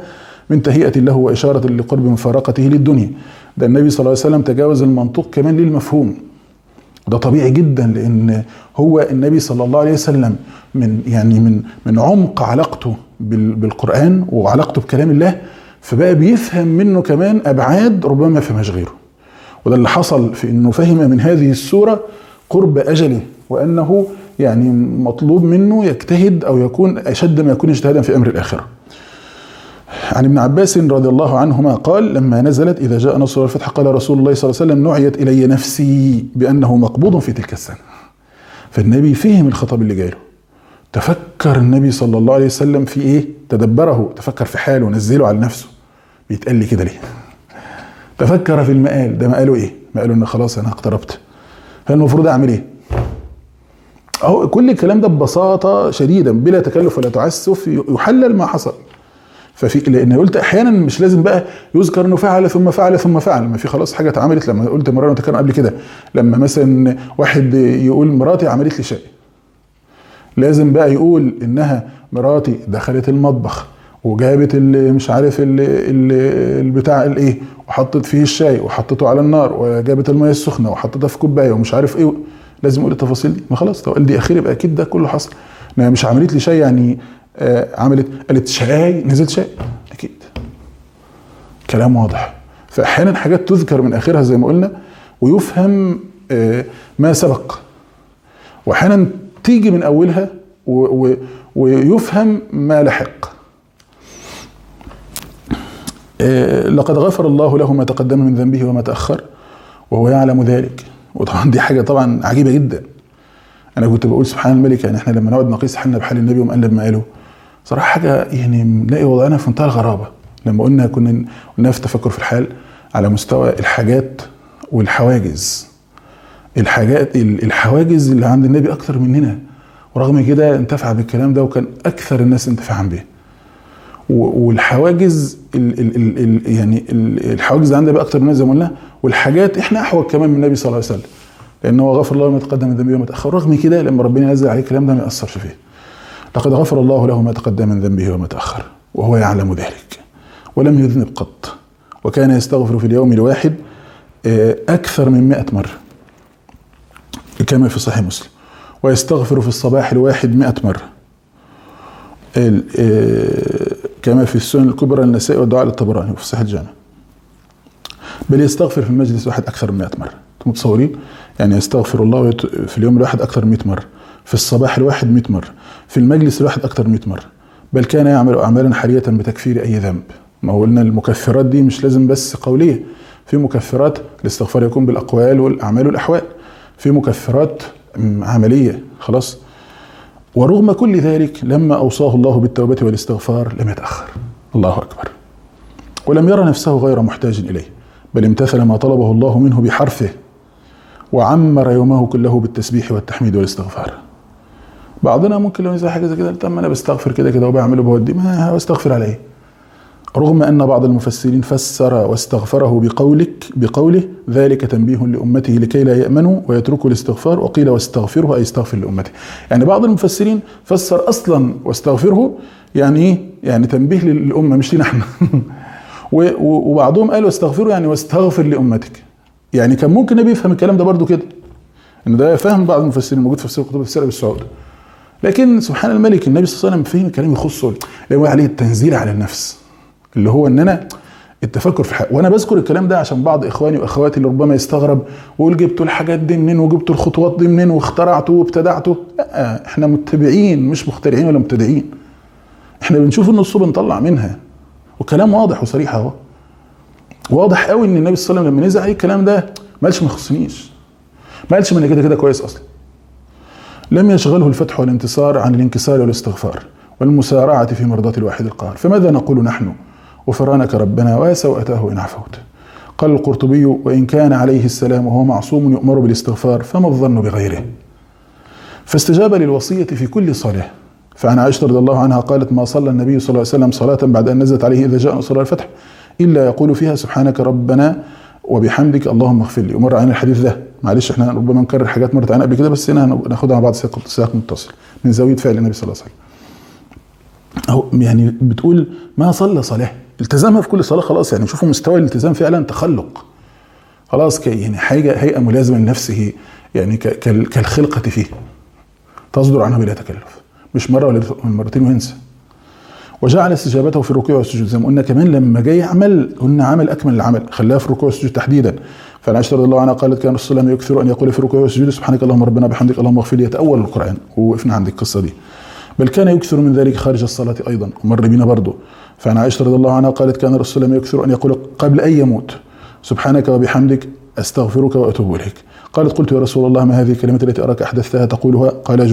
من تهيئة له وإشارة لقرب مفارقته للدنيا. ده النبي صلى الله عليه وسلم تجاوز المنطوق كمان للمفهوم، وده طبيعي جدا، لأن هو النبي صلى الله عليه وسلم من عمق علاقته بالقرآن وعلاقته بكلام الله، فبقى بيفهم منه كمان أبعاد ربما ما فهمهاش غيره. وده اللي حصل في إنه فهم من هذه السورة قرب أجله، وأنه يعني مطلوب منه يجتهد أو يكون أشد ما يكون اجتهادا في أمر الآخرة. عن ابن عباس رضي الله عنهما قال: لما نزلت إذا جاء نصر الفتح قال رسول الله صلى الله عليه وسلم: نعيت إلي نفسي بأنه مقبوض في تلك السنة. فالنبي فهم الخطاب اللي جاله، تفكر النبي صلى الله عليه وسلم في إيه؟ تدبره، تفكر في حاله ونزله على نفسه. بيتقال لي كده ليه؟ تفكر في المقال ده، مقاله إيه؟ مقاله إن خلاص أنا اقتربت، فالمفروض أعمل إيه؟ أهو كل الكلام ده ببساطة شديدة بلا تكلف ولا تعسف يحلل ما حصل. لان قلت احيانا مش لازم بقى يذكر انه فعل ثم فعل ثم فعل، ما في خلاص حاجه اتعملت. لما قلت مره متكرر قبل كده، لما مثلا واحد يقول مراتي عملت لي شاي، لازم بقى يقول انها مراتي دخلت المطبخ وجابت مش عارف البتاع الايه وحطت فيه الشاي وحطته على النار وجابت الميه السخنه وحطتها في كوبايه ومش عارف ايه، لازم اقول التفاصيل دي. ما خلاص لو قال دي اخير يبقى اكيد ده كله حصل. انها مش عملت لي شاي يعني قالت شاي نزلت شاي، اكيد كلام واضح. فاحيانا حاجات تذكر من اخرها زي ما قلنا ويفهم ما سبق، واحيانا تيجي من اولها ويفهم ما لحق. لقد غفر الله له ما تقدم من ذنبه وما تأخر وهو يعلم ذلك. وطبعا دي حاجة طبعا عجيبة جدا. انا كنت بقول سبحان الملك، يعني احنا لما نقعد نقيس حالنا بحال النبي ومقلب مقاله صراحة حاجة يعني نلاقي وضعنا في منتهى الغرابة. لما كنا في تفكر في الحال على مستوى الحاجات والحواجز. الحواجز اللي عند النبي اكثر مننا، ورغم كده انتفع بالكلام ده وكان اكثر الناس انتفاعا به. والحواجز يعني الحواجز عند النبي اكثر مننا زي ما قلنا، والحاجات احنا احوج كمان من النبي صلى الله عليه وسلم، لانه غفر الله ما تقدم من ذنبه وما تاخر. رغم كده لما ربنا ينزل عليه الكلام ده ما ياثرش فيه. لقد غفر الله له ما تقدم من ذنبه وما تاخر وهو يعلم ذلك ولم يذنب قط، وكان يستغفر في اليوم الواحد اكثر من 100 مره كما في صحيح مسلم، ويستغفر في الصباح الواحد 100 مره كما في السنن الكبرى للنسائي والدعاء للطبراني وفي صحيح الجامع. بل يستغفر في المجلس الواحد اكثر من 100 مره. انتم متصورين؟ يعني يستغفر الله في اليوم الواحد اكثر من 100 مره، في الصباح الواحد 100 مره، في المجلس الواحد اكثر من 100 مره. بل كان يعمل اعمالا حريه بتكفير اي ذنب. ما قلنا المكفرات دي مش لازم بس قوليه، في مكفرات الاستغفار يكون بالاقوال والاعمال والاحوال، في مكفرات عمليه خلاص. ورغم كل ذلك لما اوصاه الله بالتوبه والاستغفار لم يتاخر. الله اكبر. ولم يرى نفسه غير محتاج اليه، بل امتثل ما طلبه الله منه بحرفه، وعمر يومه كله بالتسبيح والتحميد والاستغفار. بعضنا ممكن لو يزعل حاجه زي كده، طب ما انا بستغفر كده وبعمله بودي، ما استغفر على ايه؟ رغم ان بعض المفسرين فسر واستغفره بقوله ذلك تنبيه لامته لكي لا يامنوا ويتركوا الاستغفار، وقيل واستغفره اي استغفر لامته. يعني بعض المفسرين فسر اصلا واستغفره يعني ايه؟ يعني تنبيه للامه مش لنا احنا. وبعضهم قالوا واستغفره يعني واستغفر لامتك. يعني كان ممكن النبي يفهم الكلام ده برضو كده، ان ده فهم بعض المفسرين موجود في كتب السيره بالسعود. لكن سبحان الملك النبي صلى الله عليه وسلم فهم الكلام يخصه، اللي هو عليه التنزيل على النفس، اللي هو ان انا التفكر في الحق. وانا بذكر الكلام ده عشان بعض اخواني واخواتي اللي ربما يستغرب ويقول جبتوا الحاجات دي منين وجبتوا الخطوات دي منين واخترعتوا وابتدعتوا. لا، احنا متبعين مش مخترعين ولا مبتدعين. احنا بنشوف النص بنطلع منها، وكلام واضح وصريح اهو. واضح قوي ان النبي صلى الله عليه وسلم لما نزل عليه الكلام ده ما قالش ما يخصنيش، ما قالش ما انا كده كويس اصلا. لم يشغله الفتح والانتصار عن الانكسار والاستغفار والمسارعه في مرضاه الواحد القهار. فماذا نقول نحن غفرانك ربنا وسوءته ان عفوت؟ قال القرطبي: وان كان عليه السلام وهو معصوم يؤمر بالاستغفار فما الظن بغيره؟ فاستجاب للوصيه في كل صلاه. فعن عائشه رضي الله عنها قالت: ما صلى النبي صلى الله عليه وسلم صلاه بعد ان نزلت عليه اذا جاء نصر الفتح الا يقول فيها سبحانك ربنا وبحمدك اللهم اغفر لي. ومر عن الحديث ده، معلش احنا ربما نكرر حاجات مرت عن قبل كده، بس هنا هناخدها مع بعض سياق متصل من زاويه فعل النبي صلى الله عليه وسلم. أو يعني بتقول ما صلى صلاه التزامها في كل صلاه خلاص، يعني شوفوا مستوى الالتزام فعلا تخلق خلاص، يعني حاجه هيئه ملازمه لنفسه، يعني كالخلقه فيه تصدر عنه بلا تكلف، مش مره ولا مرتين وينسى. وجعل استجابته في الركوع والسجود، زي ما قلنا كمان لما جاي يعمل قلنا عمل اكمل العمل، خلاها في الركوع والسجود تحديدا. فعن عائشه رضي الله عنها قالت كان الرسول صلى الله عليه وسلم يكثر ان يقول في الركوع والسجود سبحانك اللهم ربنا بحمدك اللهم اغفر لي، يتأول القران، ووقفنا عند القصه دي. بل كان يكثر من ذلك خارج الصلاه ايضا، ومر بينا برضه. فعن عائشه رضي الله عنها قالت كان الرسول صلى الله عليه وسلم يكثر ان يقول قبل ان يموت سبحانك وبحمدك استغفرك واتوب اليك. قالت قلت يا رسول الله ما هذه الكلمه التي اراك احدثتها تقولها؟ قال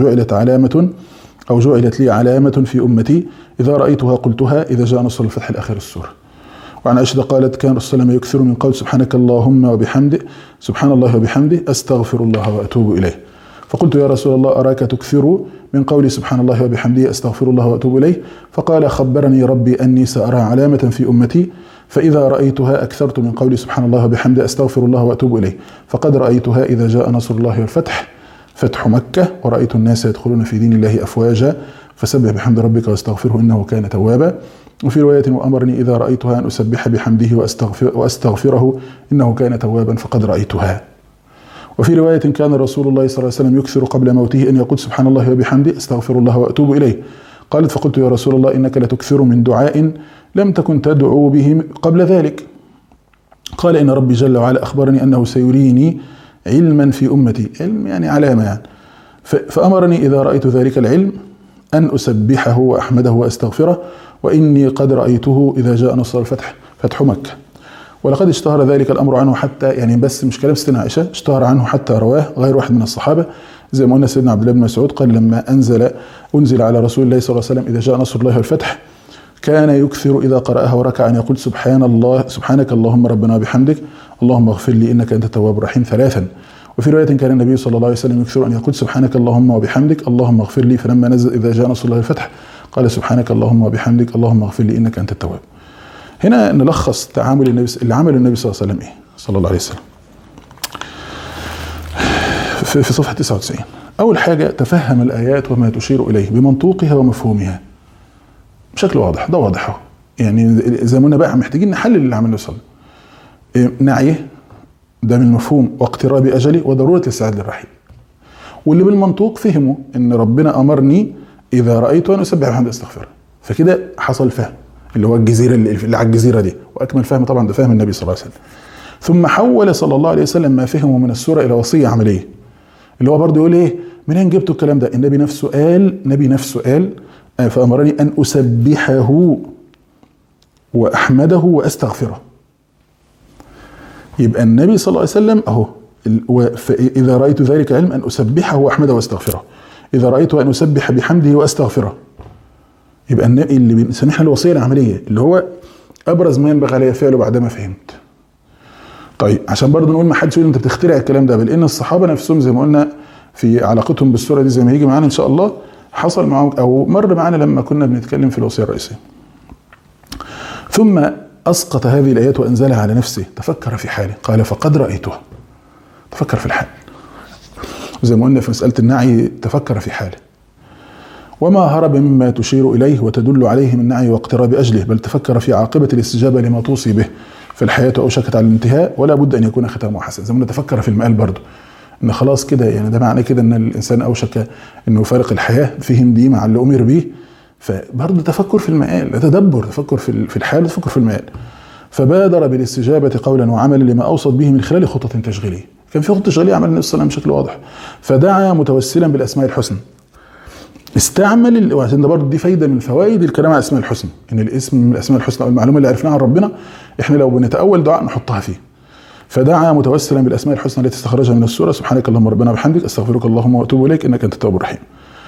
جعلت لي علامة في أمتي إذا رأيتها قلتها إذا جاء نصر الفتح الأخير السورة. وعن عائشة قالت كان الرسول صلى الله عليه وسلم يكثر من قول سبحانك اللهم وبحمده سبحان الله وبحمده أستغفر الله وأتوب إليه. فقلت يا رسول الله أراك تكثر من قول سبحان الله وبحمده أستغفر الله وأتوب إليه؟ فقال خبرني ربي أني سأرى علامة في أمتي فإذا رأيتها أكثرت من قول سبحان الله وبحمده أستغفر الله وأتوب إليه، فقد رأيتها إذا جاء نصر الله والفتح فتح مكة ورأيت الناس يدخلون في دين الله أفواجا فسبح بحمد ربك واستغفره إنه كان توابا. وفي رواية وأمرني إذا رأيتها أن أسبح بحمده وأستغفره إنه كان توابا فقد رأيتها. وفي رواية كان رسول الله صلى الله عليه وسلم يكثر قبل موته أن يقول سبحان الله وبحمده أستغفر الله وأتوب إليه. قالت فقلت يا رسول الله إنك لتكثر من دعاء لم تكن تدعو به قبل ذلك. قال إن ربي جل وعلا أخبرني أنه سيريني علما في أمتي، علم يعني علامة يعني، فأمرني إذا رأيت ذلك العلم أن أسبحه وأحمده وأستغفره، وإني قد رأيته إذا جاء نصر الفتح فتح مكة. ولقد اشتهر ذلك الأمر عنه حتى، يعني بس مش كلام ستنا عائشة، اشتهر عنه حتى رواه غير واحد من الصحابة، زي ما قلنا سيدنا عبد الله بن مسعود قال لما أنزل على رسول الله صلى الله عليه وسلم إذا جاء نصر الله والفتح كان يكثر إذا قرأها وركع أن يقول سبحانك اللهم ربنا بحمدك اللهم اغفر لي إنك أنت التواب الرحيم ثلاثا. وفي رواية كان النبي صلى الله عليه وسلم يكثر أن يقول سبحانك اللهم وبحمدك اللهم اغفر لي، فلما نزل إذا جاء نصر الله الفتح قال سبحانك اللهم وبحمدك اللهم اغفر لي إنك أنت التواب. هنا نلخص تعامل النبي اللي عمله النبي صلى الله عليه وسلم صلى الله عليه وسلم في صفحة 99. أول حاجة تفهم الآيات وما تشير إليه بمنطوقها ومفهومها بشكل واضح، ده واضح اهو، يعني زي ما قلنا بقى محتاجين نحلل اللي عمله صلى الله عليه وسلم. نعيه ده من مفهوم واقتراب أجله وضرورة الاستعداد للرحيل. واللي بالمنطوق فهموا ان ربنا امرني اذا رايت ان اسبح بحمد استغفره، فكده حصل فهم اللي هو الجزيره اللي على الجزيره دي، واكمل فهم طبعا ده فهم النبي صلى الله عليه وسلم. ثم حول صلى الله عليه وسلم ما فهمه من السوره الى وصيه عمليه، اللي هو برضه يقول ايه منين جبتوا الكلام ده؟ النبي نفسه قال فامرني ان اسبحه واحمده واستغفره. يبقى النبي صلى الله عليه وسلم اهو إذا رأيت ذلك علم أن أسبحه وأحمده وأستغفره، إذا رأيت أن أسبح بحمده وأستغفره. يبقى النبي اللي بنسميها الوصية العملية اللي هو أبرز ما ينبغي عليه فعله بعدما فهمت. طيب عشان برضه نقول ما حدش يقول أنت بتخترع الكلام ده، بل إن الصحابة نفسهم زي ما قلنا في علاقتهم بالسورة دي زي ما هيجي معانا إن شاء الله حصل معهم أو مر معانا لما كنا بنتكلم في الوصية الرئيسية. ثم أسقط هذه الآيات وأنزلها على نفسه، تفكر في حاله، قال فقد رأيتها، تفكر في الحال. وزي ما قلنا في مسألة النعي تفكر في حاله، وما هرب مما تشير إليه وتدل عليه من نعي واقتراب أجله، بل تفكر في عاقبة الاستجابة لما توصي به في الحياة أوشكت على الانتهاء ولا بد أن يكون ختامه حسن. زي ما قلنا تفكر في المآل برضه، إن خلاص كده يعني ده معنى كده إن الإنسان أوشك إنه يفارق الحياة، فهم دي مع اللي أمر به، فبرضه تفكر في المآل، تدبر، تفكر في الحال وتفكر في المآل. فبادر بالاستجابة قولا وعملا لما أوصت به من خلال خطة تشغيلية. كان في خطة تشغيلية عمل النبي صلى الله عليه وسلم بشكل واضح، فدعا متوسلا بالأسماء الحسنى. استعمل، وعشان ده برضه دي فايدة من فوائد الكلام على الأسماء الحسنى، إن الاسم من الأسماء الحسنى أو المعلومة اللي عرفناها عن ربنا إحنا لو بنتأول دعاء نحطها فيه. فدعا متوسلا بالأسماء الحسنى التي استخرجها من السورة سبحانك اللهم ربنا بحمدك أستغفرك اللهم وأتوب إليك إنك أنت التواب الرحيم.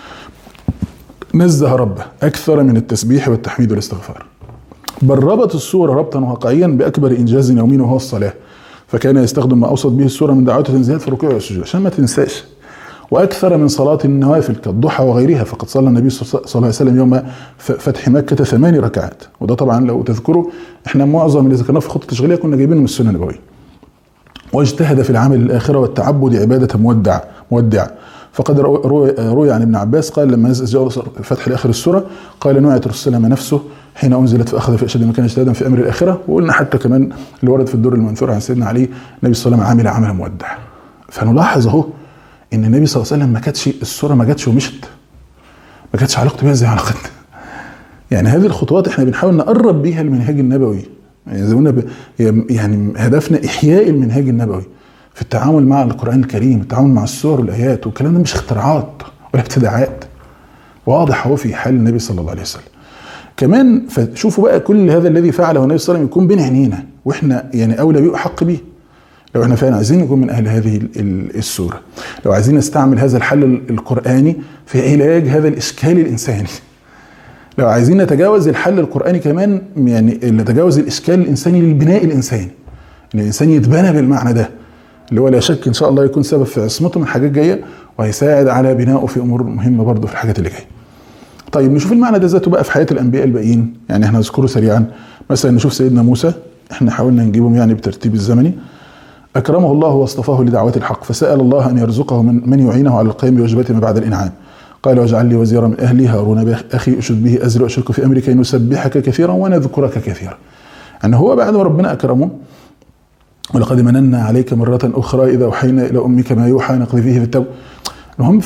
نزه ربه أكثر من التسبيح والتحميد والاستغفار. بل ربط السورة ربطا واقعيا بأكبر إنجاز يومي وهو الصلاة، فكان يستخدم ما أوصت به السورة من دعوات وتنزيهات في الركوع والسجود عشان ما تنساش. وأكثر من صلاة النوافل كالضحى وغيرها، فقد صلى النبي صلى الله عليه وسلم يوم فتح مكة 8 ركعات، وده طبعا لو تذكروا احنا معظم اللي ذكرناه في خطة التشغيلية كنا جايبينه من السنة النبوية. واجتهد في العمل الآخرة والتعبد عبادة مودع. فقد روي عن ابن عباس قال لما جاء فتح لآخر السورة قال نوعت الرسول نفسه حين انزلت فاخذ في اشد مكان اجتهادا في امر الاخره. وقلنا حتى كمان اللي ورد في الدور المنثور عن سيدنا علي النبي صلى الله عليه وسلم عمل عمل مودع. فنلاحظ اهو ان النبي صلى الله عليه وسلم ما كانتش السوره ما جاتش ومشت، ما كانتش علاقته بيها زي علاقتنا. يعني هذه الخطوات احنا بنحاول نقرب بيها المنهاج النبوي، يعني زي ما قلنا يعني هدفنا احياء المنهاج النبوي في التعامل مع القران الكريم، التعامل مع السور والايات، والكلام ده مش اختراعات ولا ابتداعات، واضح اهو في حال النبي صلى الله عليه وسلم. كمان فشوفوا بقى كل هذا الذي فعله النبي صلى الله عليه وسلم يكون بين عينينا، واحنا يعني اولى بيه وحق بيه. لو احنا فعلا عايزين نكون من اهل هذه السوره، لو عايزين نستعمل هذا الحل القراني في علاج هذا الاشكال الانساني، لو عايزين نتجاوز الحل القراني كمان، يعني نتجاوز الاشكال الانساني للبناء الانساني، ان الانسان يتبنى بالمعنى ده اللي هو لا شك ان شاء الله يكون سبب في عصمته من حاجات جايه، وهيساعد على بنائه في امور مهمه برضه في الحاجات اللي جايه. طيب نشوف المعنى ده ذاته بقى في حياه الانبياء الباقيين، يعني احنا نذكره سريعا. مثلا نشوف سيدنا موسى، احنا حاولنا نجيبهم يعني بترتيب الزمني. اكرمه الله واصطفاه لدعوه الحق، فسال الله ان يرزقه من يعينه على القيام بواجبات ما بعد الانعام. قال واجعل لي وزيرا من اهلي هارون اخي اشد به ازري واشركه في امري كي نسبحك كثيرا ونذكرك كثيرا. يعني هو بعد ما ربنا اكرمه، ولقد مننا عليك مرة أخرى إذا أوحينا إلى أمك ما يوحى نقذفيه في التو. المهم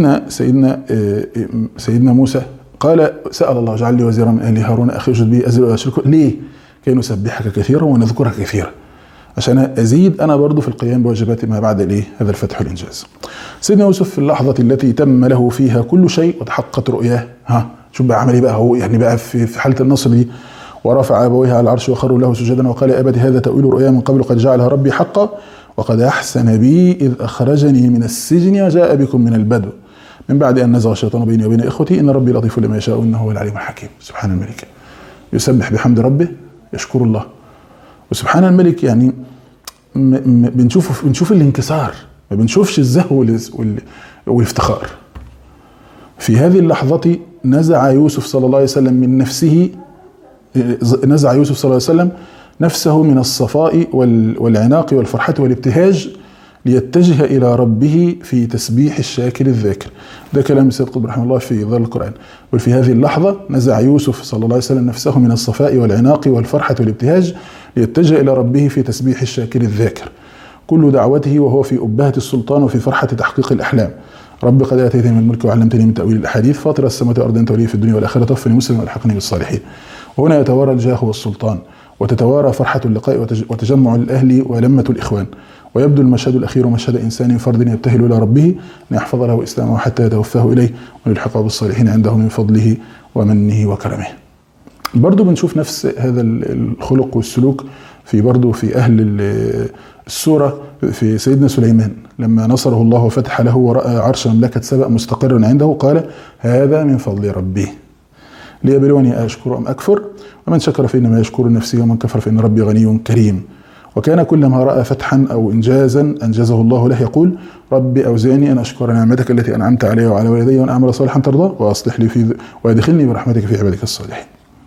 سيدنا موسى قال سأل الله اجعل لي وزيرا من أهلي هارون أخي أشد به أزري وأشركه ليه؟ كي نسبحك كثيرا ونذكرك كثيرا، عشان أزيد أنا برضو في القيام بواجبات ما بعد الإيه؟ هذا الفتح والإنجاز. سيدنا يوسف في اللحظة التي تم له فيها كل شيء وتحققت رؤياه، شوف بقى عمل إيه بقى هو، يعني بقى في حالة النصر دي، ورفع أبويه على العرش وخروا له سجدا وقال يا أبت هذا تأويل رؤيا من قبل قد جعلها ربي حقا وقد أحسن بي إذ أخرجني من السجن وجاء بكم من البدو من بعد أن نزغ الشيطان بيني وبين إخوتي إن ربي لطيف لما يشاء إنه هو العليم الحكيم. سبحان الملك يسبح بحمد ربه يشكر الله. وسبحان الملك يعني بنشوف الانكسار، ما بنشوفش الزهو والافتخار. في هذه اللحظة نزع يوسف صلى الله عليه وسلم من نفسه، نزع يوسف صلى الله عليه وسلم نفسه من الصفاء والعناق والفرحة والابتهاج ليتجه إلى ربه في تسبيح الشاكر الذاكر. ده كلام السيد قطب رحمه الله في ظل القرآن. وفي هذه اللحظة نزع يوسف صلى الله عليه وسلم نفسه من الصفاء والعناق والفرحة والابتهاج ليتجه إلى ربه في تسبيح الشاكر الذاكر. كل دعوته وهو في أبهة السلطان وفي فرحة تحقيق الأحلام. رب قد آتيتني من الملك وعلمتني من تأويل الأحاديث فاطر السماوات والأرض أنت ولي في الدنيا والآخرة توفني مسلما والحقني بالصالحين. وهنا يتوارى الجاه والسلطان، وتتوارى فرحة اللقاء وتجمع الأهل ولمة الإخوان، ويبدو المشهد الأخير مشهد إنسان فرد يبتهل إلى ربه أن يحفظ له إسلامه حتى يتوفاه إليه ويلحقه بالصالحين عنده من فضله ومنه وكرمه. برضو بنشوف نفس هذا الخلق والسلوك في أهل السورة في سيدنا سليمان لما نصره الله وفتح له ورأى عرش مملكة سبأ مستقرا عنده قال هذا من فضل ربي ليبلوني أشكر أم أكفر ومن شكر فإنما يشكر نفسه ومن كفر فإن ربي غني كريم. وكان كلما رأى فتحا أو إنجازا أنجزه الله له يقول ربي أوزعني أن أشكر نعمتك التي أنعمت علي وعلى والدي وأن أعمل صالحا ترضاه وأصلح لي وأدخلني برحمتك في عبادك الصالحين.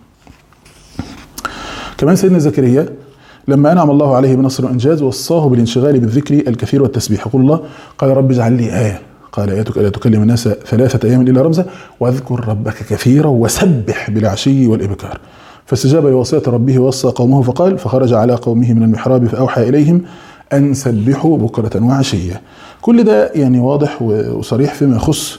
كمان سيدنا زكريا لما أنعم الله عليه بنصر وإنجاز وصاه بالانشغال بالذكر الكثير والتسبيح. يقول الله قال رب اجعل لي آية قال آياتك ألا تكلم الناس 3 أيام إلا رمزا واذكر ربك كثيرا وسبح بالعشي والإبكار. فاستجاب لوصية ربه ووصى قومه فقال فخرج على قومه من المحراب فأوحى إليهم أن سبحوا بكرة وعشية. كل ده يعني واضح وصريح فيما يخص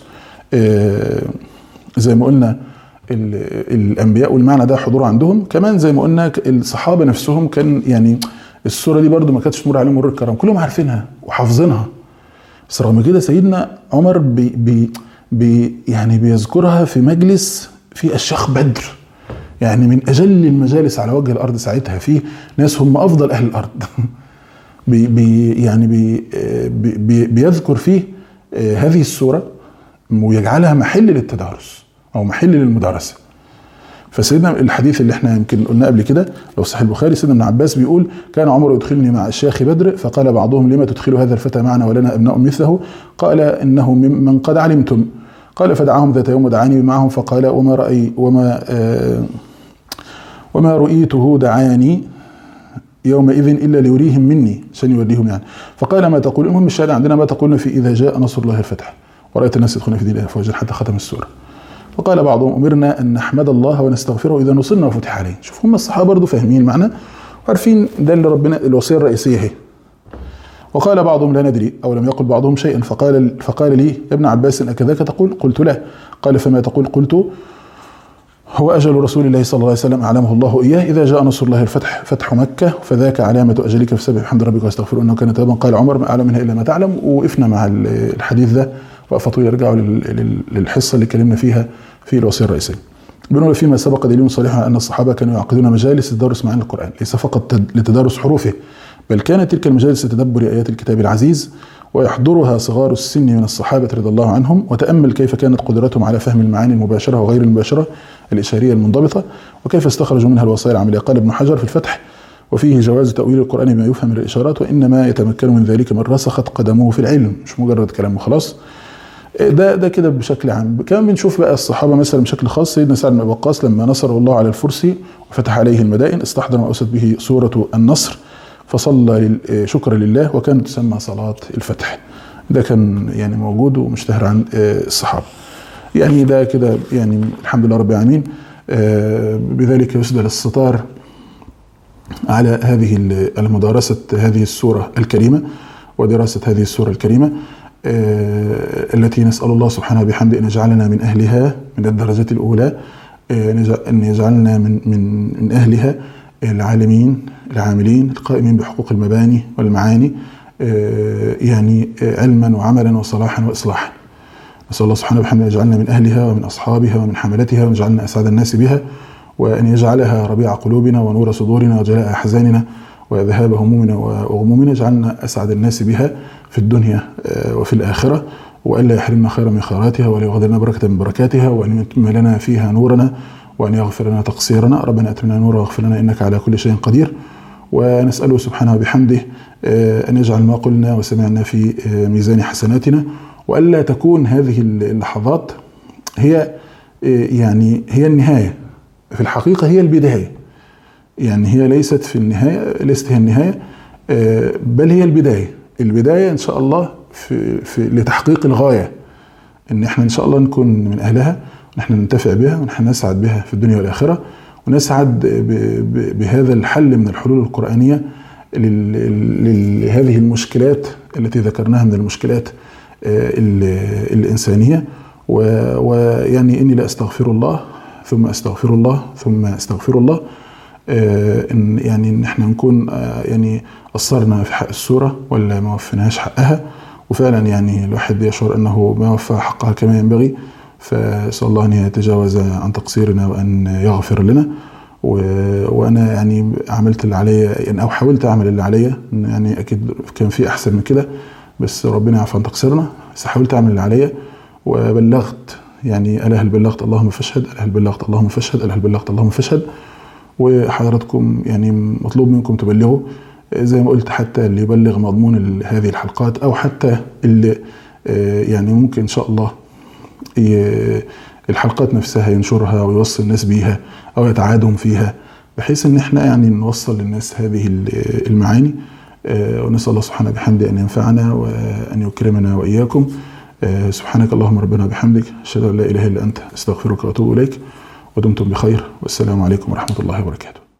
زي ما قلنا الأنبياء والمعنى ده حضور عندهم. كمان زي ما قلنا الصحابة نفسهم كان يعني السورة دي برضو ما كانتش تمر عليهم مرور الكرام، كلهم عارفينها وحافظينها. بس رغم كده سيدنا عمر يعني بيذكرها في مجلس في الشيخ بدر، يعني من أجل المجالس على وجه الأرض ساعتها، في ناس هم أفضل أهل الأرض بيذكر فيه هذه السورة ويجعلها محل للتدارس أو محل للمدارسة. فسيدنا الحديث اللي احنا يمكن قلنا قبل كده لو صحيح البخاري سيدنا ابن عباس بيقول كان عمر يدخلني مع الشيخ بدر فقال بعضهم لما تدخل هذا الفتى معنا ولنا ابناء مثله قال انه ممن قد علمتم. قال فدعاهم ذات يوم ودعاني معهم فقال وما رؤيته دعاني يومئذ الا ليريهم مني عشان يوريهم يعني. فقال ما تقول؟ المهم الشهاده عندنا ما تقولنا في اذا جاء نصر الله الفتح ورأيت الناس يدخلون في دين الله افواجا حتى ختم السوره. فقال بعضهم أمرنا أن نحمد الله ونستغفره إذا نصرنا وفتح عليه. شوف هم الصحابة برضو فاهمين المعنى وعارفين ده اللي ربنا الوصية الرئيسية هي. وقال بعضهم لا ندري، أو لم يقل بعضهم شيئا، فقال لي يا ابن عباس أكذاك تقول؟ قلت لا. قال فما تقول؟ قلت هو أجل رسول الله صلى الله عليه وسلم أعلمه الله إياه، إذا جاء نصر الله الفتح فتح مكة فذاك علامة أجلك فسبح بحمد ربك واستغفره إنه كان توابا. قال عمر ما أعلم منها إلا ما تعلم. ووقفنا مع الحديث ده وقفة طويلة، يرجعوا للحصة اللي اتكلمنا فيها في الوصية الرئيسية. بنقول فيما سبق دليل صريح أن الصحابة كانوا يعقدون مجالس لتدارس معاني القرآن، ليس فقط لتدارس حروفه، بل كانت تلك المجالس لتدبر آيات الكتاب العزيز، ويحضرها صغار السن من الصحابة رضي الله عنهم. وتأمل كيف كانت قدرتهم على فهم المعاني المباشرة وغير المباشرة الإشارية المنضبطة، وكيف استخرجوا منها الوصايا العملية. قال ابن حجر في الفتح: وفيه جواز تأويل القرآن بما يفهم من الإشارات، وإنما يتمكن من ذلك من رسخت قدمه في العلم، مش مجرد كلام وخلاص. ده كده بشكل عام. كمان بنشوف بقى الصحابة مثلا بشكل خاص. سيدنا سعد بن أبي وقاص لما نصره الله على الفرس وفتح عليه المدائن استحضر ما أوست به سورة النصر فصلى شكرا لله، وكانت تسمى صلاة الفتح. ده كان يعني موجود ومشتهر عن الصحابة. يعني ده كده يعني الحمد لله رب العالمين. بذلك يسدل الستار على هذه المدارسة هذه السورة الكريمة ودراسة هذه السورة الكريمة التي نسأل الله سبحانه بحمده أن يجعلنا من أهلها من الدرجة الأولى، أن يجعلنا من أهلها العالمين العاملين القائمين بحقوق المباني والمعاني، يعني علما وعملا وصلاحا وإصلاحا. نسأل الله سبحانه وبحمده يجعلنا من أهلها ومن أصحابها ومن حملتها، ويجعلنا أسعد الناس بها، وأن يجعلها ربيع قلوبنا ونور صدورنا وجلاء أحزاننا وذهاب همومنا وغمومنا. يجعلنا أسعد الناس بها في الدنيا وفي الآخرة، وألا يحرمنا خيرا من خيراتها، ولا يغادرنا بركة من بركاتها، وأن يتم لنا فيها نورنا، وأن يغفر لنا تقصيرنا. ربنا أتمنا نورا واغفر لنا إنك على كل شيء قدير. ونسأله سبحانه بحمده أن يجعل ما قلنا وسمعنا في ميزان حسناتنا، وألا تكون هذه اللحظات هي يعني هي النهاية، في الحقيقة هي البداية. يعني هي ليست في النهاية، ليست هي النهاية، بل هي البداية إن شاء الله في لتحقيق الغاية، إن إحنا إن شاء الله نكون من أهلها، ونحن ننتفع بها، ونحن نسعد بها في الدنيا والآخرة، ونسعد بهذا الحل من الحلول القرآنية لهذه المشكلات التي ذكرناها من المشكلات الإنسانية. ويعني إني لا أستغفر الله ثم أستغفر الله ثم أستغفر الله، إن يعني إن إحنا نكون يعني قصرنا في حق السورة ولا ما وفيناش حقها، وفعلا يعني الواحد يشعر أنه ما وفى حقها كما ينبغي. فأسأل الله أن يتجاوز عن تقصيرنا وأن يغفر لنا. وأنا يعني عملت اللي عليا، يعني أو حاولت أعمل اللي عليا، يعني أكيد كان في أحسن من كده، بس ربنا يعفو عن تقصيرنا. بس حاولت أعمل اللي عليا وبلغت، يعني ألا هل بلغت اللهم فاشهد، ألا هل بلغت اللهم فاشهد، ألا هل بلغت اللهم فاشهد. وحضراتكم يعني مطلوب منكم تبلغوا زي ما قلت، حتى اللي يبلغ مضمون هذه الحلقات، أو حتى اللي يعني ممكن إن شاء الله الحلقات نفسها ينشرها ويوصل الناس بيها أو يتعادهم فيها، بحيث إن احنا يعني نوصل للناس هذه المعاني. ونسأل الله سبحانه بحمده أن ينفعنا وأن يكرمنا وإياكم. سبحانك اللهم ربنا بحمدك، أشهد أن لا إله إلا أنت، أستغفرك وأتوب إليك. ودمتم بخير، والسلام عليكم ورحمة الله وبركاته.